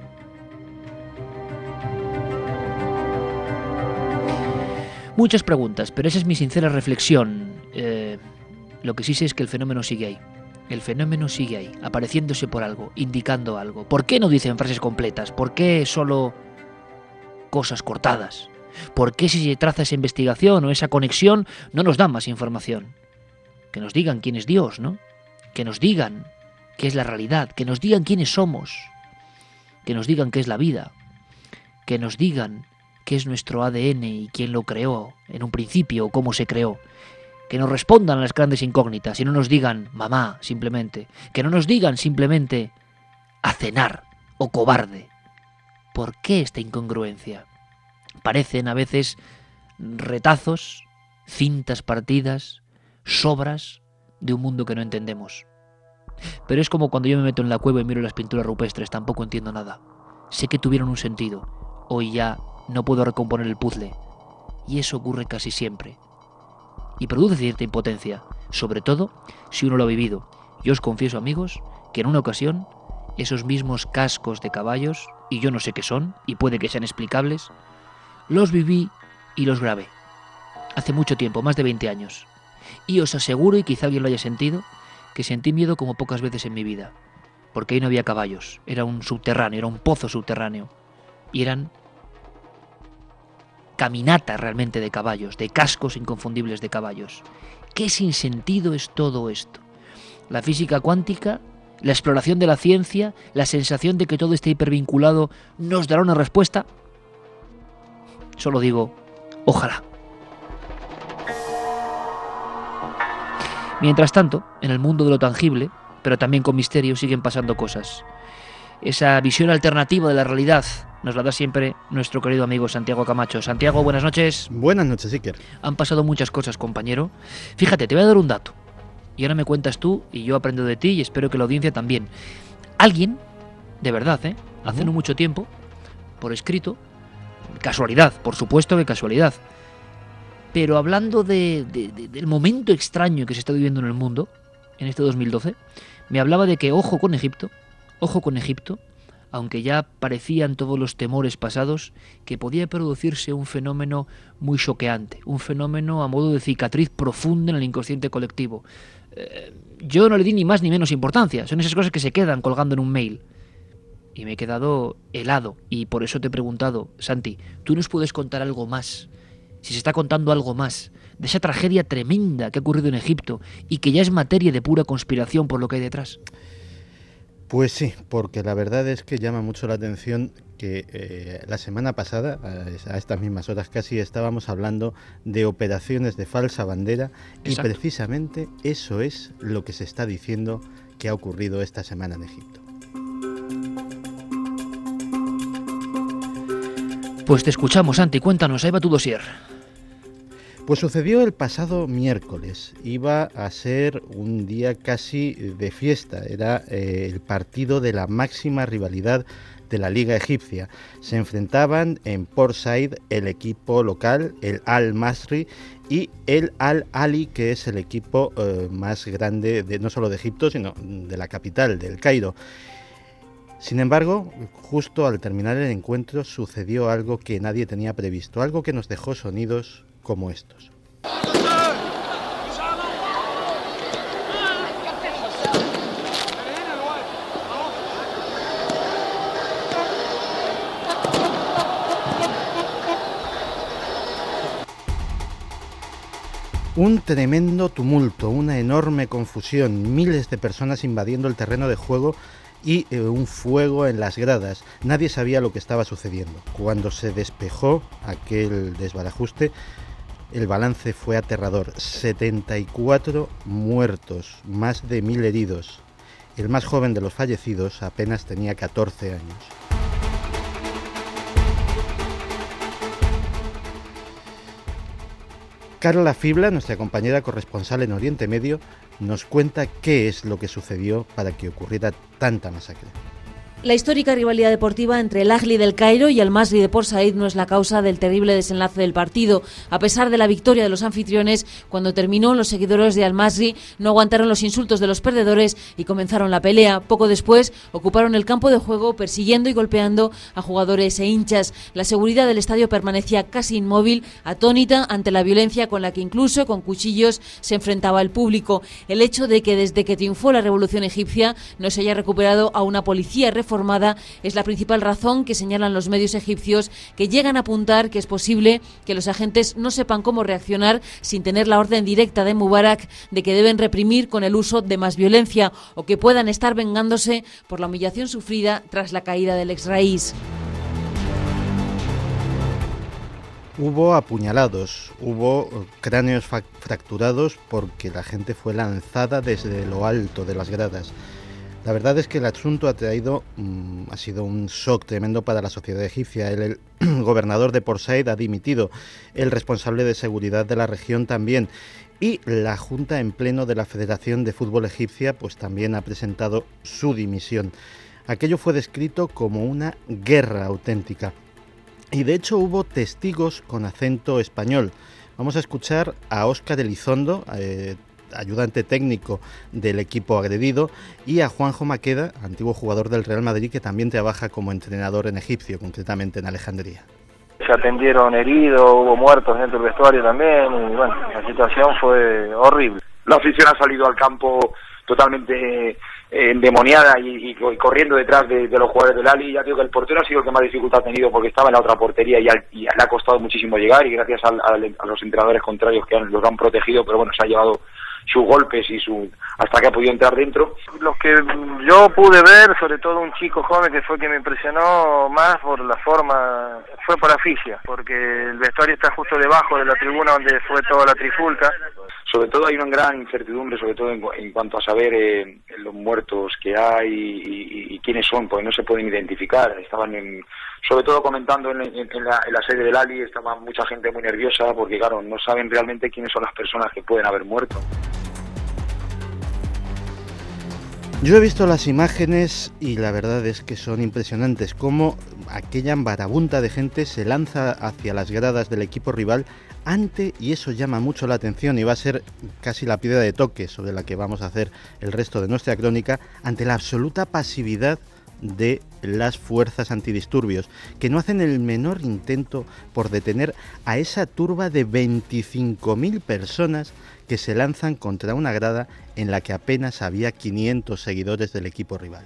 Muchas preguntas, pero esa es mi sincera reflexión. Eh, lo que sí sé es que el fenómeno sigue ahí. El fenómeno sigue ahí, apareciéndose por algo, indicando algo. ¿Por qué no dicen frases completas? ¿Por qué solo cosas cortadas? ¿Por qué si se traza esa investigación o esa conexión no nos dan más información? Que nos digan quién es Dios, ¿no? Que nos digan qué es la realidad, que nos digan quiénes somos, que nos digan qué es la vida, que nos digan qué es nuestro A D N y quién lo creó en un principio o cómo se creó. Que nos respondan a las grandes incógnitas y no nos digan mamá simplemente, que no nos digan simplemente a cenar o cobarde. ¿Por qué esta incongruencia? Parecen a veces retazos, cintas partidas, sobras de un mundo que no entendemos. Pero es como cuando yo me meto en la cueva y miro las pinturas rupestres, tampoco entiendo nada. Sé que tuvieron un sentido, hoy ya no puedo recomponer el puzzle, y eso ocurre casi siempre. Y produce cierta impotencia, sobre todo si uno lo ha vivido. Yo os confieso, amigos, que en una ocasión esos mismos cascos de caballos, y yo no sé qué son, y puede que sean explicables, los viví y los grabé. Hace mucho tiempo, más de veinte años. Y os aseguro, y quizá alguien lo haya sentido, que sentí miedo como pocas veces en mi vida. Porque ahí no había caballos, era un subterráneo, era un pozo subterráneo. Y eran caminatas realmente de caballos, de cascos inconfundibles de caballos. ¿Qué sinsentido es todo esto? La física cuántica, la exploración de la ciencia, la sensación de que todo está hipervinculado, ¿nos dará una respuesta? Solo digo, ojalá. Mientras tanto, en el mundo de lo tangible, pero también con misterio, siguen pasando cosas. Esa visión alternativa de la realidad nos la da siempre nuestro querido amigo Santiago Camacho. Santiago, buenas noches. Buenas noches, Iker. Han pasado muchas cosas, compañero. Fíjate, te voy a dar un dato. Y ahora me cuentas tú, y yo aprendo de ti, y espero que la audiencia también. Alguien, de verdad, ¿eh? hace uh-huh. no mucho tiempo, por escrito, casualidad, por supuesto que casualidad, pero hablando de, de, de, del momento extraño que se está viviendo en el mundo, en este dos mil doce, me hablaba de que ojo con Egipto, ojo con Egipto, aunque ya parecían todos los temores pasados, que podía producirse un fenómeno muy choqueante, un fenómeno a modo de cicatriz profunda en el inconsciente colectivo. Eh, yo no le di ni más ni menos importancia, son esas cosas que se quedan colgando en un mail. Y me he quedado helado, y por eso te he preguntado, Santi, ¿tú nos puedes contar algo más? Si se está contando algo más de esa tragedia tremenda que ha ocurrido en Egipto y que ya es materia de pura conspiración por lo que hay detrás. Pues sí, porque la verdad es que llama mucho la atención que eh, la semana pasada, a estas mismas horas casi, estábamos hablando de operaciones de falsa bandera. Exacto. Y precisamente eso es lo que se está diciendo que ha ocurrido esta semana en Egipto. Pues te escuchamos, Santi, cuéntanos, ahí va tu dossier. Pues sucedió el pasado miércoles, iba a ser un día casi de fiesta, era eh, el partido de la máxima rivalidad de la Liga Egipcia. Se enfrentaban en Port Said el equipo local, el Al-Masry, y el Al-Ali, que es el equipo eh, más grande de, no solo de Egipto, sino de la capital, del Cairo. Sin embargo, justo al terminar el encuentro sucedió algo que nadie tenía previsto, algo que nos dejó sonidos como estos. Un tremendo tumulto, una enorme confusión, miles de personas invadiendo el terreno de juego y eh, un fuego en las gradas. Nadie sabía lo que estaba sucediendo. Cuando se despejó aquel desbarajuste, el balance fue aterrador. setenta y cuatro muertos, más de mil heridos. El más joven de los fallecidos apenas tenía catorce años. Carla Fibla, nuestra compañera corresponsal en Oriente Medio, nos cuenta qué es lo que sucedió para que ocurriera tanta masacre. La histórica rivalidad deportiva entre el Ahly del Cairo y el Masry de Port Said no es la causa del terrible desenlace del partido. A pesar de la victoria de los anfitriones, cuando terminó, los seguidores de Al Masry no aguantaron los insultos de los perdedores y comenzaron la pelea. Poco después, ocuparon el campo de juego persiguiendo y golpeando a jugadores e hinchas. La seguridad del estadio permanecía casi inmóvil, atónita ante la violencia con la que incluso con cuchillos se enfrentaba el público. El hecho de que desde que triunfó la revolución egipcia no se haya recuperado a una policía reformada es la principal razón que señalan los medios egipcios, que llegan a apuntar que es posible que los agentes no sepan cómo reaccionar sin tener la orden directa de Mubarak de que deben reprimir con el uso de más violencia, o que puedan estar vengándose por la humillación sufrida tras la caída del ex raíz. Hubo apuñalados, hubo cráneos fracturados porque la gente fue lanzada desde lo alto de las gradas. La verdad es que el asunto ha traído, mmm, ha sido un shock tremendo para la sociedad egipcia. El, el gobernador de Port Said ha dimitido, el responsable de seguridad de la región también, y la Junta en pleno de la Federación de Fútbol Egipcia pues también ha presentado su dimisión. Aquello fue descrito como una guerra auténtica. Y de hecho hubo testigos con acento español. Vamos a escuchar a Óscar Elizondo, eh, ayudante técnico del equipo agredido, y a Juanjo Maqueda, antiguo jugador del Real Madrid, que también trabaja como entrenador en Egipcio, concretamente en Alejandría. Se atendieron heridos, hubo muertos dentro del vestuario también, y bueno, la situación fue horrible. La afición ha salido al campo totalmente eh, endemoniada y, y, y corriendo detrás de, de los jugadores del Ahly. Ya digo que el portero ha sido el que más dificultad ha tenido porque estaba en la otra portería y, al, y le ha costado muchísimo llegar, y gracias al, al, a los entrenadores contrarios que han, los han protegido, pero bueno, se ha llevado sus golpes y su hasta que ha podido entrar dentro. Los que yo pude ver, sobre todo un chico joven que fue el que me impresionó más por la forma, fue por asfixia, porque el vestuario está justo debajo de la tribuna donde fue toda la trifulca. Sobre todo hay una gran incertidumbre, sobre todo en, en cuanto a saber eh, los muertos que hay y, y, y quiénes son, porque no se pueden identificar. Estaban en, sobre todo comentando en, en, en, la, en la sede del Ahly, estaba mucha gente muy nerviosa porque claro, no saben realmente quiénes son las personas que pueden haber muerto. Yo he visto las imágenes y la verdad es que son impresionantes, cómo aquella marabunta de gente se lanza hacia las gradas del equipo rival ante, y eso llama mucho la atención y va a ser casi la piedra de toque sobre la que vamos a hacer el resto de nuestra crónica, ante la absoluta pasividad de las fuerzas antidisturbios, que no hacen el menor intento por detener a esa turba de veinticinco mil personas que se lanzan contra una grada en la que apenas había quinientos seguidores del equipo rival.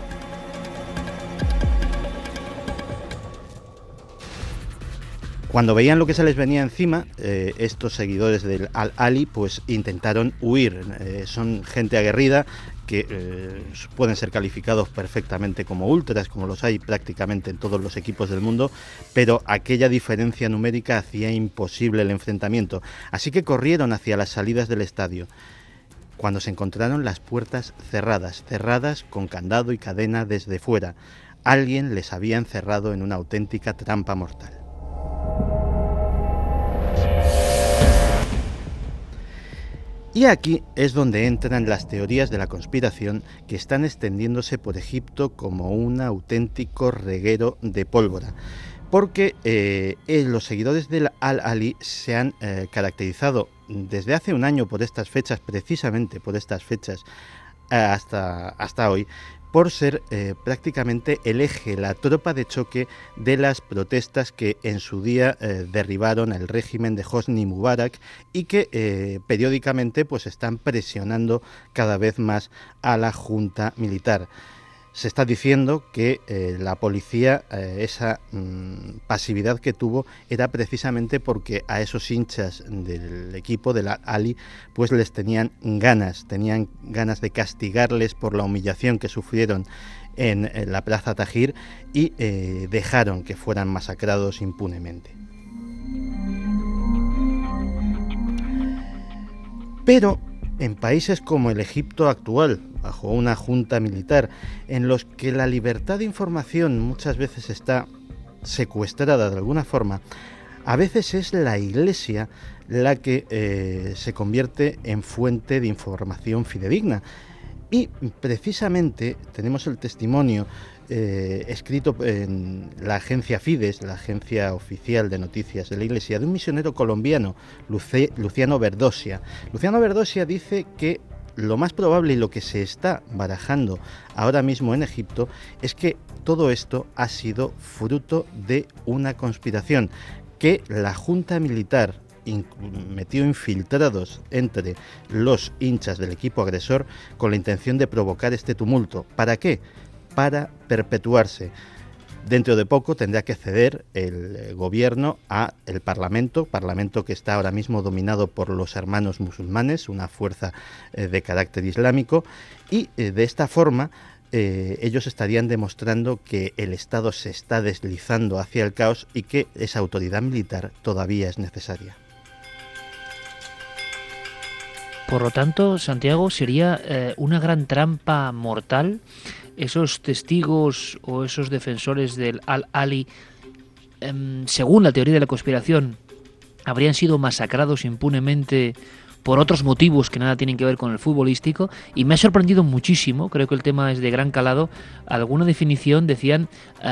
Cuando veían lo que se les venía encima, eh, estos seguidores del Al-Ahly pues intentaron huir. Eh, son gente aguerrida que eh, pueden ser calificados perfectamente como ultras, como los hay prácticamente en todos los equipos del mundo, pero aquella diferencia numérica hacía imposible el enfrentamiento. Así que corrieron hacia las salidas del estadio, cuando se encontraron las puertas cerradas, cerradas con candado y cadena desde fuera. Alguien les había encerrado en una auténtica trampa mortal. Y aquí es donde entran las teorías de la conspiración que están extendiéndose por Egipto como un auténtico reguero de pólvora. Porque eh, eh, los seguidores del Al-Ahly se han eh, caracterizado desde hace un año por estas fechas, precisamente por estas fechas, eh, hasta, hasta hoy, por ser eh, prácticamente el eje, la tropa de choque de las protestas que en su día eh, derribaron el régimen de Hosni Mubarak y que eh, periódicamente pues están presionando cada vez más a la junta militar. Se está diciendo que eh, la policía, eh, esa mmm, pasividad que tuvo, era precisamente porque a esos hinchas del equipo del Ahly pues les tenían ganas, tenían ganas de castigarles por la humillación que sufrieron en, en la Plaza Tahrir y eh, dejaron que fueran masacrados impunemente. Pero en países como el Egipto actual, bajo una junta militar, en los que la libertad de información muchas veces está secuestrada de alguna forma, A veces es la Iglesia la que eh, se convierte en fuente de información fidedigna. Y precisamente tenemos el testimonio eh, escrito en la agencia Fides, la agencia oficial de noticias de la Iglesia, de un misionero colombiano, Luce, Luciano Verdosia. Luciano Verdosia dice que lo más probable y lo que se está barajando ahora mismo en Egipto es que todo esto ha sido fruto de una conspiración, que la Junta Militar metió infiltrados entre los hinchas del equipo agresor con la intención de provocar este tumulto. ¿Para qué? Para perpetuarse. Dentro de poco tendrá que ceder el gobierno a el Parlamento, Parlamento que está ahora mismo dominado por los Hermanos Musulmanes, una fuerza eh, de carácter islámico, y eh, de esta forma Eh, ellos estarían demostrando que el Estado se está deslizando hacia el caos y que esa autoridad militar todavía es necesaria. Por lo tanto, Santiago, sería eh, una gran trampa mortal esos testigos o esos defensores del Al-Ali, eh, según la teoría de la conspiración, habrían sido masacrados impunemente por otros motivos que nada tienen que ver con el futbolístico, y me ha sorprendido muchísimo, creo que el tema es de gran calado, alguna definición, decían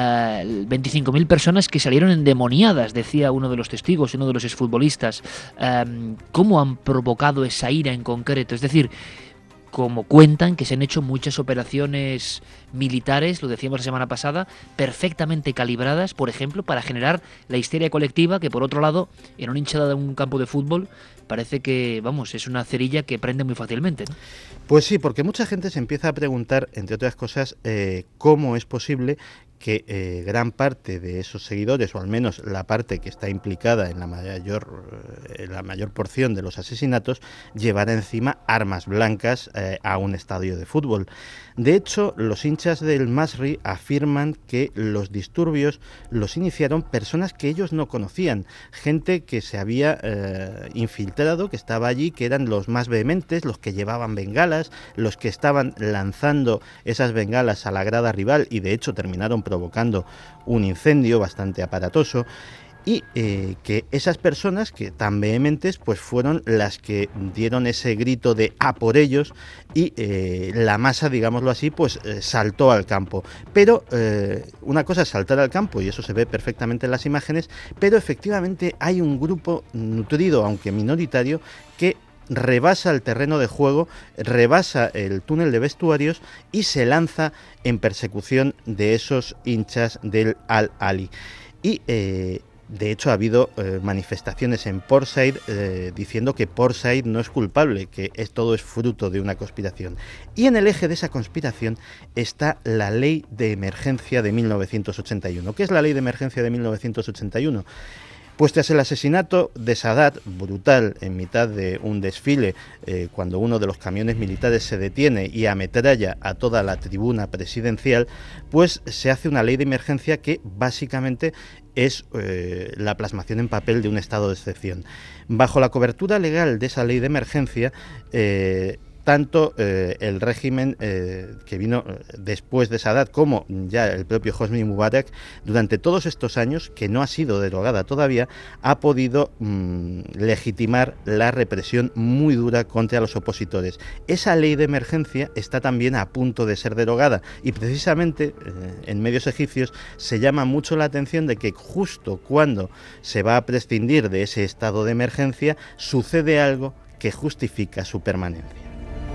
uh, veinticinco mil personas que salieron endemoniadas, decía uno de los testigos, uno de los exfutbolistas. Um, ¿Cómo han provocado esa ira en concreto? Es decir, como cuentan que se han hecho muchas operaciones militares, lo decíamos la semana pasada, perfectamente calibradas, por ejemplo, para generar la histeria colectiva, que por otro lado, en una hinchada de un campo de fútbol, parece que, vamos, es una cerilla que prende muy fácilmente, ¿no? Pues sí, porque mucha gente se empieza a preguntar, entre otras cosas, eh, cómo es posible que eh, gran parte de esos seguidores, o al menos la parte que está implicada en la mayor, en la mayor porción de los asesinatos, llevara encima armas blancas eh, a un estadio de fútbol. De hecho, los hinchas del Masri afirman que los disturbios los iniciaron personas que ellos no conocían, gente que se había eh, infiltrado, que estaba allí, que eran los más vehementes, los que llevaban bengalas, los que estaban lanzando esas bengalas a la grada rival y de hecho terminaron provocando un incendio bastante aparatoso. Y eh, que esas personas que tan vehementes pues fueron las que dieron ese grito de "a por ellos", y eh, la masa, digámoslo así, pues eh, saltó al campo. Pero eh, una cosa es saltar al campo, y eso se ve perfectamente en las imágenes, pero efectivamente hay un grupo nutrido, aunque minoritario, que rebasa el terreno de juego, rebasa el túnel de vestuarios y se lanza en persecución de esos hinchas del Al-Ali. Y eh, de hecho ha habido eh, manifestaciones en Port Said eh, diciendo que Port Said no es culpable, que es, todo es fruto de una conspiración. Y en el eje de esa conspiración está la Ley de Emergencia de mil novecientos ochenta y uno. ¿Qué es la Ley de Emergencia de mil novecientos ochenta y uno? Pues tras el asesinato de Sadat, brutal, en mitad de un desfile, eh, cuando uno de los camiones militares se detiene y ametralla a toda la tribuna presidencial, pues se hace una ley de emergencia que básicamente es eh, la plasmación en papel de un estado de excepción. Bajo la cobertura legal de esa ley de emergencia, eh, tanto eh, el régimen eh, que vino después de Sadat como ya el propio Hosni Mubarak, durante todos estos años, que no ha sido derogada todavía, ha podido mmm, legitimar la represión muy dura contra los opositores. Esa ley de emergencia está también a punto de ser derogada, y precisamente eh, en medios egipcios se llama mucho la atención de que justo cuando se va a prescindir de ese estado de emergencia, sucede algo que justifica su permanencia.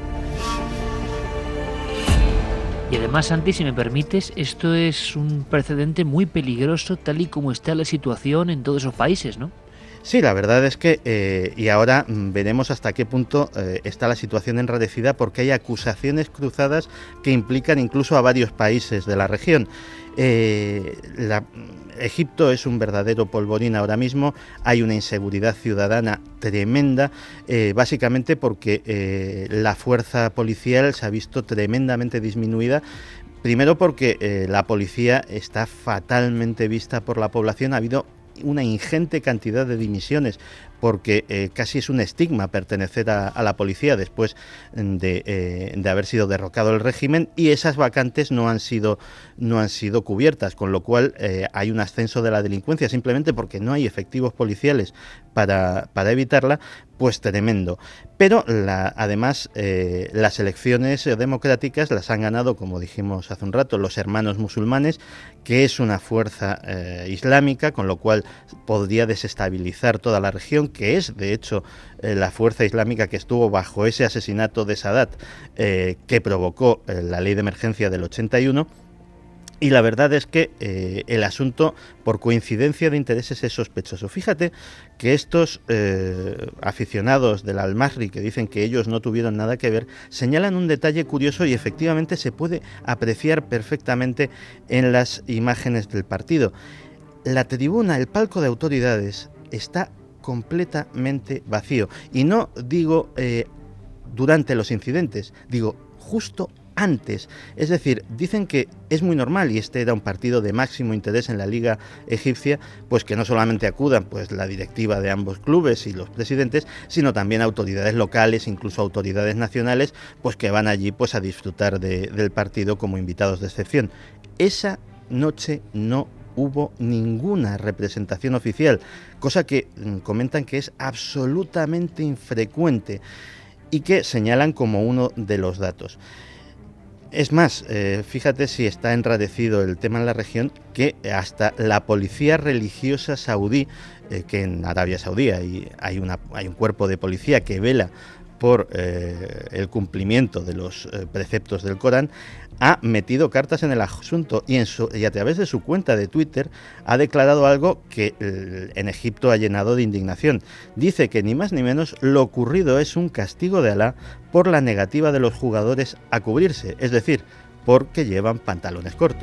Y además, Santi, si me permites, esto es un precedente muy peligroso tal y como está la situación en todos esos países, ¿no? Sí, la verdad es que, eh, y ahora veremos hasta qué punto eh, está la situación enrarecida, porque hay acusaciones cruzadas que implican incluso a varios países de la región. Eh, la, Egipto es un verdadero polvorín ahora mismo, hay una inseguridad ciudadana tremenda, eh, básicamente porque eh, la fuerza policial se ha visto tremendamente disminuida. Primero porque eh, la policía está fatalmente vista por la población, ha habido una ingente cantidad de dimisiones, porque eh, casi es un estigma pertenecer a, a la policía después de, eh, de haber sido derrocado el régimen, y esas vacantes no han sido, no han sido cubiertas, con lo cual eh, hay un ascenso de la delincuencia simplemente porque no hay efectivos policiales para, para evitarla, pues tremendo. Pero la, además eh, las elecciones democráticas las han ganado, como dijimos hace un rato, los Hermanos Musulmanes, que es una fuerza eh, islámica, con lo cual podría desestabilizar toda la región, que es de hecho eh, la fuerza islámica que estuvo bajo ese asesinato de Sadat eh, que provocó eh, la ley de emergencia del ochenta y uno. Y la verdad es que eh, el asunto, por coincidencia de intereses, es sospechoso. Fíjate que estos eh, aficionados del Al-Masry, que dicen que ellos no tuvieron nada que ver, señalan un detalle curioso y efectivamente se puede apreciar perfectamente en las imágenes del partido. La tribuna, el palco de autoridades, está completamente vacío. Y no digo eh, durante los incidentes, digo justo antes. Es decir, dicen que es muy normal, y este era un partido de máximo interés en la Liga Egipcia, pues que no solamente acudan pues la directiva de ambos clubes y los presidentes, sino también autoridades locales, incluso autoridades nacionales, pues que van allí pues a disfrutar de, del partido como invitados de excepción. Esa noche no hubo ninguna representación oficial, cosa que mm, comentan que es absolutamente infrecuente y que señalan como uno de los datos. Es más, eh, fíjate si está enradecido el tema en la región, que hasta la policía religiosa saudí, eh, que en Arabia Saudí hay, hay, una, hay un cuerpo de policía que vela por eh, el cumplimiento de los eh, preceptos del Corán, ha metido cartas en el asunto y, en su, y a través de su cuenta de Twitter ha declarado algo que eh, en Egipto ha llenado de indignación. Dice que ni más ni menos lo ocurrido es un castigo de Alá por la negativa de los jugadores a cubrirse, es decir, porque llevan pantalones cortos.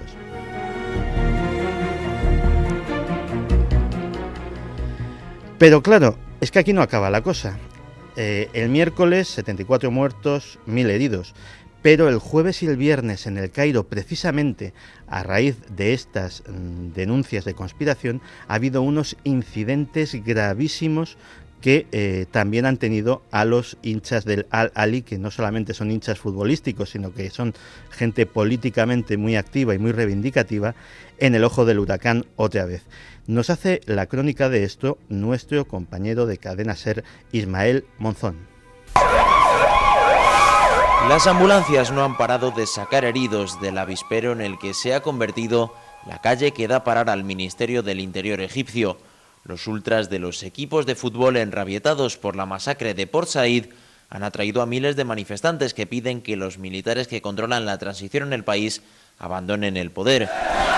Pero claro, es que aquí no acaba la cosa. Eh, el miércoles, setenta y cuatro muertos, mil heridos. Pero el jueves y el viernes en El Cairo, precisamente a raíz de estas mm, denuncias de conspiración, ha habido unos incidentes gravísimos que eh, también han tenido a los hinchas del Al-Ahly, que no solamente son hinchas futbolísticos, sino que son gente políticamente muy activa y muy reivindicativa, en el ojo del huracán otra vez. Nos hace la crónica de esto nuestro compañero de Cadena SER, Ismael Monzón. Las ambulancias no han parado de sacar heridos del avispero en el que se ha convertido la calle que da parar al Ministerio del Interior egipcio. Los ultras de los equipos de fútbol, enrabietados por la masacre de Port Said, han atraído a miles de manifestantes que piden que los militares que controlan la transición en el país abandonen el poder.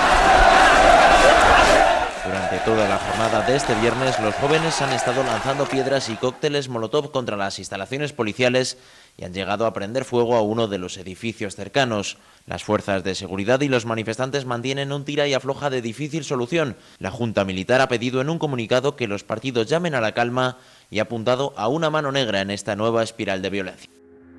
Durante toda la jornada de este viernes, los jóvenes han estado lanzando piedras y cócteles molotov contra las instalaciones policiales y han llegado a prender fuego a uno de los edificios cercanos. Las fuerzas de seguridad y los manifestantes mantienen un tira y afloja de difícil solución. La Junta Militar ha pedido en un comunicado que los partidos llamen a la calma y ha apuntado a una mano negra en esta nueva espiral de violencia.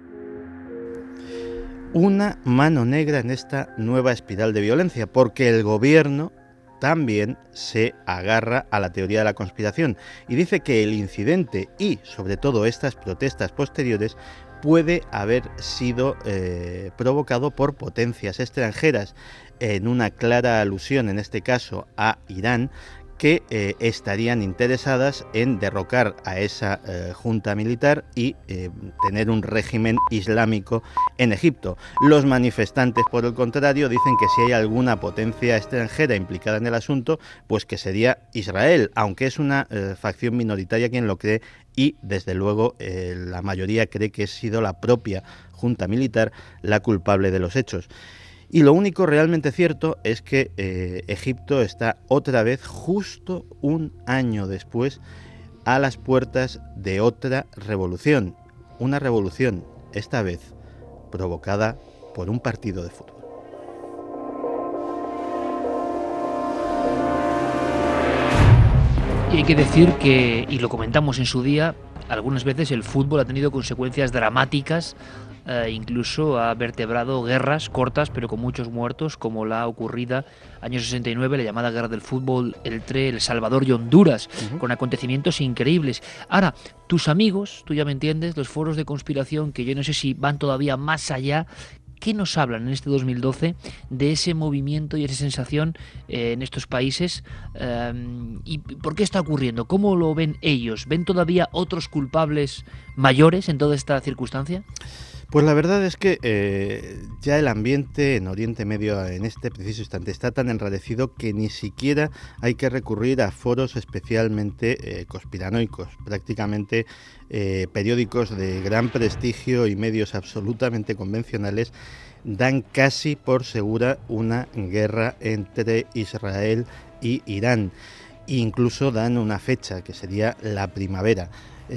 Una mano negra en esta nueva espiral de violencia, porque el gobierno también se agarra a la teoría de la conspiración y dice que el incidente y, sobre todo, estas protestas posteriores puede haber sido eh, provocado por potencias extranjeras, en una clara alusión, en este caso, a Irán, que eh, estarían interesadas en derrocar a esa eh, junta militar y eh, tener un régimen islámico en Egipto. Los manifestantes, por el contrario, dicen que si hay alguna potencia extranjera implicada en el asunto, pues que sería Israel, aunque es una eh, facción minoritaria quien lo cree y, desde luego, eh, la mayoría cree que ha sido la propia junta militar la culpable de los hechos. Y lo único realmente cierto es que eh, Egipto está otra vez, justo un año después, a las puertas de otra revolución. Una revolución, esta vez, provocada por un partido de fútbol. Y hay que decir que, y lo comentamos en su día, algunas veces el fútbol ha tenido consecuencias dramáticas eh, incluso ha vertebrado guerras cortas pero con muchos muertos, como la ocurrida año sesenta y nueve, la llamada Guerra del Fútbol entre El Salvador y Honduras, uh-huh. con acontecimientos increíbles. Ahora, tus amigos, tú ya me entiendes, los foros de conspiración, que yo no sé si van todavía más allá, ¿qué nos hablan en este dos mil doce de ese movimiento y esa sensación eh, en estos países? Eh, ¿Y por qué está ocurriendo? ¿Cómo lo ven ellos? ¿Ven todavía otros culpables mayores en toda esta circunstancia? Pues la verdad es que eh, ya el ambiente en Oriente Medio en este preciso instante está tan enrarecido que ni siquiera hay que recurrir a foros especialmente eh, conspiranoicos. Prácticamente eh, periódicos de gran prestigio y medios absolutamente convencionales dan casi por segura una guerra entre Israel y Irán. E incluso dan una fecha, que sería la primavera.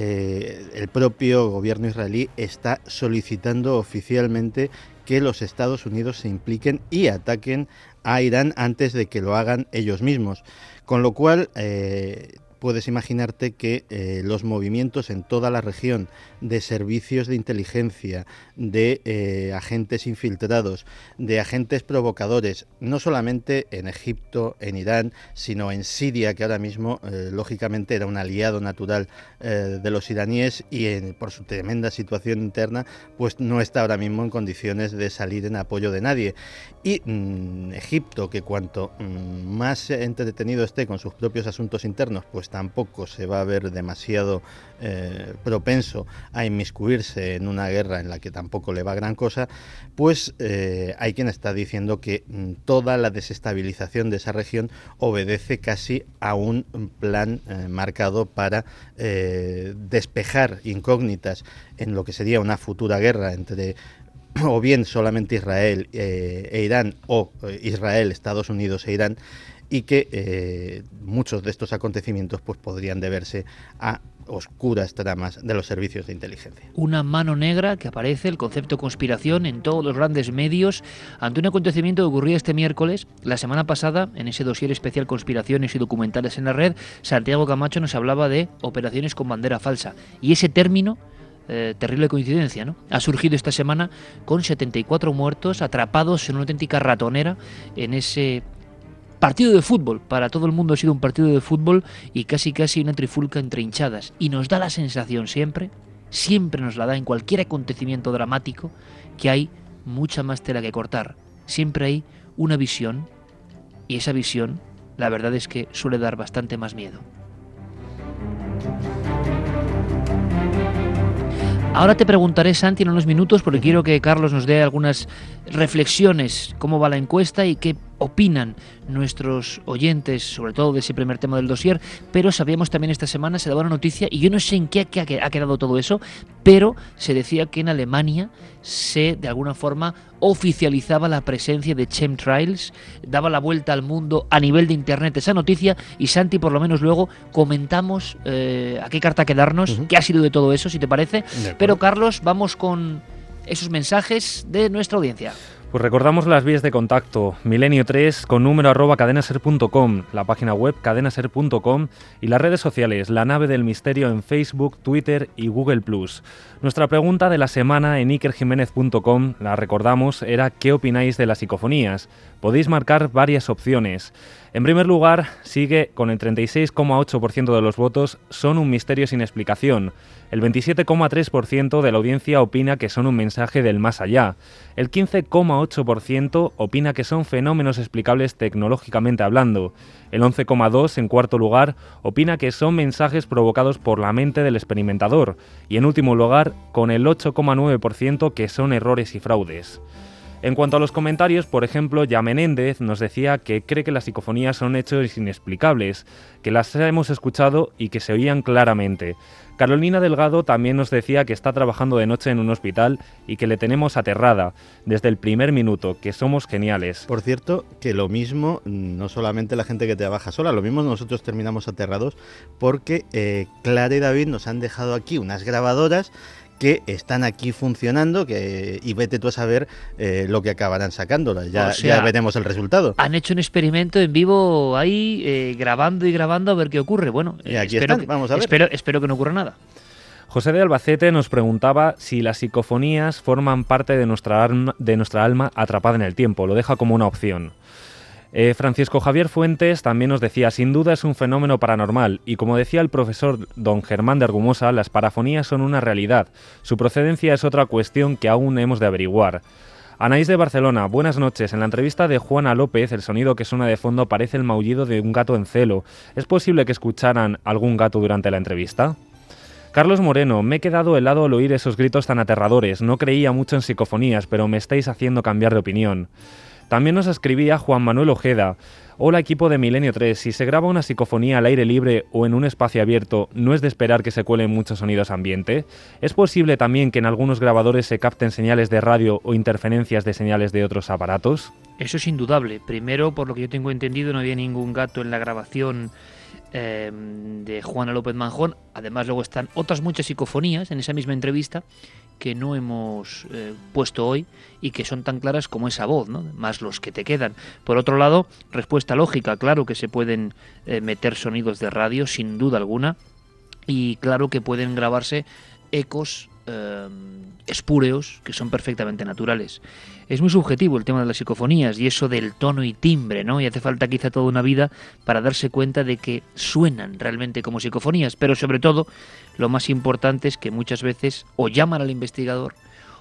Eh, el propio gobierno israelí está solicitando oficialmente que los Estados Unidos se impliquen y ataquen a Irán antes de que lo hagan ellos mismos. Con lo cual, eh, puedes imaginarte que eh, los movimientos en toda la región de servicios de inteligencia, de eh, agentes infiltrados, de agentes provocadores, no solamente en Egipto, en Irán, sino en Siria, que ahora mismo, eh, lógicamente, era un aliado natural eh, de los iraníes y en, por su tremenda situación interna, pues no está ahora mismo en condiciones de salir en apoyo de nadie. Y mmm, Egipto, que cuanto mmm, más entretenido esté con sus propios asuntos internos, pues tampoco se va a ver demasiado eh, propenso a inmiscuirse en una guerra en la que tampoco le va gran cosa, pues eh, hay quien está diciendo que mm, toda la desestabilización de esa región obedece casi a un plan eh, marcado para eh, despejar incógnitas en lo que sería una futura guerra entre o bien solamente Israel eh, e Irán, o eh, Israel, Estados Unidos e Irán, y que eh, muchos de estos acontecimientos pues podrían deberse a oscuras tramas de los servicios de inteligencia. Una mano negra que aparece, el concepto conspiración, en todos los grandes medios ante un acontecimiento que ocurría este miércoles. La semana pasada, en ese dossier especial Conspiraciones y documentales en la red, Santiago Camacho nos hablaba de operaciones con bandera falsa, y ese término, Eh, terrible coincidencia, ¿no?, ha surgido esta semana con setenta y cuatro muertos atrapados en una auténtica ratonera en ese partido de fútbol. Para todo el mundo ha sido un partido de fútbol y casi casi una trifulca entre hinchadas, y nos da la sensación siempre, siempre nos la da en cualquier acontecimiento dramático, que hay mucha más tela que cortar. Siempre hay una visión, y esa visión, la verdad es que suele dar bastante más miedo. Ahora te preguntaré, Santi, en unos minutos, porque quiero que Carlos nos dé algunas reflexiones, cómo va la encuesta y qué opinan nuestros oyentes, sobre todo de ese primer tema del dossier, pero sabíamos también esta semana, se daba una noticia, y yo no sé en qué ha quedado todo eso, pero se decía que en Alemania se, de alguna forma, oficializaba la presencia de chemtrails, daba la vuelta al mundo a nivel de internet esa noticia, y Santi, por lo menos luego comentamos eh, a qué carta quedarnos, uh-huh. qué ha sido de todo eso, si te parece. Pero Carlos, vamos con esos mensajes de nuestra audiencia. Pues recordamos las vías de contacto: milenio tres con número arroba cadenaser punto com, la página web cadenaser punto com y las redes sociales La Nave del Misterio en Facebook, Twitter y Google plus. Nuestra pregunta de la semana en iker jiménez punto com, la recordamos, era ¿qué opináis de las psicofonías? Podéis marcar varias opciones. En primer lugar, sigue con el treinta y seis coma ocho por ciento de los votos son un misterio sin explicación. El veintisiete coma tres por ciento de la audiencia opina que son un mensaje del más allá. El quince coma ocho por ciento opina que son fenómenos explicables tecnológicamente hablando. El once coma dos por ciento, en cuarto lugar, opina que son mensajes provocados por la mente del experimentador. Y en último lugar, con el ocho coma nueve por ciento, que son errores y fraudes. En cuanto a los comentarios, por ejemplo, Ya Menéndez nos decía que cree que las psicofonías son hechos inexplicables, que las hemos escuchado y que se oían claramente. Carolina Delgado también nos decía que está trabajando de noche en un hospital y que le tenemos aterrada desde el primer minuto, que somos geniales. Por cierto, que lo mismo, no solamente la gente que trabaja sola, lo mismo nosotros terminamos aterrados porque eh, Clara y David nos han dejado aquí unas grabadoras que están aquí funcionando, que y vete tú a saber eh, lo que acabarán sacándolas. Ya, o sea, ya veremos el resultado. Han hecho un experimento en vivo ahí, eh, grabando y grabando a ver qué ocurre. Bueno, y aquí espero, están, vamos a ver. Espero, espero que no ocurra nada. José de Albacete nos preguntaba si las psicofonías forman parte de nuestra alma, de nuestra alma atrapada en el tiempo. Lo deja como una opción. Eh, Francisco Javier Fuentes también nos decía, sin duda es un fenómeno paranormal y como decía el profesor don Germán de Argumosa, las parafonías son una realidad. Su procedencia es otra cuestión que aún hemos de averiguar. Anaís de Barcelona, buenas noches. En la entrevista de Juana López, el sonido que suena de fondo parece el maullido de un gato en celo. ¿Es posible que escucharan algún gato durante la entrevista? Carlos Moreno, me he quedado helado al oír esos gritos tan aterradores. No creía mucho en psicofonías, pero me estáis haciendo cambiar de opinión. También nos escribía Juan Manuel Ojeda. Hola equipo de Milenio tres, si se graba una psicofonía al aire libre o en un espacio abierto, ¿no es de esperar que se cuelen muchos sonidos ambiente? ¿Es posible también que en algunos grabadores se capten señales de radio o interferencias de señales de otros aparatos? Eso es indudable. Primero, por lo que yo tengo entendido, no había ningún gato en la grabación eh, de Juana López Manjón. Además, luego están otras muchas psicofonías en esa misma entrevista que no hemos eh, puesto hoy y que son tan claras como esa voz, ¿no? Más los que te quedan. Por otro lado, respuesta lógica, claro que se pueden eh, meter sonidos de radio, sin duda alguna, y claro que pueden grabarse ecos eh, espúreos que son perfectamente naturales. Es muy subjetivo el tema de las psicofonías y eso del tono y timbre, ¿no? Y hace falta quizá toda una vida para darse cuenta de que suenan realmente como psicofonías, pero sobre todo lo más importante es que muchas veces o llaman al investigador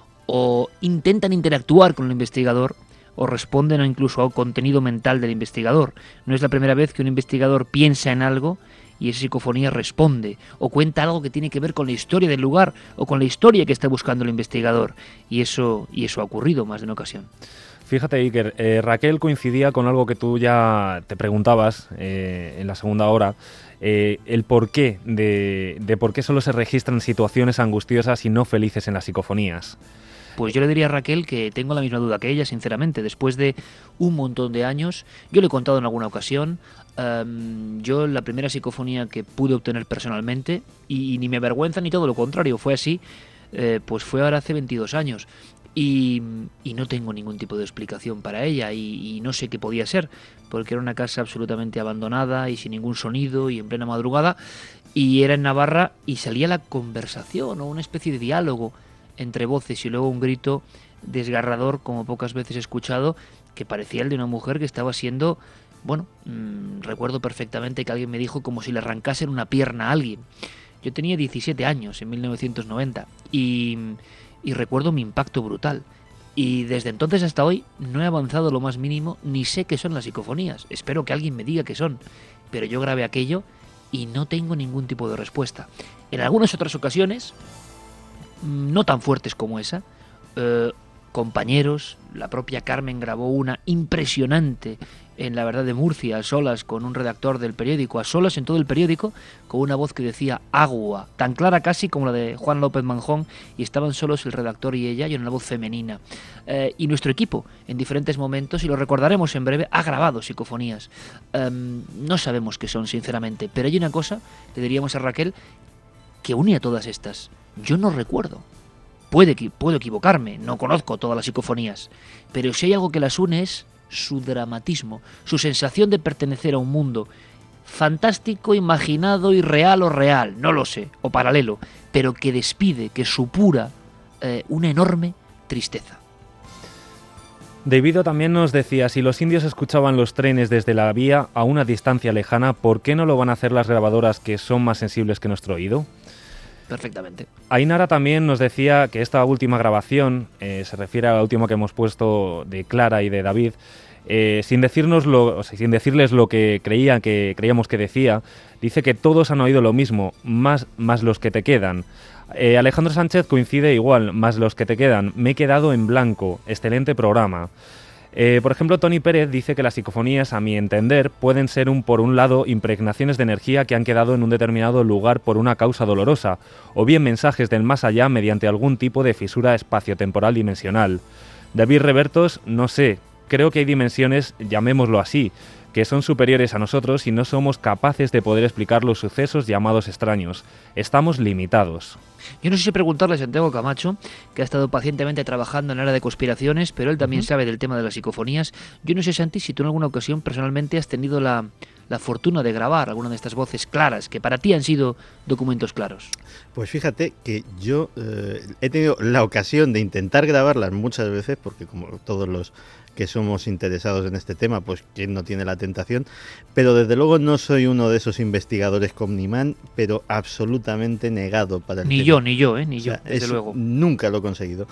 o intentan interactuar con el investigador o responden o incluso al contenido mental del investigador. No es la primera vez que un investigador piensa en algo y esa psicofonía responde o cuenta algo que tiene que ver con la historia del lugar o con la historia que está buscando el investigador. Y eso, y eso ha ocurrido más de una ocasión. Fíjate, Iker, eh, Raquel coincidía con algo que tú ya te preguntabas eh, en la segunda hora, eh, el porqué de, de por qué solo se registran situaciones angustiosas y no felices en las psicofonías. Pues yo le diría a Raquel que tengo la misma duda que ella, sinceramente. Después de un montón de años, yo le he contado en alguna ocasión, um, yo la primera psicofonía que pude obtener personalmente, y, y ni me avergüenza ni todo lo contrario, fue así, eh, pues fue ahora hace veintidós años. Y, y no tengo ningún tipo de explicación para ella y, y no sé qué podía ser, porque era una casa absolutamente abandonada y sin ningún sonido y en plena madrugada, y era en Navarra y salía la conversación o una especie de diálogo entre voces y luego un grito desgarrador como pocas veces he escuchado, que parecía el de una mujer que estaba siendo, bueno, mmm, recuerdo perfectamente que alguien me dijo como si le arrancasen una pierna a alguien. Yo tenía diecisiete años en mil novecientos noventa y, y recuerdo mi impacto brutal. Y desde entonces hasta hoy no he avanzado lo más mínimo, ni sé qué son las psicofonías. Espero que alguien me diga qué son, pero yo grabé aquello y no tengo ningún tipo de respuesta. En algunas otras ocasiones, no tan fuertes como esa, eh, compañeros, la propia Carmen grabó una impresionante en La Verdad de Murcia, a solas con un redactor del periódico, a solas en todo el periódico, con una voz que decía agua, tan clara casi como la de Juan López Manjón, y estaban solos el redactor y ella, y en una voz femenina. Eh, y nuestro equipo, en diferentes momentos, y lo recordaremos en breve, ha grabado psicofonías. Eh, no sabemos qué son, sinceramente, pero hay una cosa, le diríamos a Raquel, que une a todas estas. Yo no recuerdo. Puede, puedo equivocarme, no conozco todas las psicofonías, pero si hay algo que las une es su dramatismo, su sensación de pertenecer a un mundo fantástico, imaginado, irreal o real, no lo sé, o paralelo, pero que despide, que supura eh, una enorme tristeza. David también nos decía, si los indios escuchaban los trenes desde la vía a una distancia lejana, ¿por qué no lo van a hacer las grabadoras que son más sensibles que nuestro oído? Perfectamente. Ainara también nos decía que esta última grabación, eh, se refiere a la última que hemos puesto de Clara y de David, eh, sin decirnos lo, o sea, sin decirles lo que creían que creíamos que decía, dice que todos han oído lo mismo, más, más los que te quedan. Eh, Alejandro Sánchez coincide igual, más los que te quedan. Me he quedado en blanco. Excelente programa. Eh, por ejemplo, Tony Pérez dice que las psicofonías, a mi entender, pueden ser, un por un lado, impregnaciones de energía que han quedado en un determinado lugar por una causa dolorosa, o bien mensajes del más allá mediante algún tipo de fisura espaciotemporal dimensional. David Revertos, no sé, creo que hay dimensiones, llamémoslo así, que son superiores a nosotros y no somos capaces de poder explicar los sucesos llamados extraños. Estamos limitados. Yo no sé si preguntarle a Santiago Camacho, que ha estado pacientemente trabajando en el área de conspiraciones, pero él también uh-huh. sabe del tema de las psicofonías. Yo no sé, Santi, si tú en alguna ocasión personalmente has tenido la, la fortuna de grabar alguna de estas voces claras que para ti han sido documentos claros? Pues fíjate que yo eh, he tenido la ocasión de intentar grabarlas muchas veces, porque como todos los que somos interesados en este tema, pues quién no tiene la tentación, pero desde luego no soy uno de esos investigadores Omniman, pero absolutamente negado para el Ni tema. yo, ni yo, ¿eh? Ni yo, O sea, desde es- luego. Nunca lo he conseguido.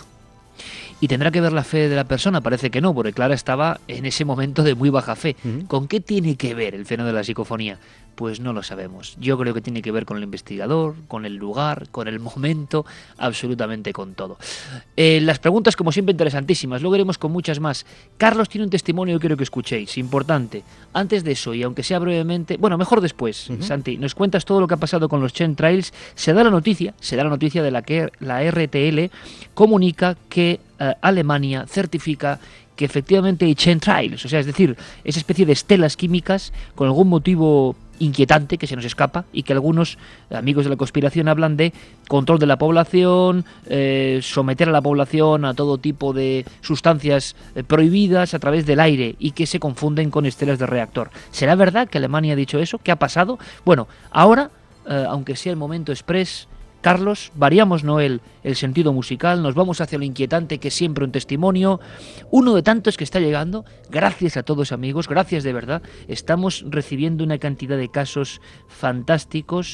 ¿Y tendrá que ver la fe de la persona? Parece que no, porque Clara estaba en ese momento de muy baja fe. Ujú. ¿Con qué tiene que ver el fenómeno de la psicofonía? Pues no lo sabemos. Yo creo que tiene que ver con el investigador, con el lugar, con el momento, absolutamente con todo. Eh, las preguntas, como siempre, interesantísimas. Luego iremos con muchas más. Carlos tiene un testimonio que quiero que escuchéis, importante. Antes de eso, y aunque sea brevemente, bueno, mejor después, Ujú. Santi, nos cuentas todo lo que ha pasado con los chemtrails. Se da la noticia, se da la noticia de la que la R T L comunica que eh, Alemania certifica que efectivamente hay chemtrails, o sea, es decir, esa especie de estelas químicas con algún motivo inquietante que se nos escapa y que algunos amigos de la conspiración hablan de control de la población, eh, someter a la población a todo tipo de sustancias eh, prohibidas a través del aire y que se confunden con estelas de reactor. ¿Será verdad que Alemania ha dicho eso? ¿Qué ha pasado? Bueno, ahora, eh, aunque sea el momento express, Carlos, variamos no el, el sentido musical, nos vamos hacia lo inquietante que es siempre un testimonio, uno de tantos que está llegando. Gracias a todos amigos, gracias de verdad. Estamos recibiendo una cantidad de casos fantásticos,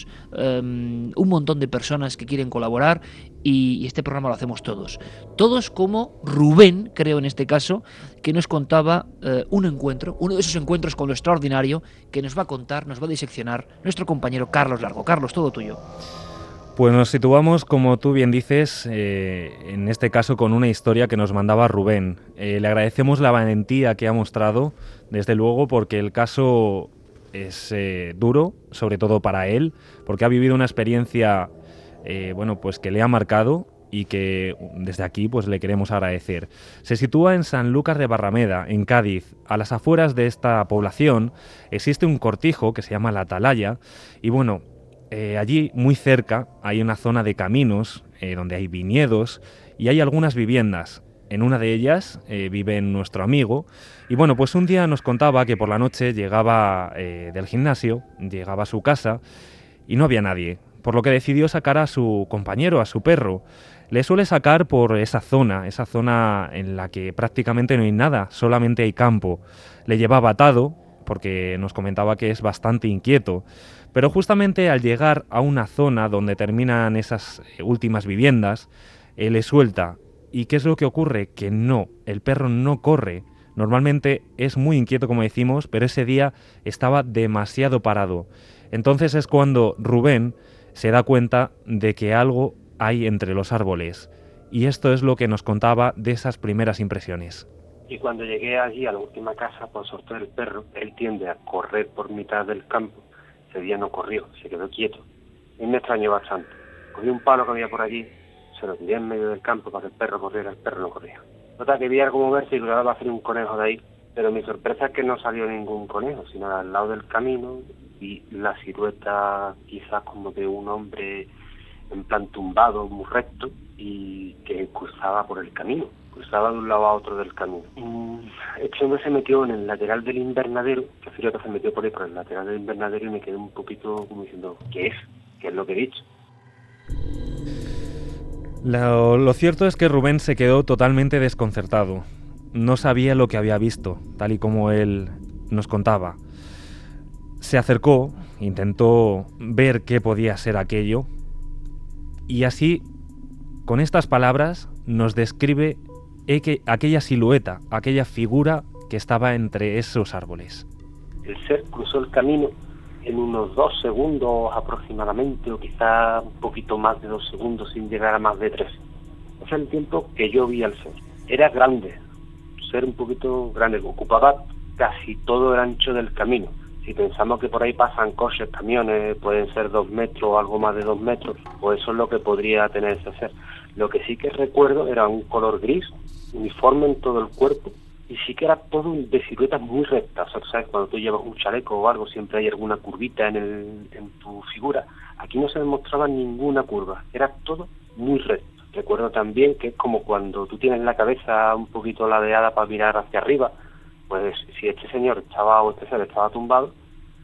um, un montón de personas que quieren colaborar y, y este programa lo hacemos todos. Todos como Rubén, creo en este caso, que nos contaba uh, un encuentro, uno de esos encuentros con lo extraordinario que nos va a contar, nos va a diseccionar nuestro compañero Carlos Largo. Carlos, todo tuyo. Pues nos situamos, como tú bien dices, eh, en este caso con una historia que nos mandaba Rubén. Eh, le agradecemos la valentía que ha mostrado, desde luego, porque el caso es eh, duro, sobre todo para él, porque ha vivido una experiencia, eh, bueno, pues que le ha marcado y que desde aquí pues le queremos agradecer. Se sitúa en Sanlúcar de Barrameda, en Cádiz. A las afueras de esta población existe un cortijo que se llama La Atalaya y bueno, Eh, allí, muy cerca, hay una zona de caminos eh, donde hay viñedos y hay algunas viviendas. En una de ellas eh, vive nuestro amigo y bueno, pues un día nos contaba que por la noche llegaba eh, del gimnasio, llegaba a su casa y no había nadie, por lo que decidió sacar a su compañero, a su perro. Le suele sacar por esa zona, esa zona en la que prácticamente no hay nada, solamente hay campo. Le llevaba atado porque nos comentaba que es bastante inquieto. Pero justamente al llegar a una zona donde terminan esas últimas viviendas, eh, le suelta. ¿Y qué es lo que ocurre? Que no, el perro no corre. Normalmente es muy inquieto, como decimos, pero ese día estaba demasiado parado. Entonces es cuando Rubén se da cuenta de que algo hay entre los árboles. Y esto es lo que nos contaba de esas primeras impresiones. Y cuando llegué allí a la última casa, por soltar el perro, él tiende a correr por mitad del campo. Ese día no corrió, se quedó quieto. Y me extrañó bastante. Cogí un palo que había por allí, se lo tiré en medio del campo para que el perro corriera, el perro no corría. Nota que vi algo moverse y lograba va a hacer un conejo de ahí, pero mi sorpresa es que no salió ningún conejo, sino al lado del camino y la silueta quizás como de un hombre en plan tumbado, muy recto, y que cruzaba por el camino. Cruzaba de un lado a otro del camino. Este hombre se metió en el lateral del invernadero, que que se metió por ahí por el lateral del invernadero y me quedé un poquito como diciendo, ¿qué es? ¿Qué es lo que he dicho? Lo, lo cierto es que Rubén se quedó totalmente desconcertado. No sabía lo que había visto, tal y como él nos contaba. Se acercó, intentó ver qué podía ser aquello y así, con estas palabras, nos describe aquella silueta, aquella figura que estaba entre esos árboles. El ser cruzó el camino en unos dos segundos aproximadamente, o quizá un poquito más de dos segundos sin llegar a más de tres. Ese es el tiempo que yo vi al ser. Era grande, ser un poquito grande, ocupaba casi todo el ancho del camino. Si pensamos que por ahí pasan coches, camiones, pueden ser dos metros o algo más de dos metros, pues eso es lo que podría tener ese ser. Lo que sí que recuerdo era un color gris, uniforme en todo el cuerpo, y sí que era todo de siluetas muy rectas. O sea, ¿sabes? Cuando tú llevas un chaleco o algo, siempre hay alguna curvita en, el, en tu figura. Aquí no se demostraba ninguna curva, era todo muy recto. Recuerdo también que es como cuando tú tienes la cabeza un poquito ladeada para mirar hacia arriba, pues si este señor estaba o este ser estaba tumbado,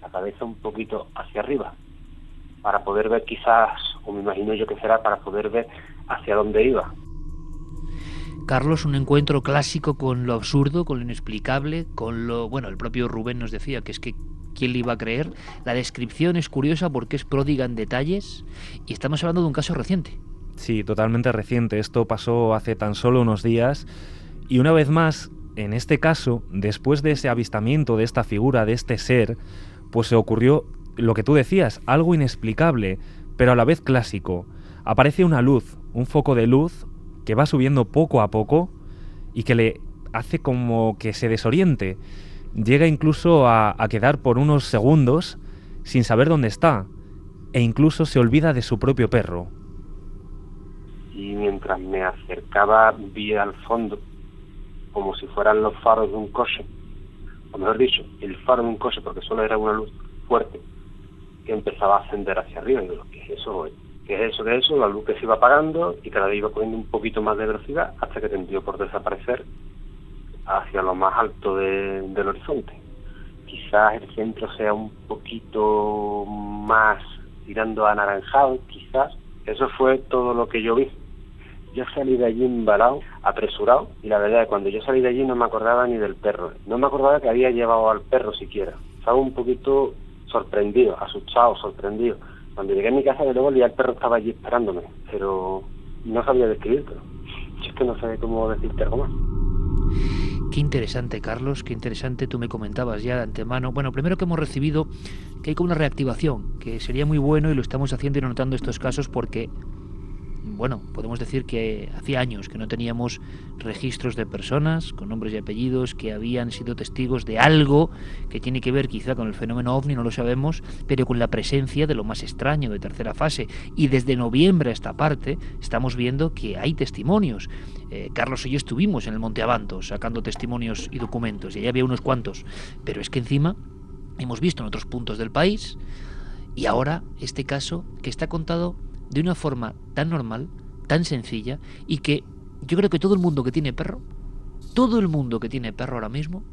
la cabeza un poquito hacia arriba, para poder ver quizás, o me imagino yo que será, para poder ver hacia dónde iba. Carlos, un encuentro clásico con lo absurdo, con lo inexplicable, con lo... Bueno, el propio Rubén nos decía que es que ¿quién le iba a creer? La descripción es curiosa porque es pródiga en detalles y estamos hablando de un caso reciente. Sí, totalmente reciente. Esto pasó hace tan solo unos días y una vez más, en este caso, después de ese avistamiento de esta figura, de este ser, pues se ocurrió lo que tú decías, algo inexplicable, pero a la vez clásico. Aparece una luz, un foco de luz que va subiendo poco a poco y que le hace como que se desoriente. Llega incluso a, a quedar por unos segundos sin saber dónde está e incluso se olvida de su propio perro. Y mientras me acercaba vi al fondo como si fueran los faros de un coche, o mejor dicho, el faro de un coche, porque solo era una luz fuerte que empezaba a ascender hacia arriba. Y digo, ¿qué es eso? ¿Qué es eso? ¿Qué es eso? La luz que se iba apagando y cada vez iba cogiendo un poquito más de velocidad hasta que tendió por desaparecer hacia lo más alto de, del horizonte. Quizás el centro sea un poquito más tirando a anaranjado, quizás. Eso fue todo lo que yo vi. Yo salí de allí embalado, apresurado, y la verdad es que cuando yo salí de allí no me acordaba ni del perro. No me acordaba que había llevado al perro siquiera. Estaba un poquito sorprendido, asustado, sorprendido. Cuando llegué a mi casa, de luego ya el perro estaba allí esperándome, pero no sabía describírtelo. Yo es que no sé cómo decirte algo más. Qué interesante, Carlos, qué interesante. Tú me comentabas ya de antemano. Bueno, primero que hemos recibido que hay como una reactivación, que sería muy bueno y lo estamos haciendo y notando estos casos porque, bueno, podemos decir que hacía años que no teníamos registros de personas con nombres y apellidos que habían sido testigos de algo que tiene que ver quizá con el fenómeno ovni, no lo sabemos, pero con la presencia de lo más extraño de tercera fase. Y desde noviembre a esta parte estamos viendo que hay testimonios. Eh, Carlos y yo estuvimos en el Monte Abanto sacando testimonios y documentos y allá había unos cuantos, pero es que encima hemos visto en otros puntos del país y ahora este caso que está contado de una forma tan normal, tan sencilla, y que yo creo que todo el mundo que tiene perro, todo el mundo que tiene perro ahora mismo,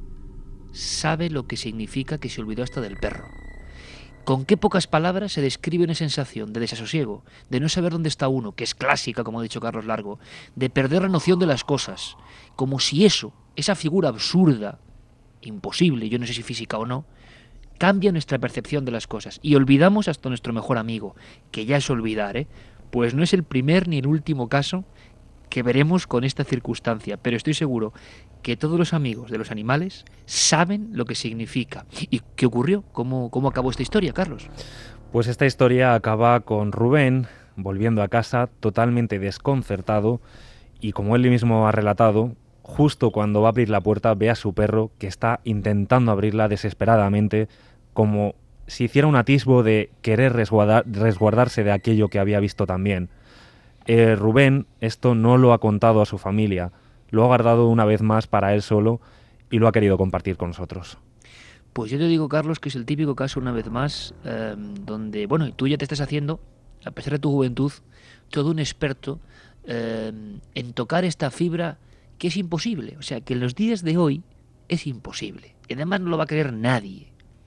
sabe lo que significa que se olvidó hasta del perro. Con qué pocas palabras se describe una sensación de desasosiego, de no saber dónde está uno, que es clásica, como ha dicho Carlos Largo, de perder la noción de las cosas, como si eso, esa figura absurda, imposible, yo no sé si física o no, cambia nuestra percepción de las cosas y olvidamos hasta nuestro mejor amigo, que ya es olvidar, ¿eh? Pues no es el primer ni el último caso que veremos con esta circunstancia, pero estoy seguro que todos los amigos de los animales saben lo que significa. ¿Y qué ocurrió? ¿Cómo, cómo acabó esta historia, Carlos? Pues esta historia acaba con Rubén volviendo a casa totalmente desconcertado y, como él mismo ha relatado, justo cuando va a abrir la puerta ve a su perro que está intentando abrirla desesperadamente, como si hiciera un atisbo de querer resguardar, resguardarse de aquello que había visto también. Eh, Rubén esto no lo ha contado a su familia, lo ha guardado una vez más para él solo y lo ha querido compartir con nosotros. Pues yo te digo, Carlos, que es el típico caso, una vez más, eh, donde, bueno, tú ya te estás haciendo, a pesar de tu juventud, todo un experto eh, en tocar esta fibra que es imposible. O sea, que en los días de hoy es imposible. Y además no lo va a creer nadie.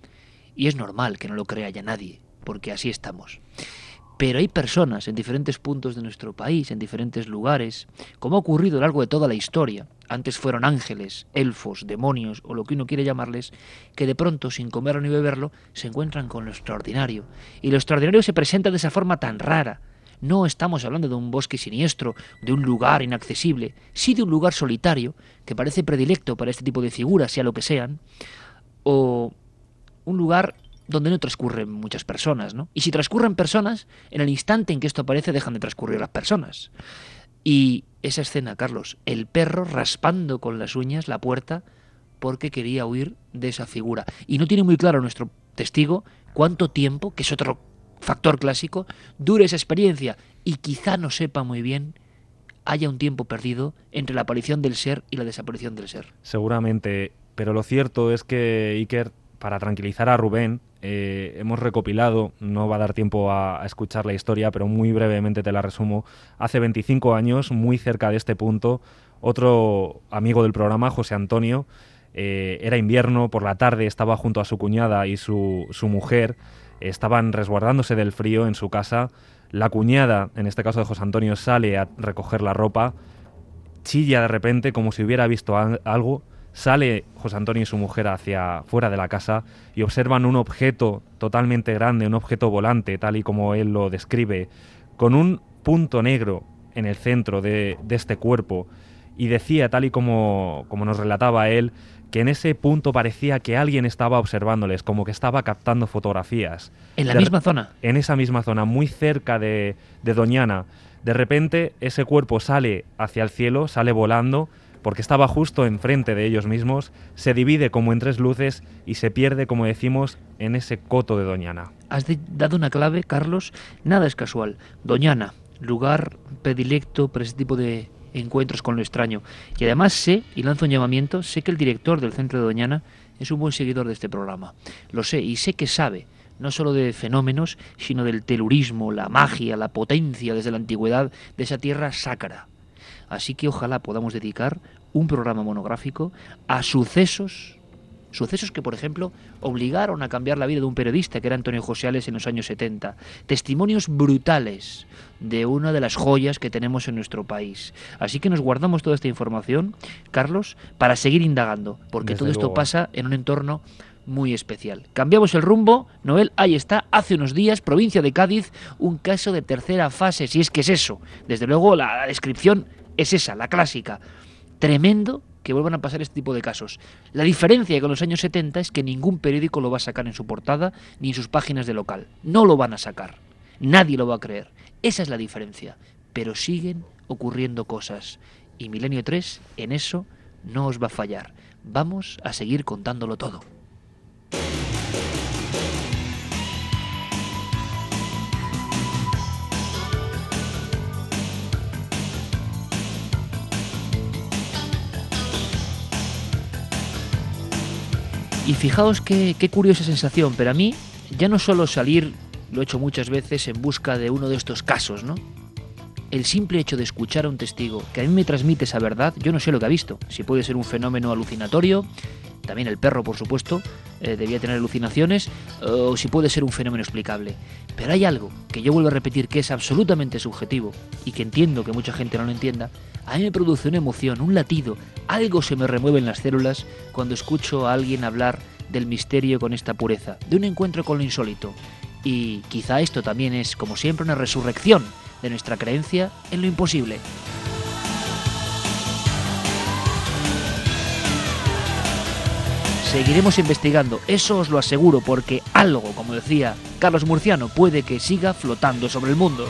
Y es normal que no lo crea ya nadie, porque así estamos. Pero hay personas en diferentes puntos de nuestro país, en diferentes lugares, como ha ocurrido a lo largo de toda la historia. Antes fueron ángeles, elfos, demonios, o lo que uno quiere llamarles, que de pronto, sin comerlo ni beberlo, se encuentran con lo extraordinario. Y lo extraordinario se presenta de esa forma tan rara. No estamos hablando de un bosque siniestro, de un lugar inaccesible, sí de un lugar solitario, que parece predilecto para este tipo de figuras, sea lo que sean, o un lugar donde no transcurren muchas personas, ¿no? Y si transcurren personas, en el instante en que esto aparece dejan de transcurrir las personas. Y esa escena, Carlos, el perro raspando con las uñas la puerta porque quería huir de esa figura. Y no tiene muy claro nuestro testigo cuánto tiempo, que es otro factor clásico, dure esa experiencia. Y quizá no sepa muy bien, haya un tiempo perdido entre la aparición del ser y la desaparición del ser. Seguramente, pero lo cierto es que, Iker, para tranquilizar a Rubén, eh, hemos recopilado, no va a dar tiempo a, a escuchar la historia, pero muy brevemente te la resumo. Hace veinticinco años, muy cerca de este punto, otro amigo del programa, José Antonio, eh, era invierno, por la tarde estaba junto a su cuñada y su, su mujer, estaban resguardándose del frío en su casa. La cuñada, en este caso de José Antonio, sale a recoger la ropa, chilla de repente como si hubiera visto algo, sale José Antonio y su mujer hacia fuera de la casa y observan un objeto totalmente grande, un objeto volante, tal y como él lo describe, con un punto negro en el centro de, de este cuerpo, y decía, tal y como, como nos relataba él, que en ese punto parecía que alguien estaba observándoles, como que estaba captando fotografías. ¿En la de, misma zona? En esa misma zona, muy cerca de, de Doñana. De repente ese cuerpo sale hacia el cielo, sale volando, porque estaba justo enfrente de ellos mismos, se divide como en tres luces y se pierde, como decimos, en ese coto de Doñana. Has de, dado una clave, Carlos, nada es casual. Doñana, lugar predilecto para ese tipo de encuentros con lo extraño. Y además sé, y lanzo un llamamiento, sé que el director del Centro de Doñana es un buen seguidor de este programa. Lo sé, y sé que sabe, no solo de fenómenos, sino del telurismo, la magia, la potencia desde la antigüedad de esa tierra sacra. Así que ojalá podamos dedicar un programa monográfico a sucesos, sucesos que, por ejemplo, obligaron a cambiar la vida de un periodista, que era Antonio José-Ales, en los años setenta. Testimonios brutales de una de las joyas que tenemos en nuestro país. Así que nos guardamos toda esta información, Carlos, para seguir indagando, porque Desde todo esto luego. pasa en un entorno muy especial. Cambiamos el rumbo, Noel, ahí está, hace unos días, provincia de Cádiz, un caso de tercera fase, si es que es eso. Desde luego la, la descripción es esa, la clásica. Tremendo que vuelvan a pasar este tipo de casos. La diferencia con los años setenta es que ningún periódico lo va a sacar en su portada ni en sus páginas de local. No lo van a sacar. Nadie lo va a creer. Esa es la diferencia. Pero siguen ocurriendo cosas. Y Milenio tres en eso no os va a fallar. Vamos a seguir contándolo todo. Y fijaos qué, qué curiosa sensación, pero a mí ya no solo salir, lo he hecho muchas veces, en busca de uno de estos casos, ¿no? El simple hecho de escuchar a un testigo que a mí me transmite esa verdad, yo no sé lo que ha visto, si puede ser un fenómeno alucinatorio, también el perro, por supuesto, eh, debía tener alucinaciones, o si puede ser un fenómeno explicable. Pero hay algo que yo vuelvo a repetir que es absolutamente subjetivo y que entiendo que mucha gente no lo entienda. A mí me produce una emoción, un latido, algo se me remueve en las células cuando escucho a alguien hablar del misterio con esta pureza, de un encuentro con lo insólito. Y quizá esto también es, como siempre, una resurrección de nuestra creencia en lo imposible. Seguiremos investigando, eso os lo aseguro, porque algo, como decía Carlos Murciano, puede que siga flotando sobre el mundo.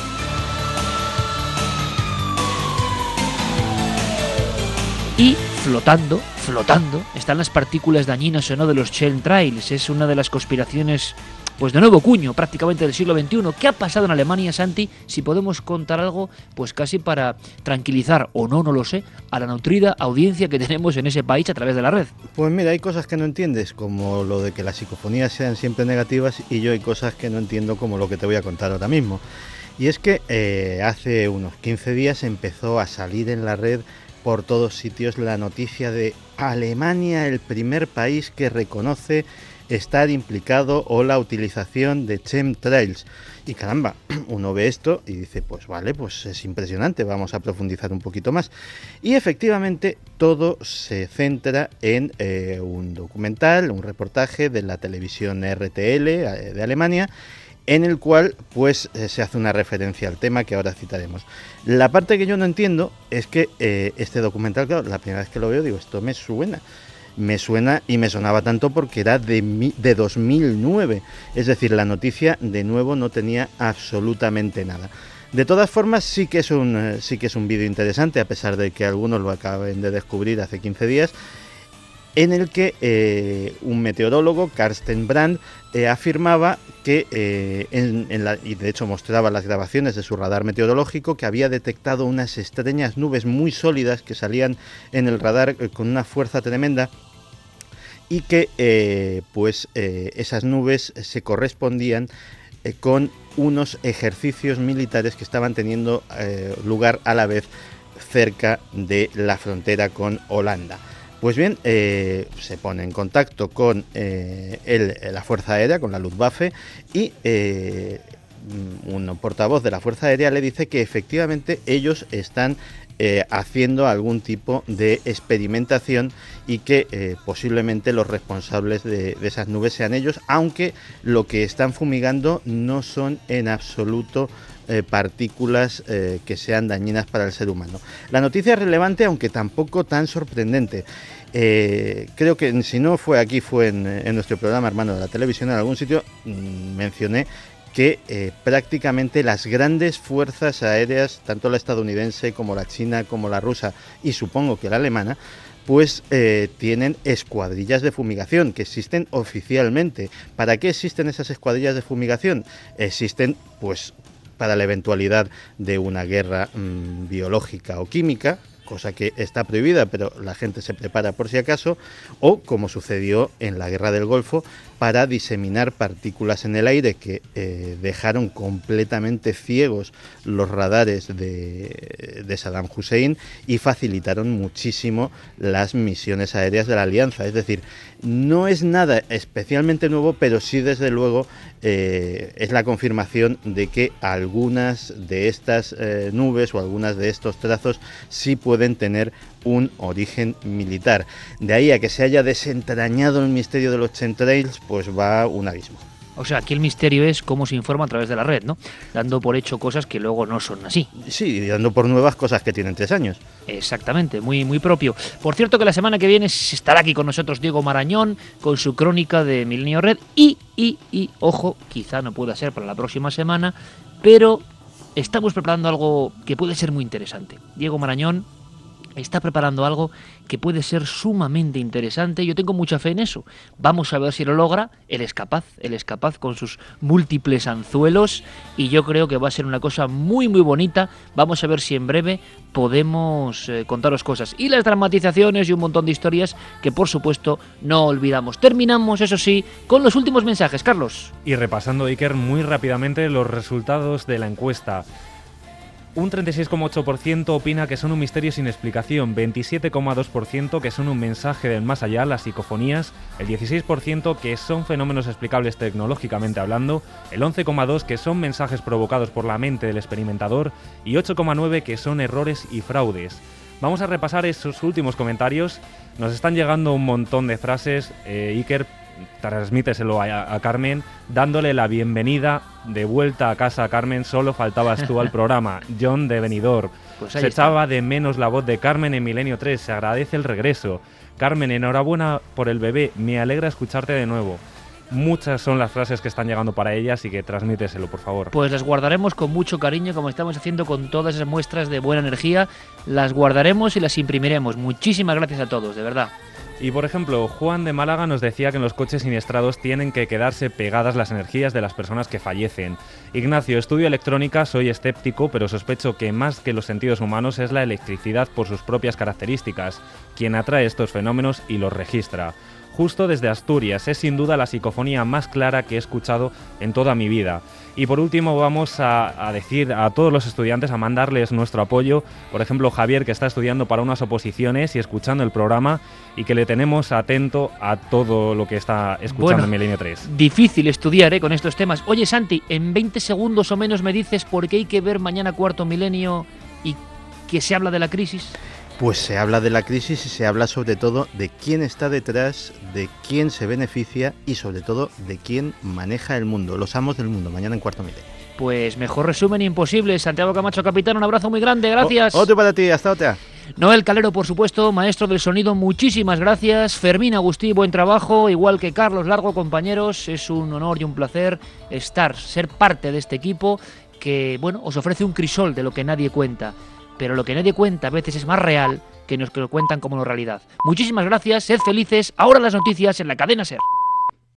Y flotando, flotando, están las partículas dañinas o no de los chemtrails. Es una de las conspiraciones, pues de nuevo cuño, prácticamente del siglo veintiuno. ¿Qué ha pasado en Alemania, Santi? Si podemos contar algo, pues casi para tranquilizar, o no, no lo sé, a la nutrida audiencia que tenemos en ese país a través de la red. Pues mira, hay cosas que no entiendes, como lo de que las psicofonías sean siempre negativas, y yo hay cosas que no entiendo, como lo que te voy a contar ahora mismo. Y es que eh, hace unos quince días empezó a salir en la red por todos sitios la noticia de Alemania, el primer país que reconoce estar implicado o la utilización de chemtrails. Y caramba, uno ve esto y dice, pues vale, pues es impresionante, vamos a profundizar un poquito más. Y efectivamente todo se centra en eh, un documental, un reportaje de la televisión R T L eh, de Alemania, en el cual pues eh, se hace una referencia al tema que ahora citaremos. La parte que yo no entiendo es que eh, este documental, claro, la primera vez que lo veo digo, esto me suena. Me suena y me sonaba tanto porque era de, mi, de dos mil nueve, es decir, la noticia de nuevo no tenía absolutamente nada. De todas formas sí que es un, sí que es un vídeo interesante, a pesar de que algunos lo acaben de descubrir hace quince días, en el que eh, un meteorólogo, Carsten Brand, eh, afirmaba que, eh, en, en la, y de hecho mostraba las grabaciones de su radar meteorológico, que había detectado unas extrañas nubes muy sólidas que salían en el radar eh, con una fuerza tremenda, y que eh, pues eh, esas nubes se correspondían eh, con unos ejercicios militares que estaban teniendo eh, lugar a la vez cerca de la frontera con Holanda. Pues bien, eh, se pone en contacto con eh, el, la Fuerza Aérea, con la Luftwaffe, y eh, un portavoz de la Fuerza Aérea le dice que efectivamente ellos están eh, haciendo algún tipo de experimentación y que eh, posiblemente los responsables de, de esas nubes sean ellos, aunque lo que están fumigando no son en absoluto Eh, partículas eh, que sean dañinas para el ser humano. La noticia es relevante, aunque tampoco tan sorprendente. Eh, creo que si no fue aquí, fue en, en nuestro programa hermano de la televisión, en algún sitio mmm, mencioné que eh, prácticamente las grandes fuerzas aéreas, tanto la estadounidense como la china, como la rusa y supongo que la alemana, pues eh, tienen escuadrillas de fumigación que existen oficialmente. ¿Para qué existen esas escuadrillas de fumigación? Existen, pues, para la eventualidad de una guerra mmm, biológica o química, cosa que está prohibida, pero la gente se prepara por si acaso, o como sucedió en la Guerra del Golfo, para diseminar partículas en el aire que eh, dejaron completamente ciegos los radares de, de Saddam Hussein y facilitaron muchísimo las misiones aéreas de la Alianza. Es decir, no es nada especialmente nuevo, pero sí desde luego eh, es la confirmación de que algunas de estas eh, nubes o algunas de estos trazos sí pueden tener un origen militar. De ahí a que se haya desentrañado el misterio de los chemtrails, pues va un abismo. O sea, aquí el misterio es cómo se informa a través de la red, ¿no? Dando por hecho cosas que luego no son así. Sí, y dando por nuevas cosas que tienen tres años. Exactamente, muy, muy propio. Por cierto que la semana que viene estará aquí con nosotros Diego Marañón con su crónica de Milenio Red y, y, y, ojo, quizá no pueda ser para la próxima semana, pero estamos preparando algo que puede ser muy interesante. Diego Marañón está preparando algo que puede ser sumamente interesante. Yo tengo mucha fe en eso. Vamos a ver si lo logra. Él es capaz, él es capaz con sus múltiples anzuelos y yo creo que va a ser una cosa muy muy bonita. Vamos a ver si en breve podemos eh, contaros cosas. Y las dramatizaciones y un montón de historias que por supuesto no olvidamos. Terminamos, eso sí, con los últimos mensajes. Carlos. Y repasando, Iker, muy rápidamente los resultados de la encuesta. Un treinta y seis coma ocho por ciento opina que son un misterio sin explicación, veintisiete coma dos por ciento que son un mensaje del más allá, las psicofonías, el dieciséis por ciento que son fenómenos explicables tecnológicamente hablando, el once coma dos por ciento que son mensajes provocados por la mente del experimentador y ocho coma nueve por ciento que son errores y fraudes. Vamos a repasar esos últimos comentarios. Nos están llegando un montón de frases. eh, Iker, transmíteselo a, a Carmen, dándole la bienvenida de vuelta a casa a Carmen, solo faltabas tú al programa. John de Benidorm. Pues se echaba de menos la voz de Carmen en Milenio tres, se agradece el regreso. Carmen, enhorabuena por el bebé, me alegra escucharte de nuevo. Muchas son las frases que están llegando para ella, así que transmíteselo, por favor. Pues las guardaremos con mucho cariño, como estamos haciendo con todas esas muestras de buena energía. Las guardaremos y las imprimiremos. Muchísimas gracias a todos, de verdad. Y por ejemplo, Juan de Málaga nos decía que en los coches siniestrados tienen que quedarse pegadas las energías de las personas que fallecen. Ignacio, estudio electrónica, soy escéptico, pero sospecho que más que los sentidos humanos es la electricidad por sus propias características, quien atrae estos fenómenos y los registra. Justo desde Asturias, es sin duda la psicofonía más clara que he escuchado en toda mi vida. Y por último vamos a, a decir a todos los estudiantes, a mandarles nuestro apoyo. Por ejemplo, Javier, que está estudiando para unas oposiciones y escuchando el programa, y que le tenemos atento a todo lo que está escuchando bueno, en Milenio tres. Difícil estudiar ¿eh? con estos temas. Oye, Santi, en veinte segundos o menos me dices por qué hay que ver mañana Cuarto Milenio y que se habla de la crisis. Pues se habla de la crisis y se habla sobre todo de quién está detrás, de quién se beneficia y sobre todo de quién maneja el mundo, los amos del mundo, mañana en Cuarto Milenio. Pues mejor resumen imposible. Santiago Camacho, capitán, un abrazo muy grande, gracias. O, otro para ti, hasta otra. Noel Calero, por supuesto, maestro del sonido, muchísimas gracias. Fermín Agustí, buen trabajo, igual que Carlos Largo, compañeros. Es un honor y un placer estar, ser parte de este equipo que, bueno, os ofrece un crisol de lo que nadie cuenta. Pero lo que nadie cuenta a veces es más real que los que lo cuentan como la realidad. Muchísimas gracias, sed felices. Ahora las noticias en la cadena SER.